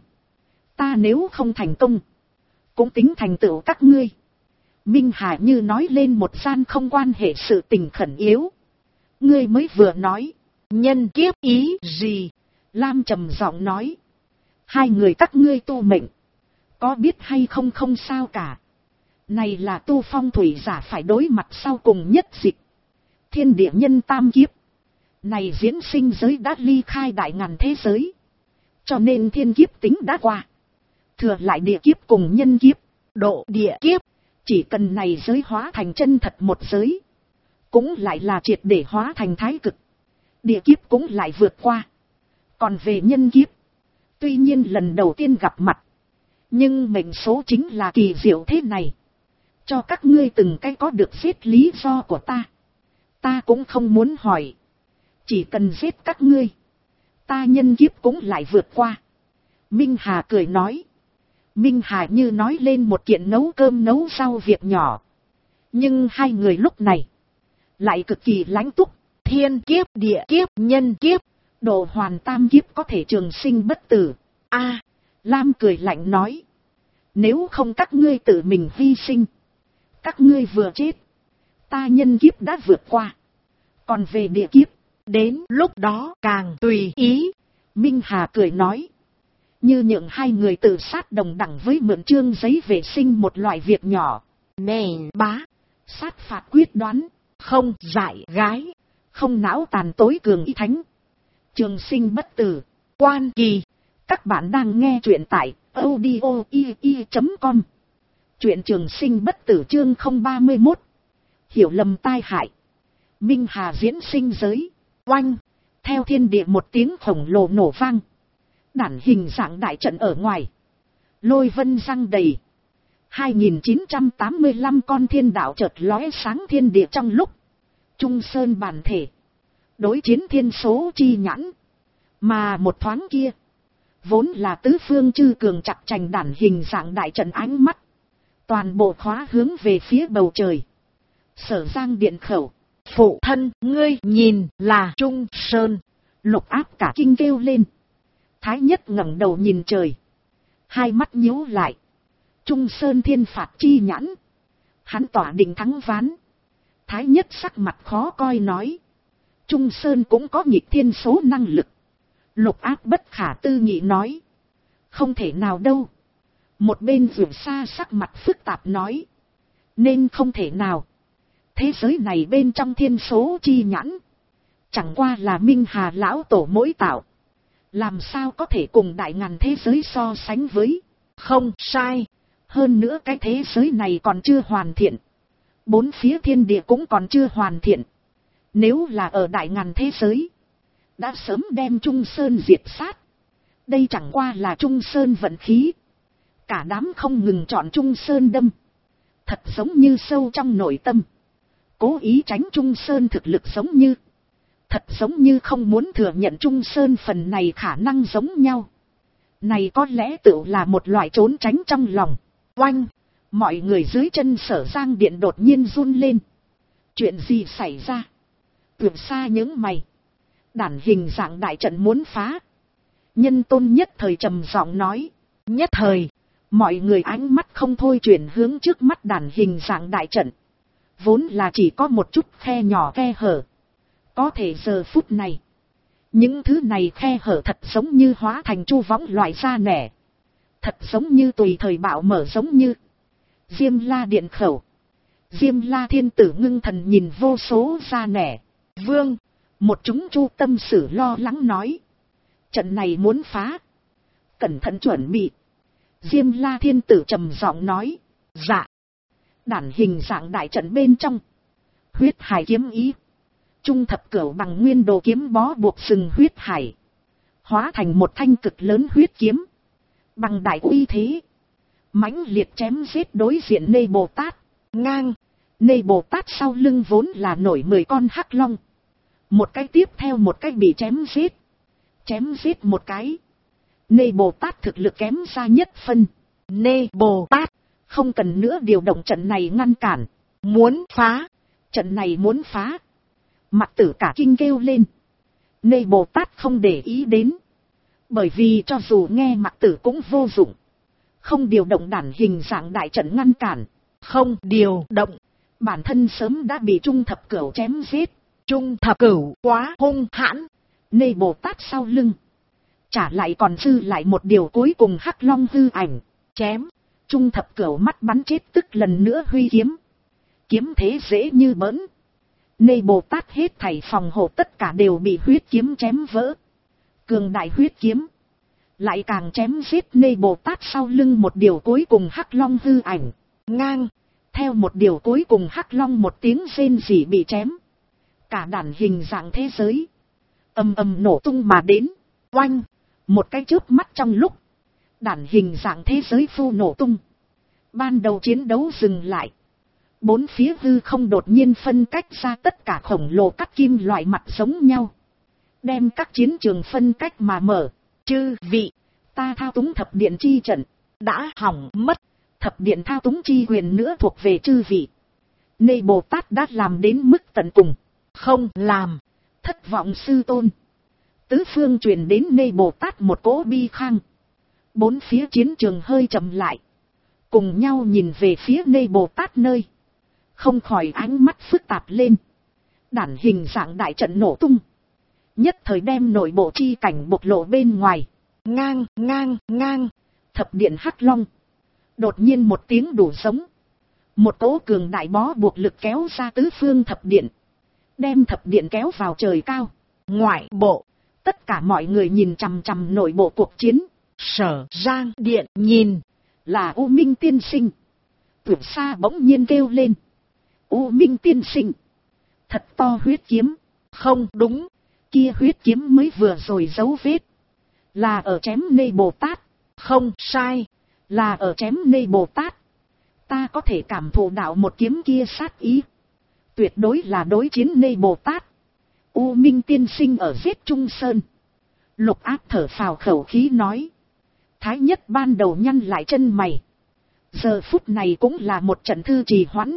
Ta nếu không thành công, cũng tính thành tựu các ngươi. Minh Hà như nói lên một gian không quan hệ sự tình khẩn yếu. Ngươi mới vừa nói. Nhân kiếp ý gì? Lam trầm giọng nói. Hai người các ngươi tu mệnh, có biết hay không không sao cả. Này là tu phong thủy giả phải đối mặt sau cùng nhất dịch. Thiên địa nhân tam kiếp. Này diễn sinh giới đã ly khai đại ngàn thế giới. Cho nên thiên kiếp tính đã qua. Thừa lại địa kiếp cùng nhân kiếp. Độ địa kiếp, Chỉ cần này giới hóa thành chân thật một giới, cũng lại là triệt để hóa thành thái cực. Địa kiếp cũng lại vượt qua. Còn về nhân kiếp, tuy nhiên lần đầu tiên gặp mặt, nhưng mệnh số chính là kỳ diệu thế này. Cho các ngươi từng cái có được giết lý do của ta. Ta cũng không muốn hỏi. Chỉ cần giết các ngươi, ta nhân kiếp cũng lại vượt qua. Minh Hà cười nói. Minh Hà như nói lên một kiện nấu cơm nấu rau việc nhỏ. Nhưng hai người lúc này lại cực kỳ lãnh túc. thiên kiếp, địa kiếp, nhân kiếp. Độ hoàn tam kiếp có thể trường sinh bất tử. A, Lam cười lạnh nói. Nếu không các ngươi tự mình hy sinh, các ngươi vừa chết, ta nhân kiếp đã vượt qua. Còn về địa kiếp, đến lúc đó càng tùy ý. Minh Hà cười nói. Như nhượng hai người tự sát đồng đẳng với mượn trương giấy vệ sinh một loại việc nhỏ. Nền bá, Sát phạt quyết đoán, không dại gái. không não tàn tối cường y thánh. Trường sinh bất tử. Quan kỳ, Các bạn đang nghe truyện tại audio.com. Truyện trường sinh bất tử chương 031. Hiểu lầm tai hại. Minh Hà diễn sinh giới. oanh, Theo thiên địa một tiếng khổng lồ nổ vang. Đản hình dạng đại trận ở ngoài. Lôi vân răng đầy. 2985 con thiên đạo chợt lóe sáng thiên địa trong lúc. Trung Sơn bản thể. Đối chiến thiên số chi nhãn. Mà một thoáng kia, vốn là tứ phương chư cường chặt chành đản hình dạng đại trận ánh mắt. Toàn bộ khóa hướng về phía bầu trời. Sở Giang điện khẩu. phụ thân, ngươi nhìn là Trung Sơn. Lục Áp cả kinh kêu lên. Thái Nhất ngẩng đầu nhìn trời. Hai mắt nhíu lại. Trung Sơn thiên phạt chi nhãn. Hắn tỏa định thắng ván. Thái Nhất sắc mặt khó coi nói. Trung Sơn cũng có nghịch thiên số năng lực. Lục Áp bất khả tư nghị nói. Không thể nào đâu. Một bên Vượt Xa sắc mặt phức tạp nói. Nên không thể nào. Thế giới này bên trong thiên số chi nhãn, chẳng qua là Minh Hà lão tổ mỗi tạo. Làm sao có thể cùng đại ngàn thế giới so sánh với. Không sai. Hơn nữa cái thế giới này còn chưa hoàn thiện. Bốn phía thiên địa cũng còn chưa hoàn thiện. Nếu là ở đại ngàn thế giới, đã sớm đem Trung Sơn diệt sát. Đây chẳng qua là Trung Sơn vận khí. Cả đám không ngừng chọn Trung Sơn đâm. Thật giống như sâu trong nội tâm. Cố ý tránh Trung Sơn thực lực giống như. Thật giống như không muốn thừa nhận Trung Sơn phần này khả năng giống nhau. Này có lẽ tự là một loại trốn tránh trong lòng. Oanh! Mọi người dưới chân Sở Giang điện đột nhiên run lên. Chuyện gì xảy ra? Vượt xa những mày. Đản hình dạng đại trận muốn phá. Nhân Tôn nhất thời trầm giọng nói. Nhất thời, mọi người ánh mắt không thôi chuyển hướng trước mắt đản hình dạng đại trận. Vốn là chỉ có một chút khe nhỏ khe hở. Có thể giờ phút này, những thứ này khe hở thật giống như hóa thành chu võng loại da nẻ. Thật giống như tùy thời bạo mở giống như. Diêm La điện khẩu. Diêm La thiên tử ngưng thần nhìn vô số da nẻ. vương, Một chúng chu tâm sử lo lắng nói. Trận này muốn phá. Cẩn thận chuẩn bị. Diêm La Thiên Tử trầm giọng nói. Dạ. Đản hình dạng đại trận bên trong. Huyết hải kiếm ý. Trung thập cửu bằng nguyên đồ kiếm bó buộc sừng huyết hải. Hóa thành một thanh cực lớn huyết kiếm. Bằng đại uy thế. Mãnh liệt chém giết đối diện Nê Bồ Tát. Ngang. Nê Bồ Tát sau lưng vốn là nổi 10 con hắc long. Một cái tiếp theo một cái bị chém giết. Chém giết một cái. Nê Bồ Tát thực lực kém ra nhất phân. Nê Bồ Tát không cần nữa điều động trận này ngăn cản. Muốn phá. Trận này muốn phá. Mặc Tử cả kinh kêu lên. Nê Bồ Tát không để ý đến. Bởi vì cho dù nghe Mặc Tử cũng vô dụng. Không điều động đản hình dạng đại trận ngăn cản. Không điều động. Bản thân sớm đã bị Trung thập cửu chém giết. Trung thập cửu quá hung hãn. Nê Bồ Tát sau lưng. Trả lại còn dư lại một điều cuối cùng hắc long hư ảnh. Chém. Trung thập cửu mắt bắn chết tức lần nữa huy kiếm. Kiếm thế dễ như bỡn. Nê Bồ Tát hết thảy phòng hộ tất cả đều bị huyết kiếm chém vỡ. Cường đại huyết kiếm. Lại càng chém giết Nê Bồ Tát sau lưng một điều cuối cùng hắc long hư ảnh. Ngang. Theo một điều cuối cùng hắc long một tiếng rên rỉ bị chém. Cả đản hình dạng thế giới. Ầm ầm nổ tung mà đến. Oanh. Một cái chớp mắt trong lúc. Đản hình dạng thế giới phu nổ tung. Ban đầu chiến đấu dừng lại. Bốn phía hư không đột nhiên phân cách ra tất cả khổng lồ cắt kim loại mặt giống nhau. Đem các chiến trường phân cách mà mở. Chư vị, ta thao túng thập điện chi trận. Đã hỏng mất. Thập điện thao túng chi quyền nữa thuộc về chư vị. Nê Bồ Tát đã làm đến mức tận cùng. Không làm. Thất vọng sư tôn. Tứ phương truyền đến Nê Bồ Tát một cỗ bi khang. Bốn phía chiến trường hơi chậm lại. Cùng nhau nhìn về phía Nê Bồ Tát nơi. Không khỏi ánh mắt phức tạp lên. Đản hình dạng đại trận nổ tung. Nhất thời đem nội bộ chi cảnh bộc lộ bên ngoài. Ngang, ngang, ngang. Thập điện hắc long. Đột nhiên một tiếng đủ giống. Một cỗ cường đại bó buộc lực kéo ra tứ phương thập điện. Đem thập điện kéo vào trời cao. Ngoại bộ. Tất cả mọi người nhìn chằm chằm nội bộ cuộc chiến. Sở Giang Điện nhìn. Là U Minh tiên sinh. Tuyệt xa bỗng nhiên kêu lên. U Minh tiên sinh. Thật to huyết kiếm. Không đúng. Kia huyết kiếm mới vừa rồi dấu vết. Là ở chém Nê Bồ Tát. Không sai. Là ở chém Nê Bồ Tát. Ta có thể cảm thụ đạo một kiếm kia sát ý. Tuyệt đối là đối chiến Nê Bồ Tát. U Minh tiên sinh ở giết Trung Sơn. Lục Áp thở phào khẩu khí nói. Thái nhất ban đầu nhăn lại chân mày. Giờ phút này cũng là một trận thư trì hoãn.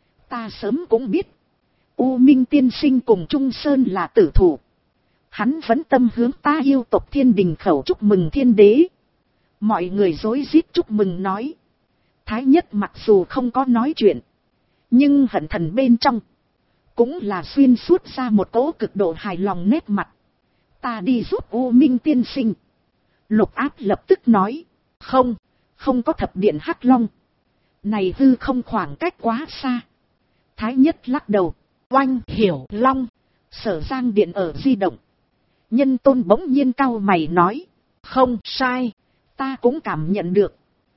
Ta sớm cũng biết. U Minh tiên sinh cùng Trung Sơn là tử thủ. Hắn vẫn tâm hướng ta yêu tộc Thiên Đình khẩu chúc mừng thiên đế. Mọi người rối rít chúc mừng nói. Thái nhất mặc dù không có nói chuyện. Nhưng hận thần bên trong. Cũng là xuyên suốt ra một cỗ cực độ hài lòng nét mặt. Ta đi giúp U Minh tiên sinh. Lục Áp lập tức nói. Không, không có thập điện hắc long. Này hư không khoảng cách quá xa. Thái nhất lắc đầu. Oanh hiểu long. Sở Giang Điện ở di động. Nhân Tôn bỗng nhiên cau mày nói. Không sai. Ta cũng cảm nhận được.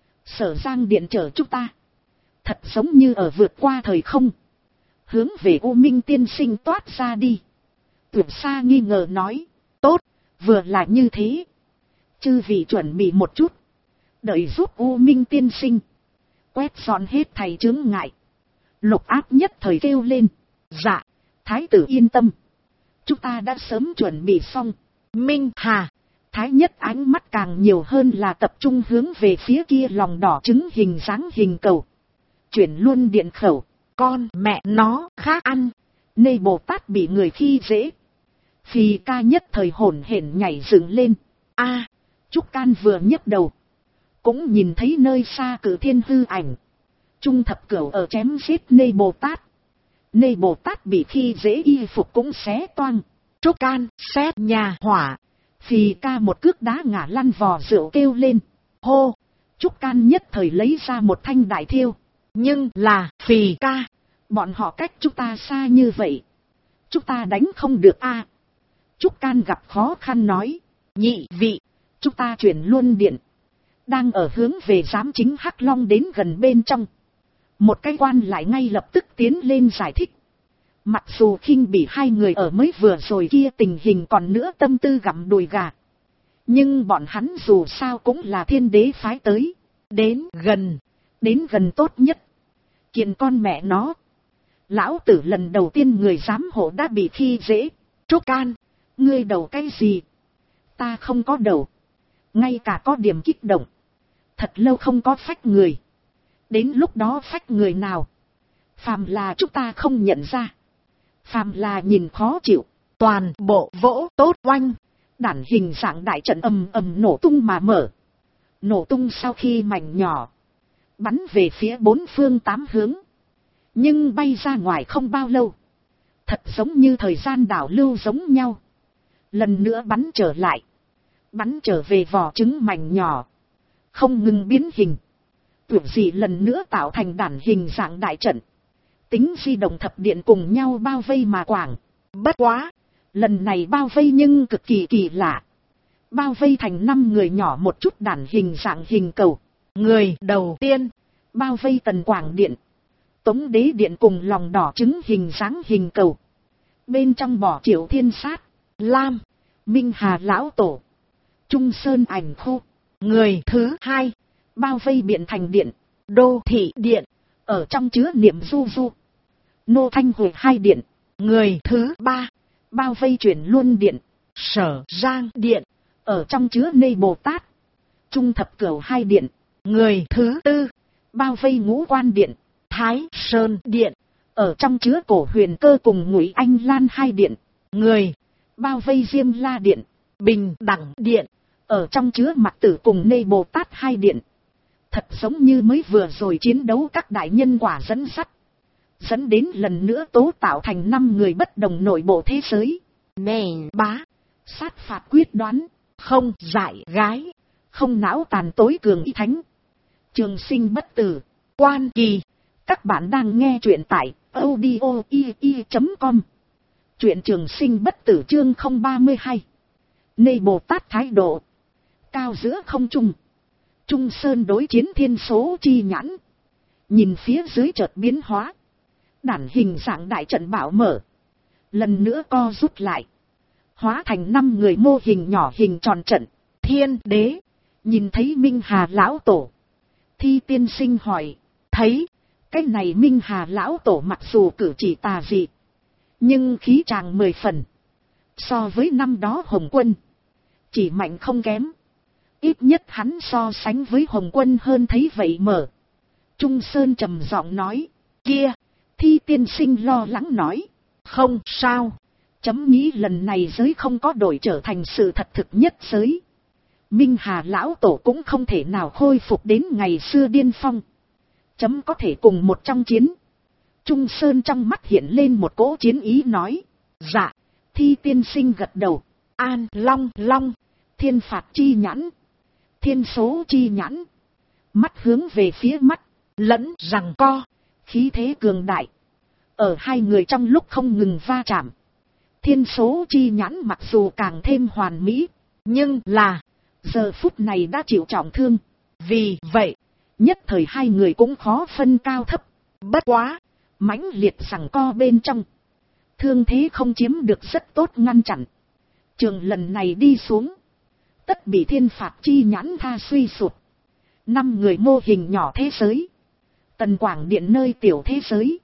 Sở Giang Điện chở chúng ta. Thật giống như ở vượt qua thời không. Hướng về U Minh tiên sinh toát ra đi. Tuyệt Sa nghi ngờ nói. Tốt, vừa là như thế. Chư vị chuẩn bị một chút. Đợi giúp U Minh tiên sinh. Quét dọn hết thầy chướng ngại. Lục Áp nhất thời kêu lên. Dạ, thái tử yên tâm. Chúng ta đã sớm chuẩn bị xong. Minh Hà. Thái nhất ánh mắt càng nhiều hơn là tập trung hướng về phía kia lòng đỏ trứng hình dáng hình cầu. Chuyển luôn điện khẩu. Con mẹ nó khác ăn. Nê Bồ Tát bị người khi dễ. Phì Ca nhất thời hổn hển nhảy dựng lên. A, Trúc Can vừa nhấc đầu. Cũng nhìn thấy nơi xa Cử Thiên hư ảnh. Trung thập cửu ở chém giết Nê Bồ Tát. Nê Bồ Tát bị khi dễ y phục cũng xé toang. Trúc Can xét nhà hỏa. Phì Ca một cước đá ngã lăn vò rượu kêu lên. Hô! Trúc Can nhất thời lấy ra một thanh đại thiêu. Nhưng là Phì Ca. Bọn họ cách chúng ta xa như vậy. Chúng ta đánh không được a. Trúc Can gặp khó khăn nói. Nhị vị. Chúng ta chuyển luôn điện. đang ở hướng về giám chính Hắc Long đến gần bên trong. Một cái quan lại ngay lập tức tiến lên giải thích. Mặc dù khinh bị hai người ở mới vừa rồi kia tình hình còn nữa tâm tư gặm đùi gà. Nhưng bọn hắn dù sao cũng là thiên đế phái tới. Đến gần tốt nhất. Kiện con mẹ nó. Lão tử lần đầu tiên người giám hộ đã bị khi dễ. Trúc Can, ngươi đầu cái gì? Ta không có đầu. Ngay cả có điểm kích động. Thật lâu không có phách người. Đến lúc đó phách người nào? Phàm là chúng ta không nhận ra. Phàm là nhìn khó chịu. Toàn bộ vỗ tốt oanh. Đản hình dạng đại trận ầm ầm nổ tung mà mở. Nổ tung sau khi mảnh nhỏ. Bắn về phía bốn phương tám hướng. Nhưng bay ra ngoài không bao lâu. Thật giống như thời gian đảo lưu giống nhau. Lần nữa bắn trở lại. Bắn trở về vỏ trứng mảnh nhỏ. Không ngừng biến hình. Tưởng gì lần nữa tạo thành đản hình dạng đại trận. Tính di động thập điện cùng nhau bao vây mà quảng. Bất quá. Lần này bao vây nhưng cực kỳ kỳ lạ. Bao vây thành 5 người nhỏ một chút đản hình dạng hình cầu. Người đầu tiên. Bao vây Tần Quảng Điện. Tống Đế Điện cùng lòng đỏ trứng hình dáng hình cầu. Bên trong bỏ Triệu Thiên Sát, Lam, Minh Hà Lão Tổ, Trung Sơn Ảnh Khô. Người thứ hai. Bao vây Biện Thành Điện, Đô Thị Điện. Ở trong chứa Niệm Du Du, Nô Thanh Hồi 2 điện. Người thứ ba. Bao vây Chuyển Luân Điện, Sở Giang Điện. Ở trong chứa Nê Bồ Tát, Trung Thập Cửu 2 điện. Người thứ tư. Bao vây Ngũ Quan Điện, Thái Sơn Điện. Ở trong chứa Cổ Huyền Cơ cùng Ngụy Anh Lan 2 điện. Người. Bao vây Diêm La Điện, Bình Đẳng Điện. Ở trong chứa Mặc Tử cùng Nê Bồ Tát 2 điện. Thật giống như mới vừa rồi chiến đấu các đại nhân quả dẫn sắt. Dẫn đến lần nữa tố tạo thành 5 người bất đồng nội bộ thế giới. Mèn bá. Sát phạt quyết đoán. Không dại gái. Không não tàn tối cường y thánh. Trường sinh bất tử. Quan Kỳ. Các bạn đang nghe truyện tại audio.com. Truyện Trường Sinh bất tử chương 032. Nê Bồ Tát thái độ. Cao giữa không trung. Trung Sơn đối chiến thiên số chi nhãn. Nhìn phía dưới chợt biến hóa. Đản hình dạng đại trận bảo mở. Lần nữa co rút lại. Hóa thành 5 người mô hình nhỏ hình tròn trận. Thiên đế. Nhìn thấy Minh Hà Lão Tổ. Thi tiên sinh hỏi. Thấy. Cái này Minh Hà Lão Tổ mặc dù cử chỉ tà dị. Nhưng khí tràng 10 phần. So với năm đó Hồng Quân. Chỉ mạnh không kém. Ít nhất hắn so sánh với Hồng Quân hơn thấy vậy mở. Trung Sơn trầm giọng nói. Kia. Thi tiên sinh lo lắng nói. Không sao. Chấm nghĩ lần này giới không có đổi trở thành sự thật thực nhất giới. Minh Hà Lão Tổ cũng không thể nào khôi phục đến ngày xưa điên phong. Chấm có thể cùng một trong chiến. Trung Sơn trong mắt hiện lên một cỗ chiến ý nói. Dạ. Thi tiên sinh gật đầu. An Long Long. Thiên phạt chi nhãn. Thiên số chi nhãn. Mắt hướng về phía mắt. Lẫn rằng co. Khí thế cường đại. Ở hai người trong lúc không ngừng va chạm. Thiên số chi nhãn mặc dù càng thêm hoàn mỹ. Nhưng là. Giờ phút này đã chịu trọng thương. Vì vậy. Nhất thời hai người cũng khó phân cao thấp. Bất quá. Mãnh liệt giằng co bên trong. Thương thế không chiếm được rất tốt ngăn chặn. Trường lần này đi xuống. Tất bị thiên phạt chi nhãn tha suy sụp. 5 người mô hình nhỏ thế giới. Tần Quảng Điện nơi tiểu thế giới.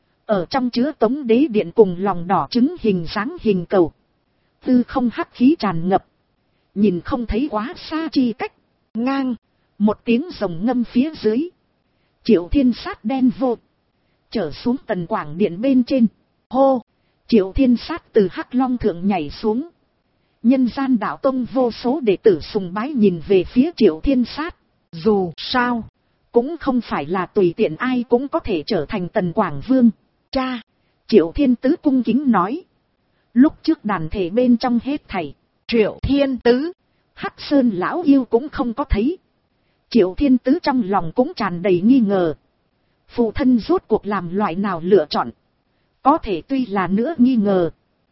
Ở trong chứa Tống Đế Điện cùng lòng đỏ trứng hình dáng hình cầu. Tư không hắc khí tràn ngập. Nhìn không thấy quá xa chi cách. Ngang. Một tiếng rồng ngâm phía dưới. Triệu Thiên Sát đen vô. Trở xuống Tần Quảng Điện bên trên. Hô. Triệu Thiên Sát từ Hắc Long thượng nhảy xuống. Nhân gian đạo tông vô số đệ tử sùng bái nhìn về phía Triệu Thiên Sát. Dù sao. Cũng không phải là tùy tiện ai cũng có thể trở thành Tần Quảng Vương. Cha. Triệu Thiên Tứ cung kính nói. Lúc trước đàn thể bên trong hết thảy. Triệu Thiên Tứ. Hắc Sơn lão yêu cũng không có thấy. Triệu Thiên Tứ trong lòng cũng tràn đầy nghi ngờ. Phụ thân rốt cuộc làm loại nào lựa chọn. Có thể tuy là nữa nghi ngờ.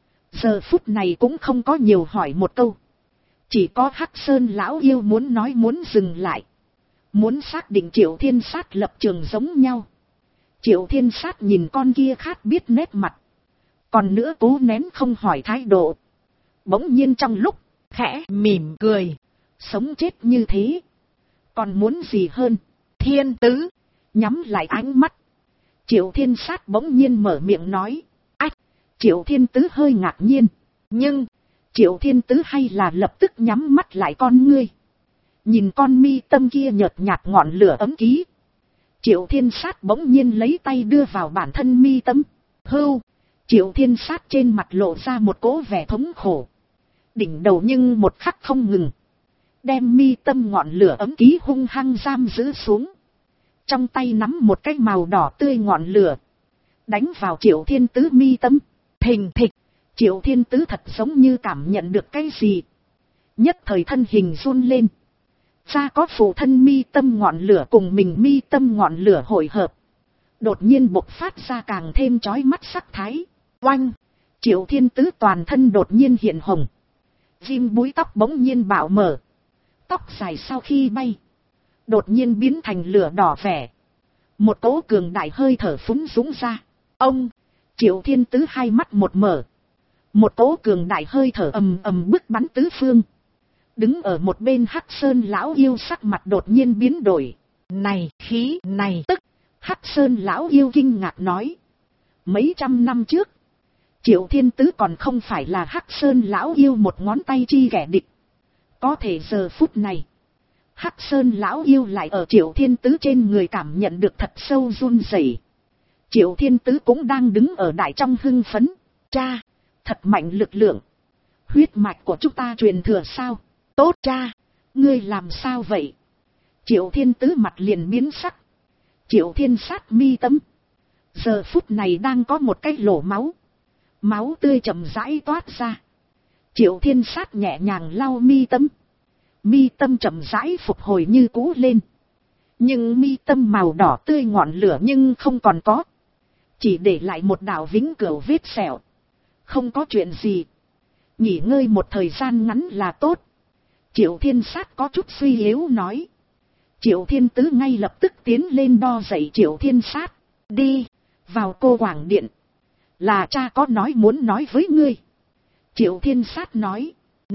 Giờ phút này cũng không có nhiều hỏi một câu. Chỉ có Hắc Sơn lão yêu muốn nói muốn dừng lại. Muốn xác định Triệu Thiên Sát lập trường giống nhau. Triệu Thiên Sát nhìn con kia khát biết nét mặt. Còn nữa cố nén không hỏi thái độ. Bỗng nhiên trong lúc khẽ mỉm cười. Sống chết như thế. Còn muốn gì hơn? Thiên Tứ nhắm lại ánh mắt. Triệu Thiên Sát bỗng nhiên mở miệng nói. Ách! Triệu Thiên Tứ hơi ngạc nhiên. Nhưng Triệu Thiên Tứ hay là lập tức nhắm mắt lại con ngươi. Nhìn con mi tâm kia nhợt nhạt ngọn lửa ấm ký. Triệu Thiên Sát bỗng nhiên lấy tay đưa vào bản thân mi tâm. Hưu! Triệu Thiên Sát trên mặt lộ ra một cỗ vẻ thống khổ. Đỉnh đầu nhưng một khắc không ngừng. Đem mi tâm ngọn lửa ấm ký hung hăng giam giữ xuống. Trong tay nắm một cái màu đỏ tươi ngọn lửa. Đánh vào Triệu Thiên Tứ mi tâm. Thình thịch! Triệu Thiên Tứ thật giống như cảm nhận được cái gì. Nhất thời thân hình run lên. Ra có phụ thân mi tâm ngọn lửa cùng mình mi tâm ngọn lửa hội hợp. Đột nhiên bộc phát ra càng thêm chói mắt sắc thái. Oanh! Triệu Thiên Tứ toàn thân đột nhiên hiện hồng. Ghim búi tóc bỗng nhiên bạo mở. Tóc dài sau khi bay. Đột nhiên biến thành lửa đỏ vẻ. Một cỗ cường đại hơi thở phúng dũng ra. Ông! Triệu Thiên Tứ hai mắt một mở. Một cỗ cường đại hơi thở ầm ầm bức bắn tứ phương. Đứng ở một bên Hắc Sơn lão yêu sắc mặt đột nhiên biến đổi. Này khí này tức! Hắc Sơn lão yêu kinh ngạc nói. Mấy trăm năm trước. Triệu Thiên Tứ còn không phải là Hắc Sơn lão yêu một ngón tay chi kẻ địch. Có thể giờ phút này. Hắc Sơn lão yêu lại ở Triệu Thiên Tứ trên người cảm nhận được thật sâu run rẩy. Triệu Thiên Tứ cũng đang đứng ở đại trong hưng phấn. Cha! Thật mạnh lực lượng. Huyết mạch của chúng ta truyền thừa sao? Tốt cha! Ngươi làm sao vậy? Triệu Thiên Tứ mặt liền biến sắc. Triệu Thiên Sát mi tâm. Giờ phút này đang có một cái lỗ máu. Máu tươi chậm rãi toát ra. Triệu Thiên Sát nhẹ nhàng lau mi tâm. Mi tâm chậm rãi phục hồi như cũ lên. Nhưng mi tâm màu đỏ tươi ngọn lửa nhưng không còn có. Chỉ để lại một đạo vĩnh cửu vết sẹo. Không có chuyện gì. Nghỉ ngơi một thời gian ngắn là tốt. Triệu Thiên Sát có chút suy yếu nói. Triệu Thiên Tứ ngay lập tức tiến lên đo dậy Triệu Thiên Sát. Đi, vào cô quảng điện. Là cha có nói muốn nói với ngươi. Triệu Thiên Sát nói.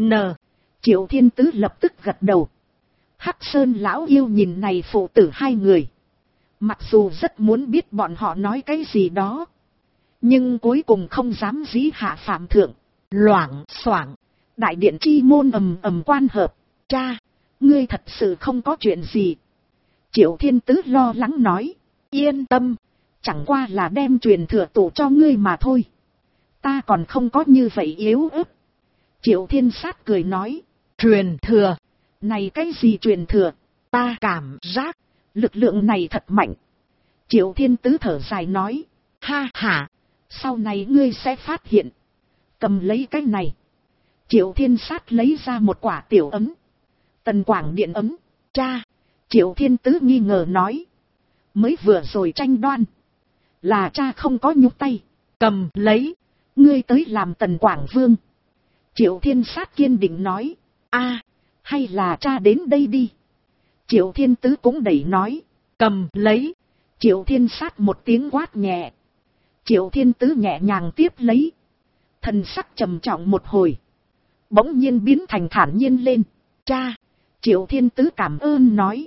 Triệu Thiên Tứ lập tức gật đầu. Hắc Sơn lão yêu nhìn này phụ tử hai người. Mặc dù rất muốn biết bọn họ nói cái gì đó. Nhưng cuối cùng không dám dí hạ phạm thượng. Loảng xoảng. Đại điện chi môn ầm ầm quan hợp. Cha, ngươi thật sự không có chuyện gì. Triệu Thiên Tứ lo lắng nói. Yên tâm. Chẳng qua là đem truyền thừa tổ cho ngươi mà thôi. Ta còn không có như vậy yếu ớt. Triệu Thiên Sát cười nói. Truyền thừa. Này cái gì truyền thừa? Ta cảm giác. Lực lượng này thật mạnh. Triệu Thiên Tứ thở dài nói. Ha ha. Sau này ngươi sẽ phát hiện. Cầm lấy cái này. Triệu Thiên Sát lấy ra một quả tiểu ấm. Tần Quảng Điện ấm. Cha. Triệu Thiên Tứ nghi ngờ nói. Mới vừa rồi tranh đoan. Là cha không có nhúc tay. Cầm lấy. Ngươi tới làm Tần Quảng Vương. Triệu Thiên Sát kiên định nói. A, hay là cha đến đây đi. Triệu Thiên Tứ cũng đẩy nói. Cầm lấy. Triệu Thiên Sát một tiếng quát nhẹ. Triệu Thiên Tứ nhẹ nhàng tiếp lấy. Thần sắc trầm trọng một hồi. Bỗng nhiên biến thành thản nhiên lên. Cha. Triệu Thiên Tứ cảm ơn nói.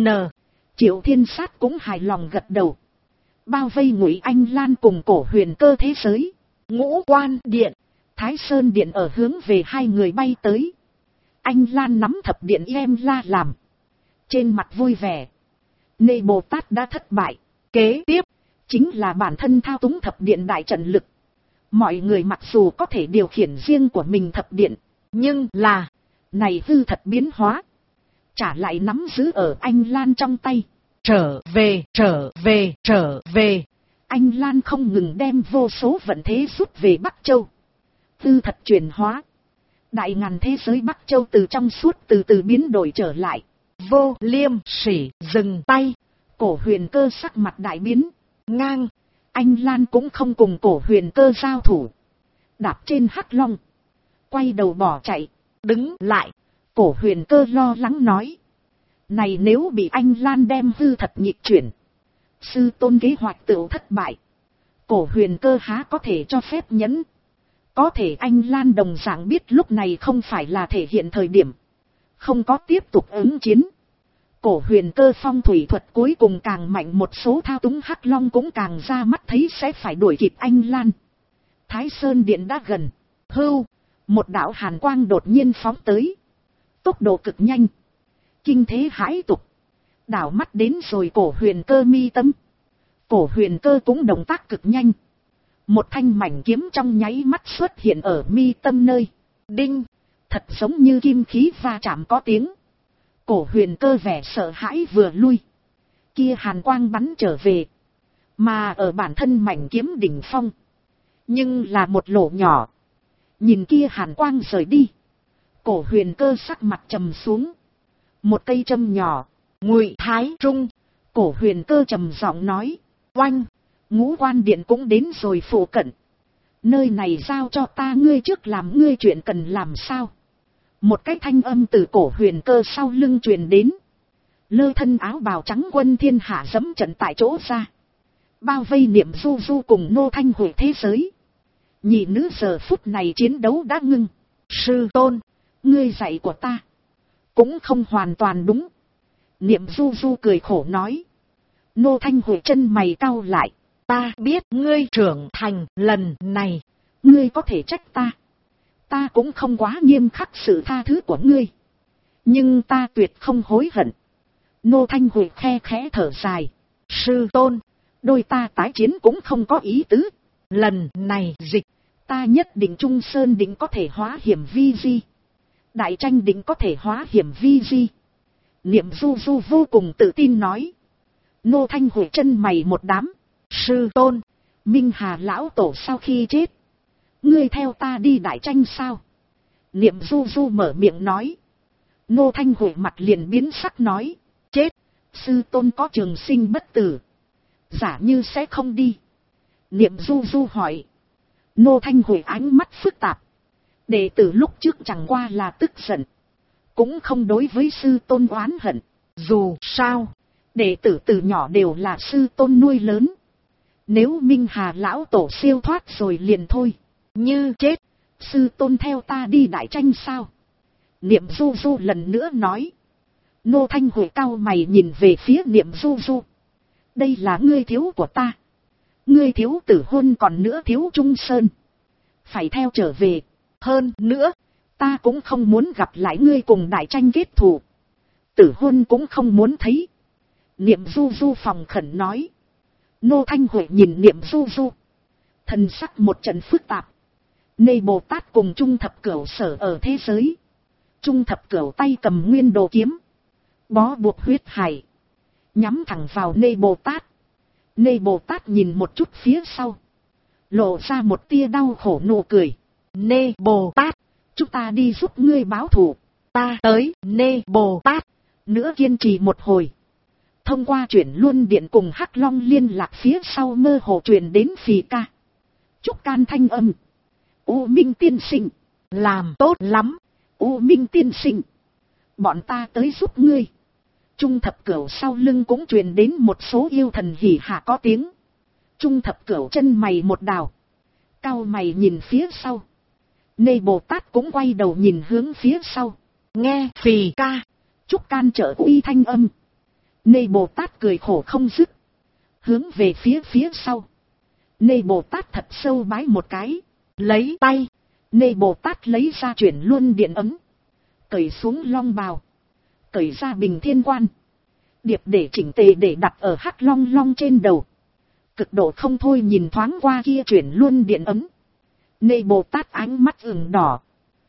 Triệu Thiên Sát cũng hài lòng gật đầu. Bao vây Ngụy Anh Lan cùng Cổ Huyền Cơ thế giới. Ngũ Quan Điện. Thái Sơn Điện ở hướng về hai người bay tới. Anh Lan nắm thập điện em la làm. Trên mặt vui vẻ. Nê Bồ Tát đã thất bại. Kế tiếp. Chính là bản thân thao túng thập điện đại trận lực. Mọi người mặc dù có thể điều khiển riêng của mình thập điện. Nhưng là. Này hư thật biến hóa. Trả lại nắm giữ ở anh Lan trong tay. Trở về. Anh Lan không ngừng đem vô số vận thế rút về Bắc Châu. Hư thật chuyển hóa. Đại ngàn thế giới Bắc Châu từ trong suốt từ từ biến đổi trở lại. Vô Liêm Sỉ dừng tay. Cổ Huyền Cơ sắc mặt đại biến. Ngang. Anh Lan cũng không cùng Cổ Huyền Cơ giao thủ. Đạp trên hắc long. Quay đầu bỏ chạy. Đứng lại. Cổ Huyền Cơ lo lắng nói. Này nếu bị anh Lan đem hư thật nghịch chuyển, sư tôn kế hoạch tựu thất bại. Cổ huyền cơ há có thể cho phép nhẫn. Có thể anh Lan đồng dạng biết lúc này không phải là thể hiện thời điểm. Không có tiếp tục ứng chiến. Cổ huyền cơ phong thủy thuật cuối cùng càng mạnh, một số thao túng hắc long cũng càng ra mắt thấy sẽ phải đuổi kịp anh Lan. Thái Sơn Điện đã gần. Hưu, một đạo hàn quang đột nhiên phóng tới. Tốc độ cực nhanh. Kinh thế hãi tục. Đảo mắt đến rồi cổ huyền cơ mi tâm. Cổ huyền cơ cũng động tác cực nhanh. Một thanh mảnh kiếm trong nháy mắt xuất hiện ở mi tâm nơi. Đinh, thật giống như kim khí va chạm có tiếng. Cổ huyền cơ vẻ sợ hãi vừa lui. Kia hàn quang bắn trở về. Mà ở bản thân mảnh kiếm đỉnh phong. Nhưng là một lỗ nhỏ. Nhìn kia hàn quang rời đi. Cổ huyền cơ sắc mặt trầm xuống. Một cây châm nhỏ. Ngụy Thái Trung. Cổ huyền cơ trầm giọng nói. Oanh, Ngũ Quan Điện cũng đến rồi phụ cận. Nơi này giao cho ta, ngươi trước làm ngươi chuyện cần làm sao. Một cái thanh âm từ cổ huyền cơ sau lưng truyền đến. Lơ thân áo bào trắng quân thiên hạ dẫm trận tại chỗ ra. Bao vây Niệm Du Du cùng Nô Thanh Huệ thế giới. Nhị nữ giờ phút này chiến đấu đã ngưng. Sư tôn, ngươi dạy của ta cũng không hoàn toàn đúng. Niệm Du Du cười khổ nói. Nô Thanh Huệ chân mày cau lại. Ta biết ngươi trưởng thành lần này. Ngươi có thể trách ta. Ta cũng không quá nghiêm khắc sự tha thứ của ngươi. Nhưng ta tuyệt không hối hận. Nô Thanh Huệ khe khẽ thở dài. Sư tôn, đôi ta tái chiến cũng không có ý tứ. Lần này dịch, ta nhất định Trung Sơn định có thể hóa hiểm vi di. Đại tranh định có thể hóa hiểm vi di. Niệm Du Du vô cùng tự tin nói. Nô Thanh Huệ chân mày một đám. Sư tôn, Minh Hà lão tổ sau khi chết, ngươi theo ta đi đại tranh sao? Niệm Du Du mở miệng nói. Nô Thanh Huệ mặt liền biến sắc nói. Chết, sư tôn có trường sinh bất tử. Giả như sẽ không đi. Niệm Du Du hỏi. Nô Thanh Huệ ánh mắt phức tạp. Đệ tử lúc trước chẳng qua là tức giận. Cũng không đối với sư tôn oán hận. Dù sao, đệ tử từ nhỏ đều là sư tôn nuôi lớn. Nếu Minh Hà lão tổ siêu thoát rồi liền thôi. Như chết, sư tôn theo ta đi đại tranh sao? Niệm Du Du lần nữa nói. Nô Thanh Huệ cau mày nhìn về phía Niệm Du Du. Đây là ngươi thiếu của ta. Ngươi thiếu tử hôn còn nữa thiếu Trung Sơn. Phải theo trở về. Hơn nữa, ta cũng không muốn gặp lại ngươi cùng đại tranh kết thù. Tử hôn cũng không muốn thấy. Niệm Du Du phòng khẩn nói. Nô Thanh Huệ nhìn Niệm Du Du. Thần sắc một trận phức tạp. Nê Bồ Tát cùng Trung Thập Cửu sở ở thế giới. Trung Thập Cửu tay cầm nguyên đồ kiếm. Bó buộc huyết hải. Nhắm thẳng vào Nê Bồ Tát. Nê Bồ Tát nhìn một chút phía sau. Lộ ra một tia đau khổ nụ cười. Nê Bồ Tát, chúng ta đi giúp ngươi báo thù. Ta tới. Nê Bồ Tát nữa kiên trì một hồi. Thông qua chuyển luân điện cùng Hắc Long liên lạc phía sau mơ hồ truyền đến phì ca. Trúc can thanh âm. U Minh tiên sinh. Làm tốt lắm. U Minh tiên sinh. Bọn ta tới giúp ngươi. Trung Thập Cửu sau lưng cũng truyền đến một số yêu thần hỉ hạ có tiếng. Trung Thập Cửu chân mày một đào. Cau mày nhìn phía sau. Nê Bồ Tát cũng quay đầu nhìn hướng phía sau. Nghe phì ca. Trúc can trợ uy thanh âm. Nê Bồ Tát cười khổ không dứt. Hướng về phía sau. Nê Bồ Tát thật sâu bái một cái. Lấy tay. Nê Bồ Tát lấy ra chuyển luân điện ấm. Cởi xuống long bào. Cởi ra bình thiên quan. Điệp để chỉnh tề để đặt ở Hắc Long long trên đầu. Cực độ không thôi nhìn thoáng qua kia chuyển luân điện ấm. Nê Bồ Tát ánh mắt ửng đỏ.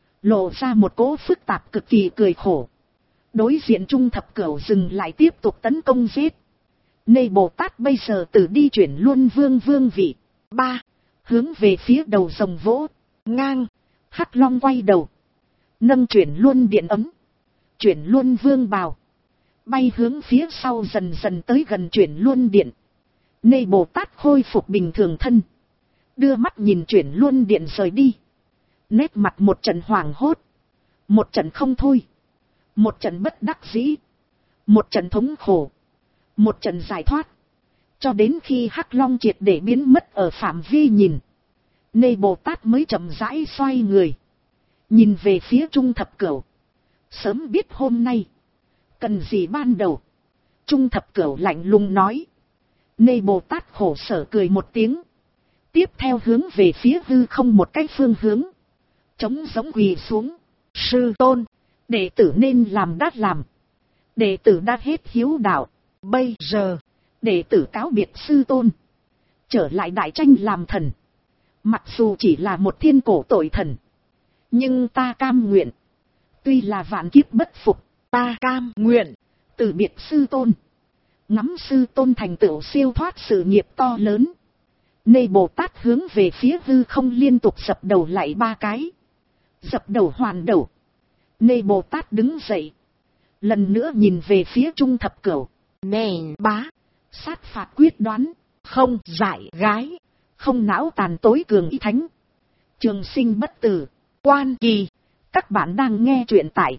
Lộ ra một cỗ phức tạp cực kỳ cười khổ. Đối diện Trung Thập Cửu dừng lại tiếp tục tấn công giết. Nê Bồ Tát bây giờ từ đi chuyển luân vương vị. 3. Hướng về phía đầu rồng vỗ. Ngang. Hắc Long quay đầu. Nâng chuyển luân điện ấm. Chuyển luân vương bào. Bay hướng phía sau dần dần tới gần chuyển luân điện. Nê Bồ Tát khôi phục bình thường thân. Đưa mắt nhìn chuyển luân điện rời đi. Nét mặt một trận hoảng hốt. Một trận không thôi. Một trận bất đắc dĩ. Một trận thống khổ, một trận giải thoát, cho đến khi Hắc Long triệt để biến mất ở phạm vi nhìn, Nê Bồ Tát mới chậm rãi xoay người, nhìn về phía Trung Thập Cửu. Sớm biết hôm nay, cần gì ban đầu? Trung Thập Cửu lạnh lùng nói. Nê Bồ Tát khổ sở cười một tiếng, tiếp theo hướng về phía hư không một cái phương hướng, trống giống quỳ xuống. Sư tôn, đệ tử nên làm đã làm, đệ tử đã hết hiếu đạo, bây giờ đệ tử cáo biệt sư tôn, trở lại đại tranh làm thần. Mặc dù chỉ là một thiên cổ tội thần, nhưng ta cam nguyện, tuy là vạn kiếp bất phục, ta cam nguyện từ biệt sư tôn, ngắm sư tôn thành tựu siêu thoát sự nghiệp to lớn. Nê Bồ Tát hướng về phía hư không liên tục dập đầu lại 3 cái, dập đầu hoàn đầu. Nê Bồ Tát đứng dậy, lần nữa nhìn về phía Trung Thập Cửu. Nền bá, sát phạt quyết đoán, không dại gái, không não tàn tối cường ý thánh, trường sinh bất tử, quan kỳ. Các bạn đang nghe truyện tại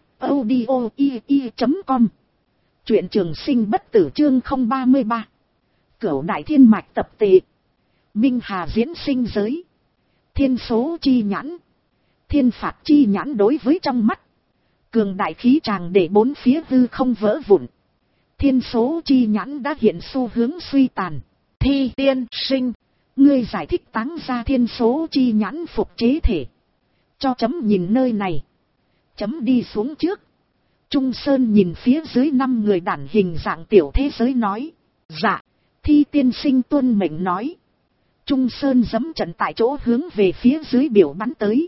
audio.com. Truyện trường sinh bất tử chương 033. Cửu đại thiên mạch tập tệ. Minh Hà diễn sinh giới. Thiên số chi nhãn. Thiên phạt chi nhãn đối với trong mắt. Cường đại khí tràng để bốn phía hư không vỡ vụn. Thiên số chi nhãn đã hiện xu hướng suy tàn. Thi tiên sinh, ngươi giải thích táng ra thiên số chi nhãn phục chế thể. Cho chấm nhìn nơi này. Chấm đi xuống trước. Trung Sơn nhìn phía dưới 5 người đản hình dạng tiểu thế giới nói. Dạ. Thi tiên sinh tuân mệnh nói. Trung Sơn giẫm trận tại chỗ hướng về phía dưới biểu bắn tới.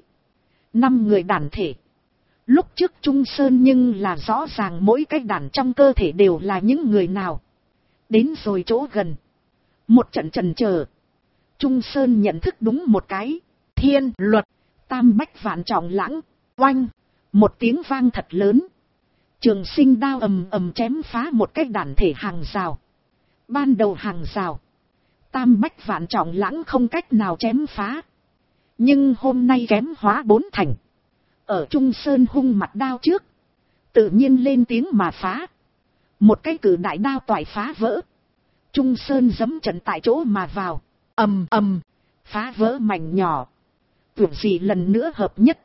5 người đản thể. Lúc trước Trung Sơn nhưng là rõ ràng mỗi cái đản trong cơ thể đều là những người nào. Đến rồi chỗ gần. Một trận chần chờ. Trung Sơn nhận thức đúng một cái. Thiên luật. Tam bách vạn trọng lãng. Oanh. Một tiếng vang thật lớn. Trường sinh đao ầm ầm chém phá một cái đản thể hàng rào. Ban đầu hàng rào, tam bách vạn trọng lãng không cách nào chém phá. Nhưng hôm nay kém hóa 4 thành. Ở Trung Sơn hung mặt đao trước, tự nhiên lên tiếng mà phá. Một cái cử đại đao toại phá vỡ. Trung Sơn giẫm trận tại chỗ mà vào. Ầm ầm, phá vỡ mảnh nhỏ. Tưởng gì lần nữa hợp nhất.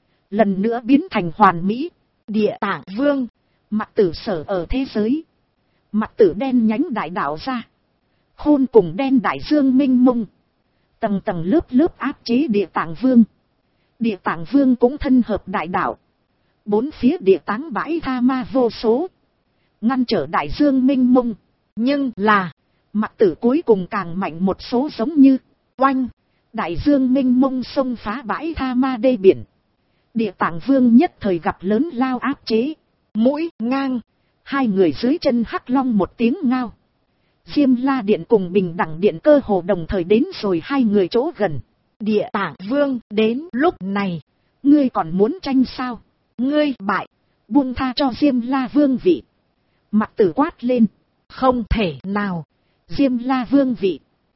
Lần nữa biến thành hoàn mỹ. Địa Tạng Vương, Mặc Tử sở ở thế giới. Mặc Tử đen nhánh đại đạo ra. Khôn cùng đen đại dương minh mông. Tầng tầng lớp lớp áp chế Địa Tạng Vương. Địa Tạng Vương cũng thân hợp đại đạo. Bốn phía địa táng bãi tha ma vô số. Ngăn trở đại dương minh mông. Nhưng là, Mặc Tử cuối cùng càng mạnh một số, giống như oanh. Đại dương minh mông xông phá bãi tha ma đê biển. Địa Tạng Vương nhất thời gặp lớn lao áp chế. Mũi ngang. 2 người dưới chân Hắc Long một tiếng ngao. Diêm La Điện cùng Bình Đẳng Điện cơ hồ đồng thời đến rồi 2 người chỗ gần. Địa Tạng Vương, đến lúc này, ngươi còn muốn tranh sao? Ngươi bại, buông tha cho Diêm La Vương vị. Mặc Tử quát lên. Không thể nào. Diêm La Vương vị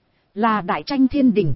là đại tranh thiên đình,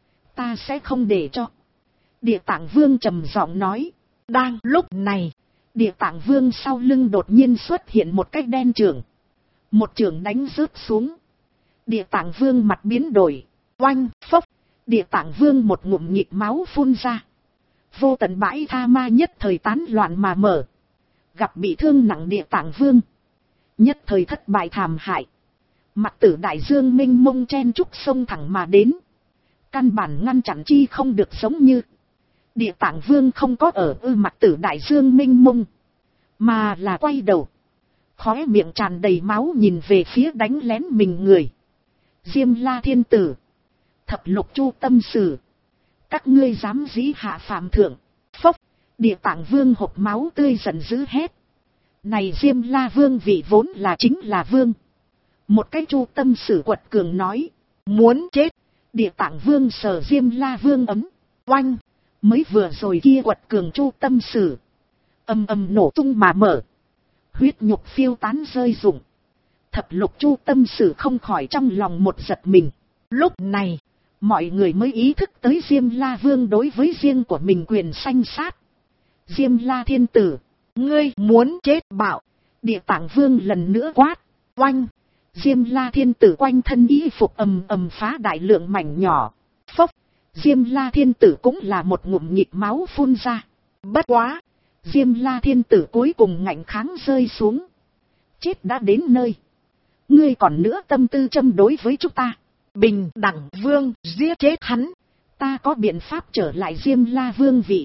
ta sẽ không để cho. Địa Tạng Vương trầm giọng nói. Đang lúc này, Địa Tạng Vương sau lưng đột nhiên xuất hiện một cái đen chưởng. Một chưởng đánh rớt xuống. Địa Tạng Vương mặt biến đổi. Oanh phốc. Địa Tạng Vương một ngụm nhịp máu phun ra. Vô tận bãi tha ma nhất thời tán loạn mà mở. Gặp bị thương nặng Địa Tạng Vương, nhất thời thất bại thảm hại. Mặc Tử đại dương minh mông chen trúc sông thẳng mà đến. Căn bản ngăn chặn chi không được, giống như Địa Tạng Vương không có ở Mặc Tử đại dương minh mông, mà là quay đầu, khóe miệng tràn đầy máu nhìn về phía đánh lén mình người. Diêm La Thiên Tử, Thập Lục Chu Tâm Sử, các ngươi dám dĩ hạ phạm thượng. Phốc. Địa Tạng Vương hộc máu tươi giận dữ hét. Này Diêm La Vương vị vốn là chính là vương. Một cái Chu Tâm Sử quật cường nói. Muốn chết. Địa Tạng Vương sờ Diêm La Vương ấm. Oanh. Mới vừa rồi kia quật cường Chu Tâm Sử, ầm ầm nổ tung mà mở. Huyết nhục phiêu tán rơi rụng. Thập Lục Chu Tâm Sử không khỏi trong lòng một giật mình. Lúc này, mọi người mới ý thức tới Diêm La Vương đối với riêng của mình quyền sanh sát. Diêm La Thiên Tử, ngươi muốn chết bạo. Địa Tạng Vương lần nữa quát. Oanh. Diêm La Thiên Tử quanh thân y phục ầm ầm phá đại lượng mảnh nhỏ. Phốc. Diêm La Thiên Tử cũng là một ngụm nhịp máu phun ra. Bất quá. Diêm La Thiên Tử cuối cùng ngạnh kháng rơi xuống. Chết đã đến nơi. Ngươi còn nữa tâm tư châm đối với chúng ta. Bình đẳng vương giết chết hắn. Ta có biện pháp trở lại Diêm La Vương vị.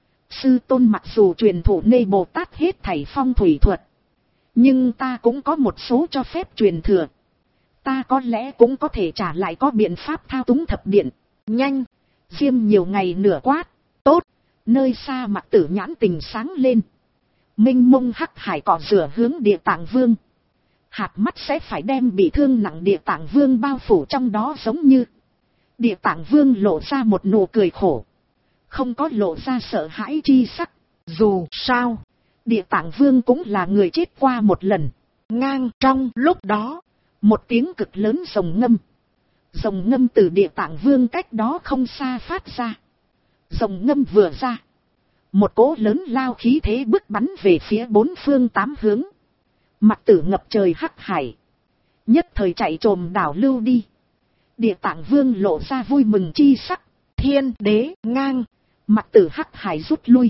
Sư tôn mặc dù truyền thụ Nê Bồ Tát hết thảy phong thủy thuật. Nhưng ta cũng có một số cho phép truyền thừa. Ta có lẽ cũng có thể trả lại có biện pháp thao túng thập điện. Nhanh. Diêm nhiều ngày nửa quát. Tốt. Nơi xa Mặc Tử nhãn tình sáng lên. Minh mông hắc hải cỏ rửa hướng Địa Tạng Vương. Hạt mắt sẽ phải đem bị thương nặng Địa Tạng Vương bao phủ trong đó giống như. Địa Tạng Vương lộ ra một nụ cười khổ. Không có lộ ra sợ hãi chi sắc. Dù sao. Địa Tạng Vương cũng là người chết qua một lần. Ngang trong lúc đó. Một tiếng cực lớn rồng ngâm. Rồng ngâm từ Địa Tạng Vương cách đó không xa phát ra. Rồng ngâm vừa ra. Một cỗ lớn lao khí thế bức bắn về phía bốn phương tám hướng. Mặc Tử ngập trời hắc hải. Nhất thời chạy trồm đảo lưu đi. Địa Tạng Vương lộ ra vui mừng chi sắc. Thiên đế ngang. Mặc Tử hắc hải rút lui.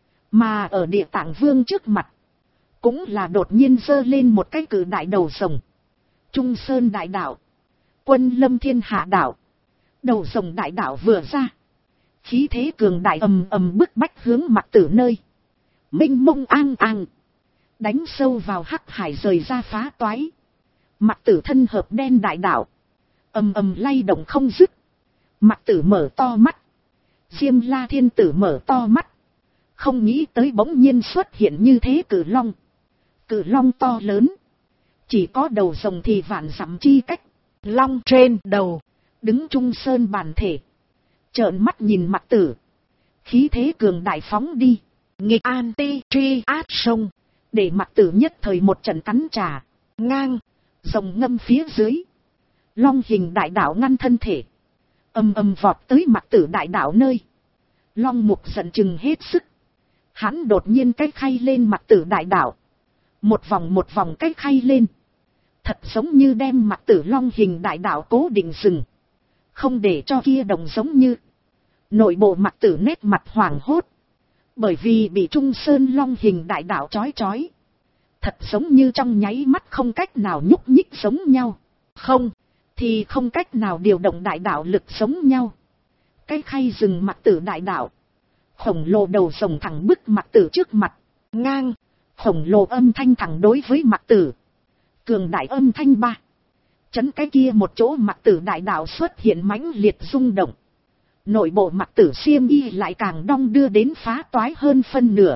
Mà ở Địa Tạng Vương trước mặt. Cũng là đột nhiên giơ lên một cái cử đại đầu rồng. Trung Sơn đại đạo. Quân lâm thiên hạ đạo. Đầu rồng đại đạo vừa ra. Khí thế cường đại ầm ầm bức bách hướng Mặc Tử nơi. Minh mông an an. Đánh sâu vào hắc hải rời ra phá toái. Mặc Tử thân hợp đen đại đạo. Ầm ầm lay động không dứt. Mặc Tử mở to mắt. Diêm La Thiên Tử mở to mắt. Không nghĩ tới bỗng nhiên xuất hiện như thế cử long. Cử long to lớn. Chỉ có đầu rồng thì vạn dặm chi cách. Long trên đầu. Đứng Trung Sơn bản thể. Trợn mắt nhìn Mặc Tử. Khí thế cường đại phóng đi. Nghịch an ti tri át sông. Để Mặc Tử nhất thời một trận cắn trả. Ngang. Rồng ngâm phía dưới. Long hình đại đạo ngăn thân thể. Ầm ầm vọt tới Mặc Tử đại đạo nơi. Long mục giận chừng hết sức. Hắn đột nhiên cái khay lên Mặc Tử đại đạo. Một vòng cái khay lên. Thật giống như đem Mặc Tử long hình đại đạo cố định dừng. Không để cho kia đồng giống như. Nội bộ Mặc Tử nét mặt hoảng hốt. Bởi vì bị Trung Sơn long hình đại đạo chói. Thật giống như trong nháy mắt không cách nào nhúc nhích giống nhau. Không, thì không cách nào điều động đại đạo lực giống nhau. Cái khay dừng Mặc Tử đại đạo. Khổng lồ đầu rồng thẳng bức Mặc Tử trước mặt. Ngang. Khổng lồ âm thanh thẳng đối với Mặc Tử. Cường đại âm thanh ba. Chấn cái kia một chỗ Mặc Tử đại đạo xuất hiện mãnh liệt rung động. Nội bộ Mặc Tử xiêm y lại càng đong đưa đến phá toái hơn phân nửa.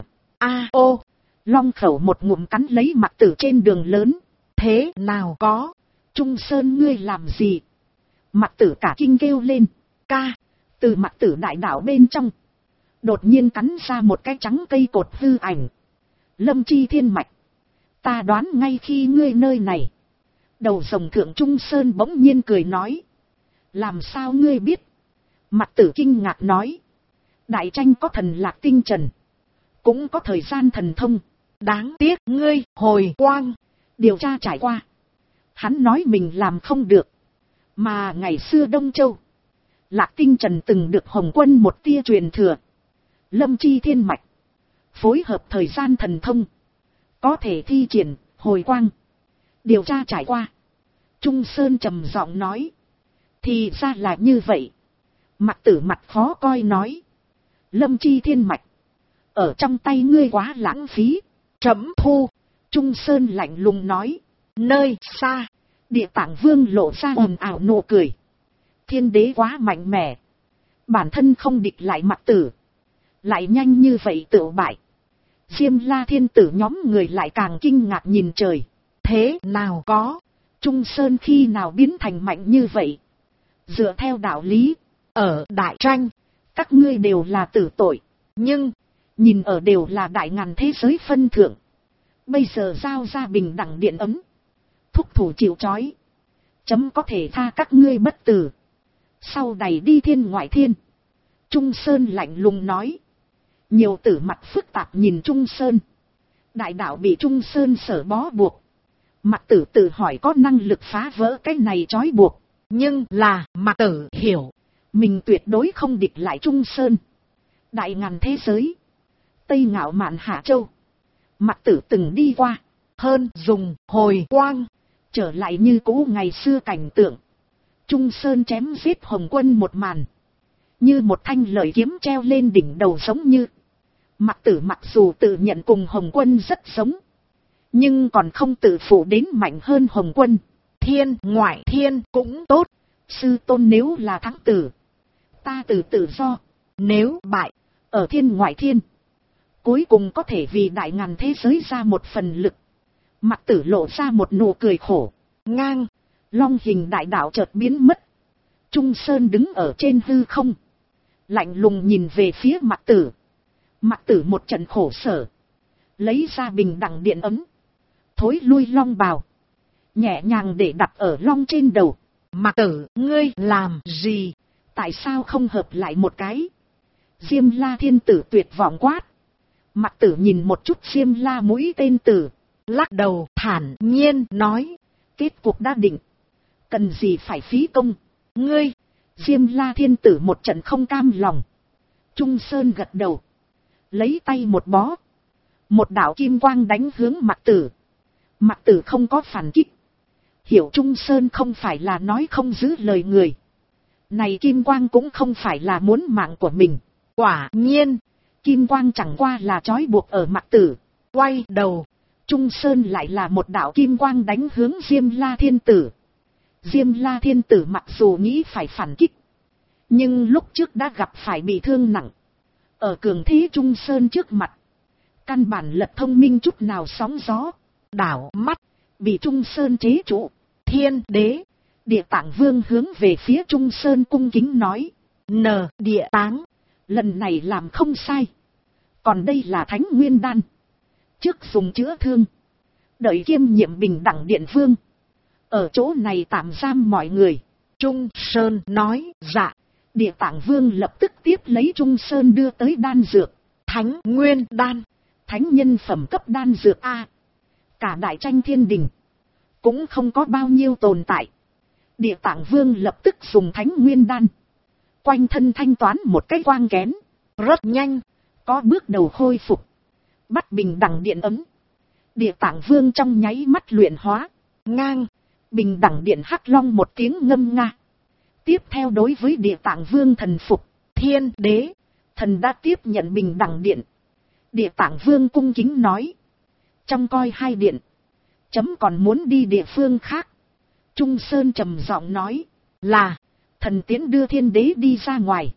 Ô. Long khẩu một ngụm cắn lấy Mặc Tử trên đường lớn. Thế nào có. Trung Sơn ngươi làm gì? Mặc Tử cả kinh kêu lên. Ca. Từ Mặc Tử đại đạo bên trong. Đột nhiên cắn ra một cái trắng cây cột hư ảnh. Lâm chi thiên mạch. Ta đoán ngay khi ngươi nơi này. Đầu rồng thượng Trung Sơn bỗng nhiên cười nói. Làm sao ngươi biết? Mặc Tử kinh ngạc nói. Đại tranh có thần lạc tinh trần. Cũng có thời gian thần thông. Đáng tiếc ngươi hồi quang. Điều tra trải qua. Hắn nói mình làm không được. Mà ngày xưa Đông Châu. Lạc tinh trần từng được Hồng Quân một tia truyền thừa. Lâm chi thiên mạch. Phối hợp thời gian thần thông. Có thể thi triển, hồi quang. Điều tra trải qua. Trung Sơn trầm giọng nói. Thì ra là như vậy. Mặc Tử mặt khó coi nói. Lâm chi thiên mạch. Ở trong tay ngươi quá lãng phí. Trẫm thu. Trung Sơn lạnh lùng nói. Nơi xa. Địa Tạng Vương lộ ra ồn ào nụ cười. Thiên đế quá mạnh mẽ. Bản thân không địch lại Mặc Tử. Lại nhanh như vậy tự bại. Diêm La Thiên Tử nhóm người lại càng kinh ngạc nhìn trời. Thế nào có. Trung Sơn khi nào biến thành mạnh như vậy. Dựa theo đạo lý. Ở đại tranh. Các ngươi đều là tử tội. Nhưng. Nhìn ở đều là đại ngàn thế giới phân thượng. Bây giờ giao ra bình đẳng điện ấm. Thúc thủ chịu trói. Chấm có thể tha các ngươi bất tử. Sau đẩy đi thiên ngoại thiên. Trung Sơn lạnh lùng nói. Nhiều tử mặt phức tạp nhìn Trung Sơn. Đại đạo bị Trung Sơn sở bó buộc. Mạc Tử tự hỏi có năng lực phá vỡ cái này trói buộc. Nhưng là Mạc Tử hiểu. Mình tuyệt đối không địch lại Trung Sơn. Đại ngàn thế giới. Tây Ngạo Mạn Hạ Châu. Mạc Tử từng đi qua. Hơn dùng hồi quang. Trở lại như cũ ngày xưa cảnh tượng. Trung Sơn chém giết Hồng Quân một màn. Như một thanh lợi kiếm treo lên đỉnh đầu giống như. Mạc Tử mặc dù tự nhận cùng Hồng Quân rất giống. Nhưng còn không tự phụ đến mạnh hơn Hồng Quân. Thiên ngoại thiên cũng tốt. Sư tôn nếu là thắng tử. Ta tự do. Nếu bại. Ở thiên ngoại thiên. Cuối cùng có thể vì đại ngàn thế giới ra một phần lực. Mạc Tử lộ ra một nụ cười khổ. Ngang. Long hình đại đạo chợt biến mất. Trung Sơn đứng ở trên hư không. Lạnh lùng nhìn về phía Mạc Tử. Mạc Tử một trận khổ sở. Lấy ra bình đẳng điện ấm. Thối lui long bào. Nhẹ nhàng để đặt ở long trên đầu. Mạc Tử, ngươi làm gì? Tại sao không hợp lại một cái? Diêm La Thiên Tử tuyệt vọng quát. Mạc Tử nhìn một chút Diêm La mũi tên tử. Lắc đầu thản nhiên nói. Kết cục đã định. Cần gì phải phí công? Ngươi. Diêm La Thiên Tử một trận không cam lòng. Trung Sơn gật đầu. Lấy tay một bó. Một đạo kim quang đánh hướng Mạc Tử. Mạc Tử không có phản kích. Hiểu Trung Sơn không phải là nói không giữ lời người. Này kim quang cũng không phải là muốn mạng của mình. Quả nhiên. Kim quang chẳng qua là trói buộc ở Mạc Tử. Quay đầu. Trung Sơn lại là một đạo kim quang đánh hướng Diêm La Thiên Tử. Diêm La Thiên Tử mặc dù nghĩ phải phản kích. Nhưng lúc trước đã gặp phải bị thương nặng. Ở cường thế Trung Sơn trước mặt. Căn bản lật thông minh chút nào sóng gió. Đảo mắt. Bị Trung Sơn chế trụ. Thiên đế. Địa Tạng Vương hướng về phía Trung Sơn cung kính nói. Địa Táng. Lần này làm không sai. Còn đây là Thánh Nguyên Đan. Trước dùng chữa thương. Đợi kiêm nhiệm bình đẳng điện vương. Ở chỗ này tạm giam mọi người. Trung Sơn nói dạ. Địa Tạng Vương lập tức tiếp lấy Trung Sơn đưa tới đan dược. Thánh Nguyên Đan. Thánh nhân phẩm cấp đan dược A. Cả đại tranh thiên đình. Cũng không có bao nhiêu tồn tại. Địa Tạng Vương lập tức dùng Thánh Nguyên Đan. Quanh thân thanh toán một cái quang kén. Rất nhanh. Có bước đầu khôi phục. Bắt bình đẳng điện ấm. Địa Tạng Vương trong nháy mắt luyện hóa. Ngang. Bình đẳng điện hắc long một tiếng ngâm nga. Tiếp theo đối với Địa Tạng Vương thần phục. Thiên đế. Thần đã tiếp nhận bình đẳng điện. Địa Tạng Vương cung kính nói. Trong coi hai điện. Chấm còn muốn đi địa phương khác. Trung Sơn trầm giọng nói. Là. Thần tiễn đưa thiên đế đi ra ngoài.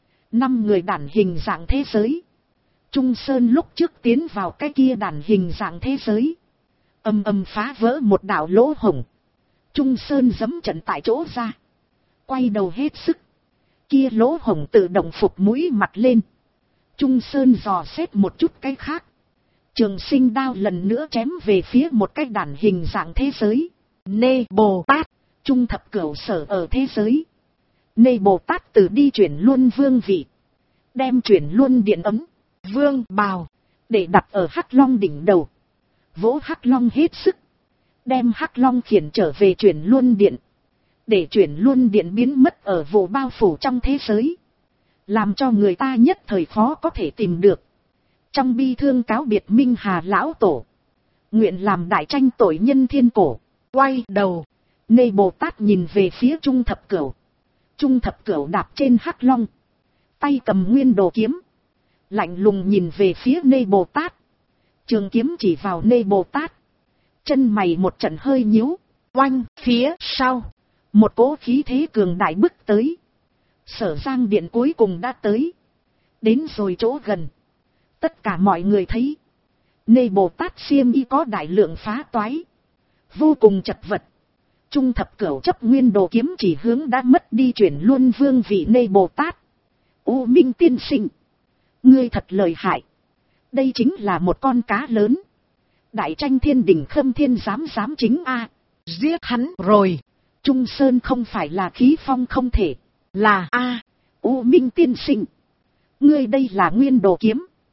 5 người đản hình dạng thế giới. Trung Sơn lúc trước tiến vào cái kia đản hình dạng thế giới. Âm âm phá vỡ một đạo lỗ hổng. Trung Sơn giẫm trận tại chỗ ra. Quay đầu hết sức. Kia lỗ hổng tự động phục mũi mặt lên. Trung Sơn dò xét một chút cái khác. Trường Sinh đao lần nữa chém về phía một cái đản hình dạng thế giới. Nê Bồ Tát. Trung thập cửu sở ở thế giới. Nê Bồ Tát từ đi chuyển luôn vương vị. Đem chuyển luôn điện ấm. Vương bào. Để đặt ở Hắc Long đỉnh đầu. Vỗ Hắc Long hết sức. Đem Hắc Long khiển trở về chuyển luôn điện. Để chuyển luôn điện biến mất ở vụ bao phủ trong thế giới. Làm cho người ta nhất thời khó có thể tìm được. Trong bi thương cáo biệt Minh Hà Lão Tổ. Nguyện làm đại tranh tội nhân thiên cổ. Quay đầu. Nê Bồ Tát nhìn về phía Trung thập cửu. Trung thập cửu đạp trên Hắc Long. Tay cầm nguyên đồ kiếm. Lạnh lùng nhìn về phía Nê Bồ Tát. Trường kiếm chỉ vào Nê Bồ Tát. Chân mày một trận hơi nhíu. Oanh phía sau. Một cỗ khí thế cường đại bước tới. Sở Giang Điện cuối cùng đã tới. Đến rồi chỗ gần. Tất cả mọi người thấy. Nê Bồ Tát xiêm y có đại lượng phá toái. Vô cùng chật vật. Trung thập cửu chấp nguyên đồ kiếm chỉ hướng đã mất đi chuyển luôn vương vị Nê Bồ Tát. U Minh tiên sinh. Ngươi thật lợi hại. Đây chính là một con cá lớn. Đại tranh thiên đình Khâm Thiên dám chính a. Giết hắn rồi. Trung Sơn không phải là khí phong không thể. Là a. U Minh tiên sinh. Ngươi đây là nguyên đồ kiếm.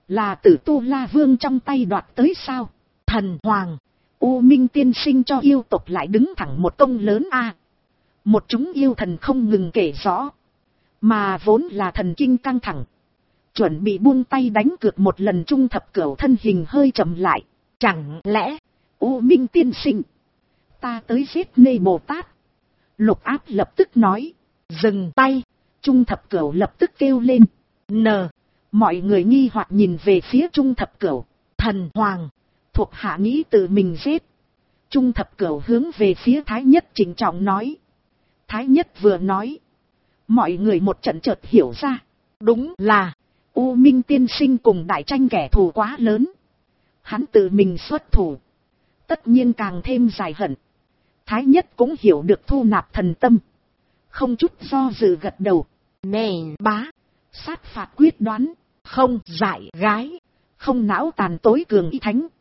Là từ Tu La Vương trong tay đoạt tới sao? Thần Hoàng. U Minh tiên sinh cho yêu tộc lại đứng thẳng một công lớn a. Một chúng yêu thần không ngừng kể rõ. Mà vốn là thần kinh căng thẳng. Chuẩn bị buông tay đánh cược một lần, Trung Thập Cửu thân hình hơi chậm lại. Chẳng lẽ, U Minh tiên sinh, ta tới giết Nê Bồ Tát. Lục Áp lập tức nói. dừng tay. Trung Thập Cửu lập tức kêu lên. N. Mọi người nghi hoặc nhìn về phía Trung Thập Cửu. Thần Hoàng. Thuộc hạ nghĩ tự mình giết. Trung Thập Cửu hướng về phía Thái Nhất trịnh trọng nói. Thái Nhất vừa nói. Mọi người một trận chợt hiểu ra. Đúng là U Minh tiên sinh cùng đại tranh kẻ thù quá lớn. Hắn tự mình xuất thủ. Tất nhiên càng thêm dài hận. Thái Nhất cũng hiểu được thu nạp thần tâm. Không chút do dự gật đầu. nền bá. Sát phạt quyết đoán. Không dại gái. Không não tàn tối cường y thánh.